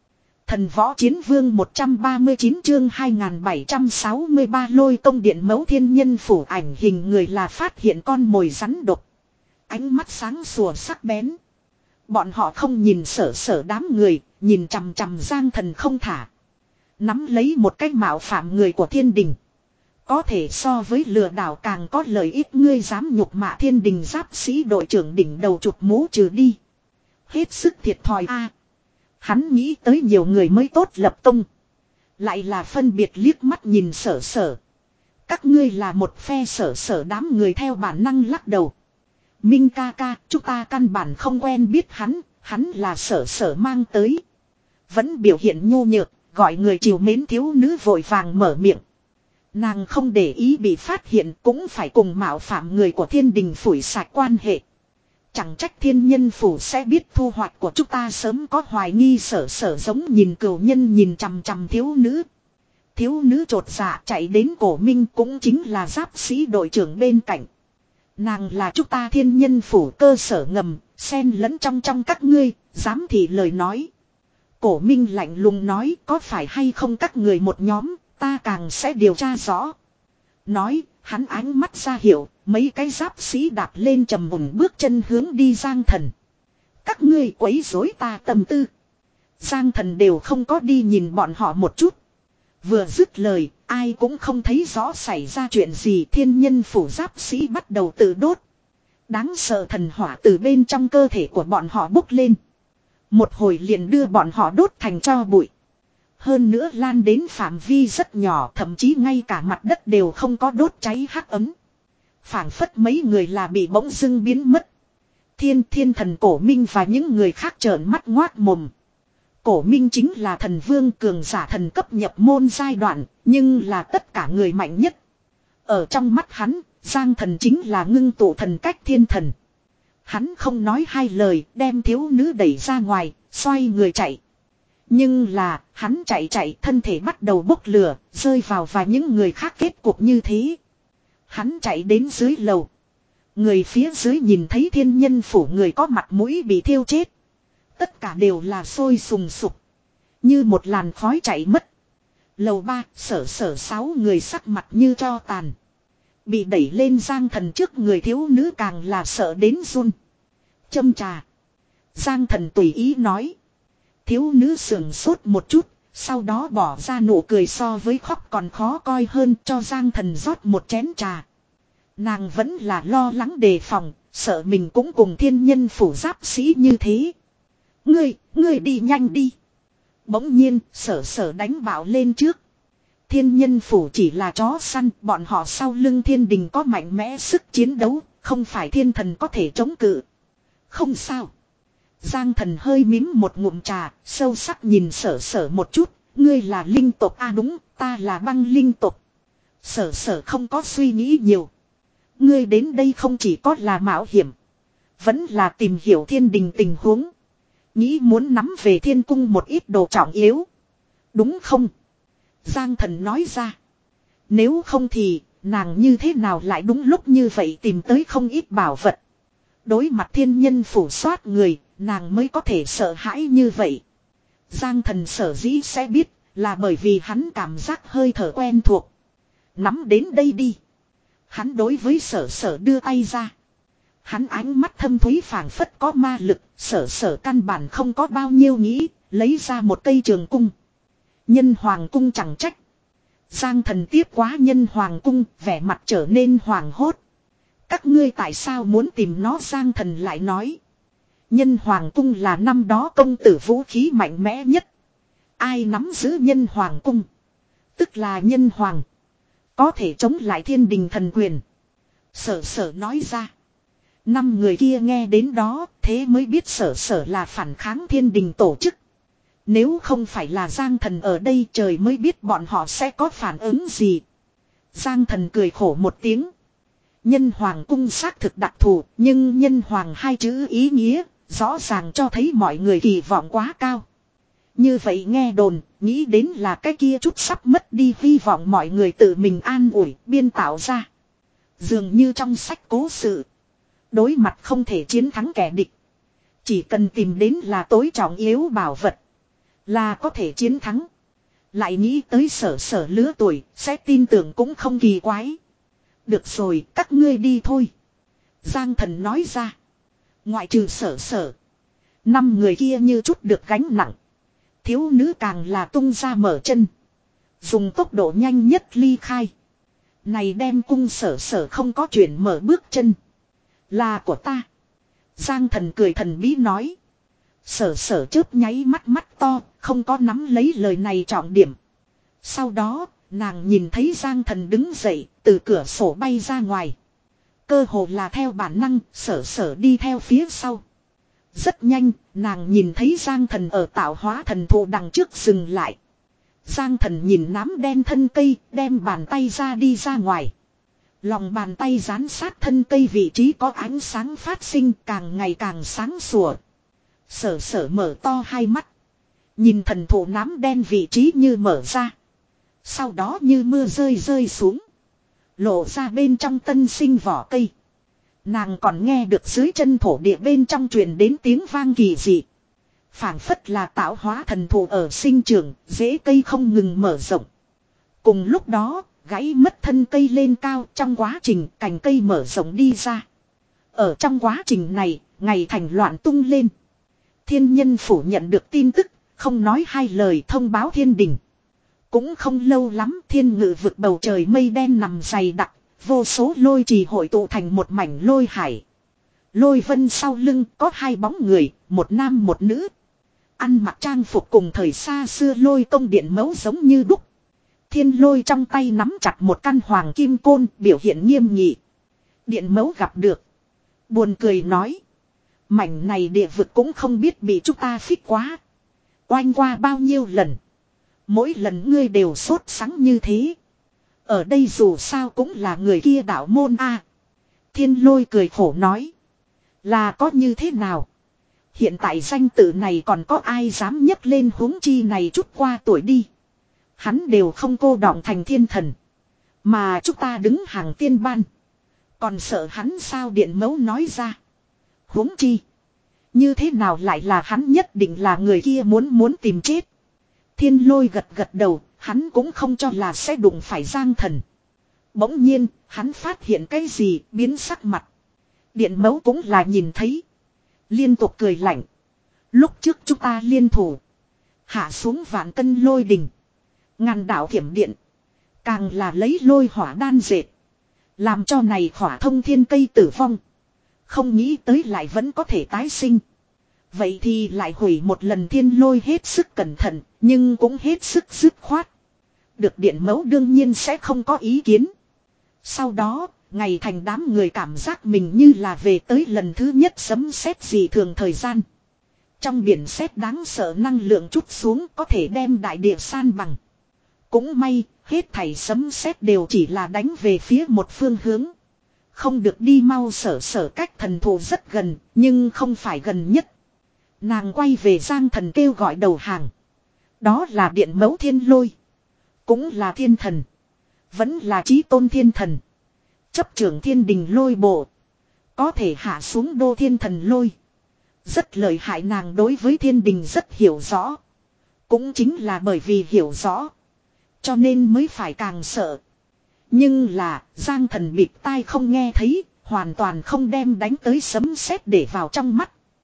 Thần võ chiến vương một trăm ba mươi chín chương hai nghìn bảy trăm sáu mươi ba lôi công điện mẫu thiên nhân phủ ảnh hình người là phát hiện con mồi rắn độc. Ánh mắt sáng sủa sắc bén. Bọn họ không nhìn sở sở đám người, nhìn chằm chằm Giang Thần không thả. Nắm lấy một cách mạo phạm người của thiên đình. Có thể so với lừa đảo càng có lợi ích, ngươi dám nhục mạ thiên đình giáp sĩ đội trưởng đỉnh đầu chụp mũ trừ đi. Hết sức thiệt thòi a. Hắn nghĩ tới nhiều người mới tốt lập công. Lại là phân biệt liếc mắt nhìn sở sở. Các ngươi là một phe sở sở đám người theo bản năng lắc đầu. Minh ca ca, chúng ta căn bản không quen biết hắn, hắn là sở sở mang tới. Vẫn biểu hiện nhu nhược, gọi người chiều mến thiếu nữ vội vàng mở miệng. Nàng không để ý bị phát hiện cũng phải cùng mạo phạm người của thiên đình phủi sạch quan hệ. Chẳng trách thiên nhân phủ sẽ biết thu hoạch của chúng ta sớm có hoài nghi sở sở giống nhìn cừu nhân nhìn chằm chằm thiếu nữ. Thiếu nữ trột dạ chạy đến cổ minh cũng chính là giáp sĩ đội trưởng bên cạnh. Nàng là chúng ta thiên nhân phủ cơ sở ngầm, xen lẫn trong trong các ngươi, dám thì lời nói. Cổ minh lạnh lùng nói có phải hay không các người một nhóm, ta càng sẽ điều tra rõ. Nói, hắn ánh mắt ra hiệu, mấy cái giáp sĩ đạp lên trầm mùng bước chân hướng đi Giang Thần. Các ngươi quấy rối ta tâm tư. Giang Thần đều không có đi nhìn bọn họ một chút. Vừa dứt lời, ai cũng không thấy rõ xảy ra chuyện gì, thiên nhân phủ giáp sĩ bắt đầu tự đốt. Đáng sợ thần hỏa từ bên trong cơ thể của bọn họ bốc lên. Một hồi liền đưa bọn họ đốt thành tro bụi. Hơn nữa lan đến phạm vi rất nhỏ, thậm chí ngay cả mặt đất đều không có đốt cháy hắc ấm. Phảng phất mấy người là bị bỗng dưng biến mất. Thiên thiên thần cổ minh và những người khác trợn mắt ngoác mồm. Cổ minh chính là thần vương cường giả thần cấp nhập môn giai đoạn, nhưng là tất cả người mạnh nhất. Ở trong mắt hắn, Giang Thần chính là ngưng tụ thần cách thiên thần. Hắn không nói hai lời, đem thiếu nữ đẩy ra ngoài, xoay người chạy. Nhưng là, hắn chạy chạy thân thể bắt đầu bốc lửa, rơi vào và những người khác kết cục như thế. Hắn chạy đến dưới lầu. Người phía dưới nhìn thấy thiên nhân phủ người có mặt mũi bị thiêu chết. Tất cả đều là sôi sùng sục. Như một làn khói chạy mất. Lầu ba, sở sở sáu người sắc mặt như tro tàn. Bị đẩy lên Giang Thần trước người thiếu nữ càng là sợ đến run. Châm trà. Giang Thần tùy ý nói. Thiếu nữ sườn sốt một chút, sau đó bỏ ra nụ cười so với khóc còn khó coi hơn, cho Giang Thần rót một chén trà. Nàng vẫn là lo lắng đề phòng, sợ mình cũng cùng thiên nhân phủ giáp sĩ như thế. Ngươi, ngươi đi nhanh đi. Bỗng nhiên, sở sở đánh bạo lên trước. Thiên nhân phủ chỉ là chó săn, bọn họ sau lưng thiên đình có mạnh mẽ sức chiến đấu, không phải thiên thần có thể chống cự. Không sao. Giang Thần hơi mím một ngụm trà, sâu sắc nhìn sở sở một chút, ngươi là linh tộc à đúng, ta là băng linh tộc. Sở sở không có suy nghĩ nhiều. Ngươi đến đây không chỉ có là mạo hiểm, vẫn là tìm hiểu thiên đình tình huống. Nghĩ muốn nắm về thiên cung một ít đồ trọng yếu. Đúng không? Giang Thần nói ra. Nếu không thì, nàng như thế nào lại đúng lúc như vậy tìm tới không ít bảo vật. Đối mặt thiên nhân phủ soát người, nàng mới có thể sợ hãi như vậy. Giang Thần sở dĩ sẽ biết, là bởi vì hắn cảm giác hơi thở quen thuộc. Nắm đến đây đi. Hắn đối với sở sở đưa tay ra. Hắn ánh mắt thâm thúy phảng phất có ma lực, sở sở căn bản không có bao nhiêu nghĩ, lấy ra một cây trường cung. Nhân hoàng cung chẳng trách. Giang Thần tiếp quá nhân hoàng cung, vẻ mặt trở nên hoàng hốt. Các ngươi tại sao muốn tìm nó? Giang Thần lại nói. Nhân hoàng cung là năm đó công tử vũ khí mạnh mẽ nhất. Ai nắm giữ nhân hoàng cung, tức là nhân hoàng, có thể chống lại thiên đình thần quyền. Sở sở nói ra. Năm người kia nghe đến đó, thế mới biết sở sở là phản kháng thiên đình tổ chức. Nếu không phải là Giang Thần ở đây, trời mới biết bọn họ sẽ có phản ứng gì. Giang Thần cười khổ một tiếng. Nhân hoàng cung xác thực đặc thù, nhưng nhân hoàng hai chữ ý nghĩa, rõ ràng cho thấy mọi người kỳ vọng quá cao. Như vậy nghe đồn, nghĩ đến là cái kia chút sắp mất đi hy vọng mọi người tự mình an ủi, biên tạo ra. Dường như trong sách cố sự. Đối mặt không thể chiến thắng kẻ địch. Chỉ cần tìm đến là tối trọng yếu bảo vật. là có thể chiến thắng. Lại nghĩ tới sở sở lứa tuổi, sẽ tin tưởng cũng không kỳ quái. Được rồi, các ngươi đi thôi. Giang Thần nói ra. Ngoại trừ sở sở. Năm người kia như chút được gánh nặng. Thiếu nữ càng là tung ra mở chân. Dùng tốc độ nhanh nhất ly khai. Này đem cung sở sở không có chuyện mở bước chân. Là của ta. Giang Thần cười thần bí nói. Sở sở chớp nháy mắt mắt to, không có nắm lấy lời này trọng điểm. Sau đó, nàng nhìn thấy Giang Thần đứng dậy, từ cửa sổ bay ra ngoài. Cơ hồ là theo bản năng, sở sở đi theo phía sau. Rất nhanh, nàng nhìn thấy Giang Thần ở tạo hóa thần thụ đằng trước dừng lại. Giang Thần nhìn nám đen thân cây, đem bàn tay ra đi ra ngoài. Lòng bàn tay dán sát thân cây vị trí có ánh sáng phát sinh càng ngày càng sáng sủa. Sở sở mở to hai mắt. Nhìn thần thụ nám đen vị trí như mở ra. Sau đó như mưa rơi rơi xuống. Lộ ra bên trong tân sinh vỏ cây. Nàng còn nghe được dưới chân thổ địa bên trong truyền đến tiếng vang kỳ dị. Phảng phất là tạo hóa thần thụ ở sinh trưởng, rễ cây không ngừng mở rộng. Cùng lúc đó, gãy mất thân cây lên cao trong quá trình cành cây mở rộng đi ra. Ở trong quá trình này, ngày thành loạn tung lên. Thiên nhân phủ nhận được tin tức, không nói hai lời thông báo thiên đình. Cũng không lâu lắm thiên ngự vực bầu trời mây đen nằm dày đặc, vô số lôi trì hội tụ thành một mảnh lôi hải. Lôi vân sau lưng có hai bóng người, một nam một nữ. Ăn mặc trang phục cùng thời xa xưa lôi công điện mẫu giống như đúc. Thiên lôi trong tay nắm chặt một căn hoàng kim côn biểu hiện nghiêm nghị. Điện mẫu gặp được. Buồn cười nói. Mảnh này địa vực cũng không biết bị chúng ta phích quá. Oanh qua bao nhiêu lần. Mỗi lần ngươi đều sốt sắng như thế. Ở đây dù sao cũng là người kia đạo môn a. Thiên lôi cười khổ nói. Là có như thế nào? Hiện tại danh tự này còn có ai dám nhấc lên huống chi này chút qua tuổi đi. Hắn đều không cô đọng thành thiên thần. Mà chúng ta đứng hàng tiên ban. Còn sợ hắn sao điện mẫu nói ra. Huống chi. Như thế nào lại là hắn nhất định là người kia muốn muốn tìm chết. Thiên lôi gật gật đầu, hắn cũng không cho là sẽ đụng phải Giang Thần. Bỗng nhiên, hắn phát hiện cái gì biến sắc mặt. Điện mẫu cũng là nhìn thấy. Liên tục cười lạnh. Lúc trước chúng ta liên thủ. Hạ xuống vạn cân lôi đình. Ngàn đạo thiểm điện. Càng là lấy lôi hỏa đan dệt. Làm cho này hỏa thông thiên cây tử vong. Không nghĩ tới lại vẫn có thể tái sinh. Vậy thì lại hủy một lần thiên lôi hết sức cẩn thận. Nhưng cũng hết sức dứt khoát. Được điện mẫu đương nhiên sẽ không có ý kiến. Sau đó, ngày thành đám người cảm giác mình như là về tới lần thứ nhất sấm sét dị thường thời gian. Trong biển sét đáng sợ năng lượng chút xuống có thể đem đại địa san bằng. Cũng may, hết thảy sấm sét đều chỉ là đánh về phía một phương hướng. Không được đi mau sở sở cách thần thụ rất gần, nhưng không phải gần nhất. Nàng quay về Giang Thần kêu gọi đầu hàng. Đó là điện mẫu thiên lôi. Cũng là thiên thần. Vẫn là chí tôn thiên thần. Chấp trưởng thiên đình lôi bộ. Có thể hạ xuống đô thiên thần lôi. Rất lợi hại nàng đối với thiên đình rất hiểu rõ. Cũng chính là bởi vì hiểu rõ. Cho nên mới phải càng sợ. Nhưng là Giang Thần bịt tai không nghe thấy. Hoàn toàn không đem đánh tới sấm sét để vào trong mắt.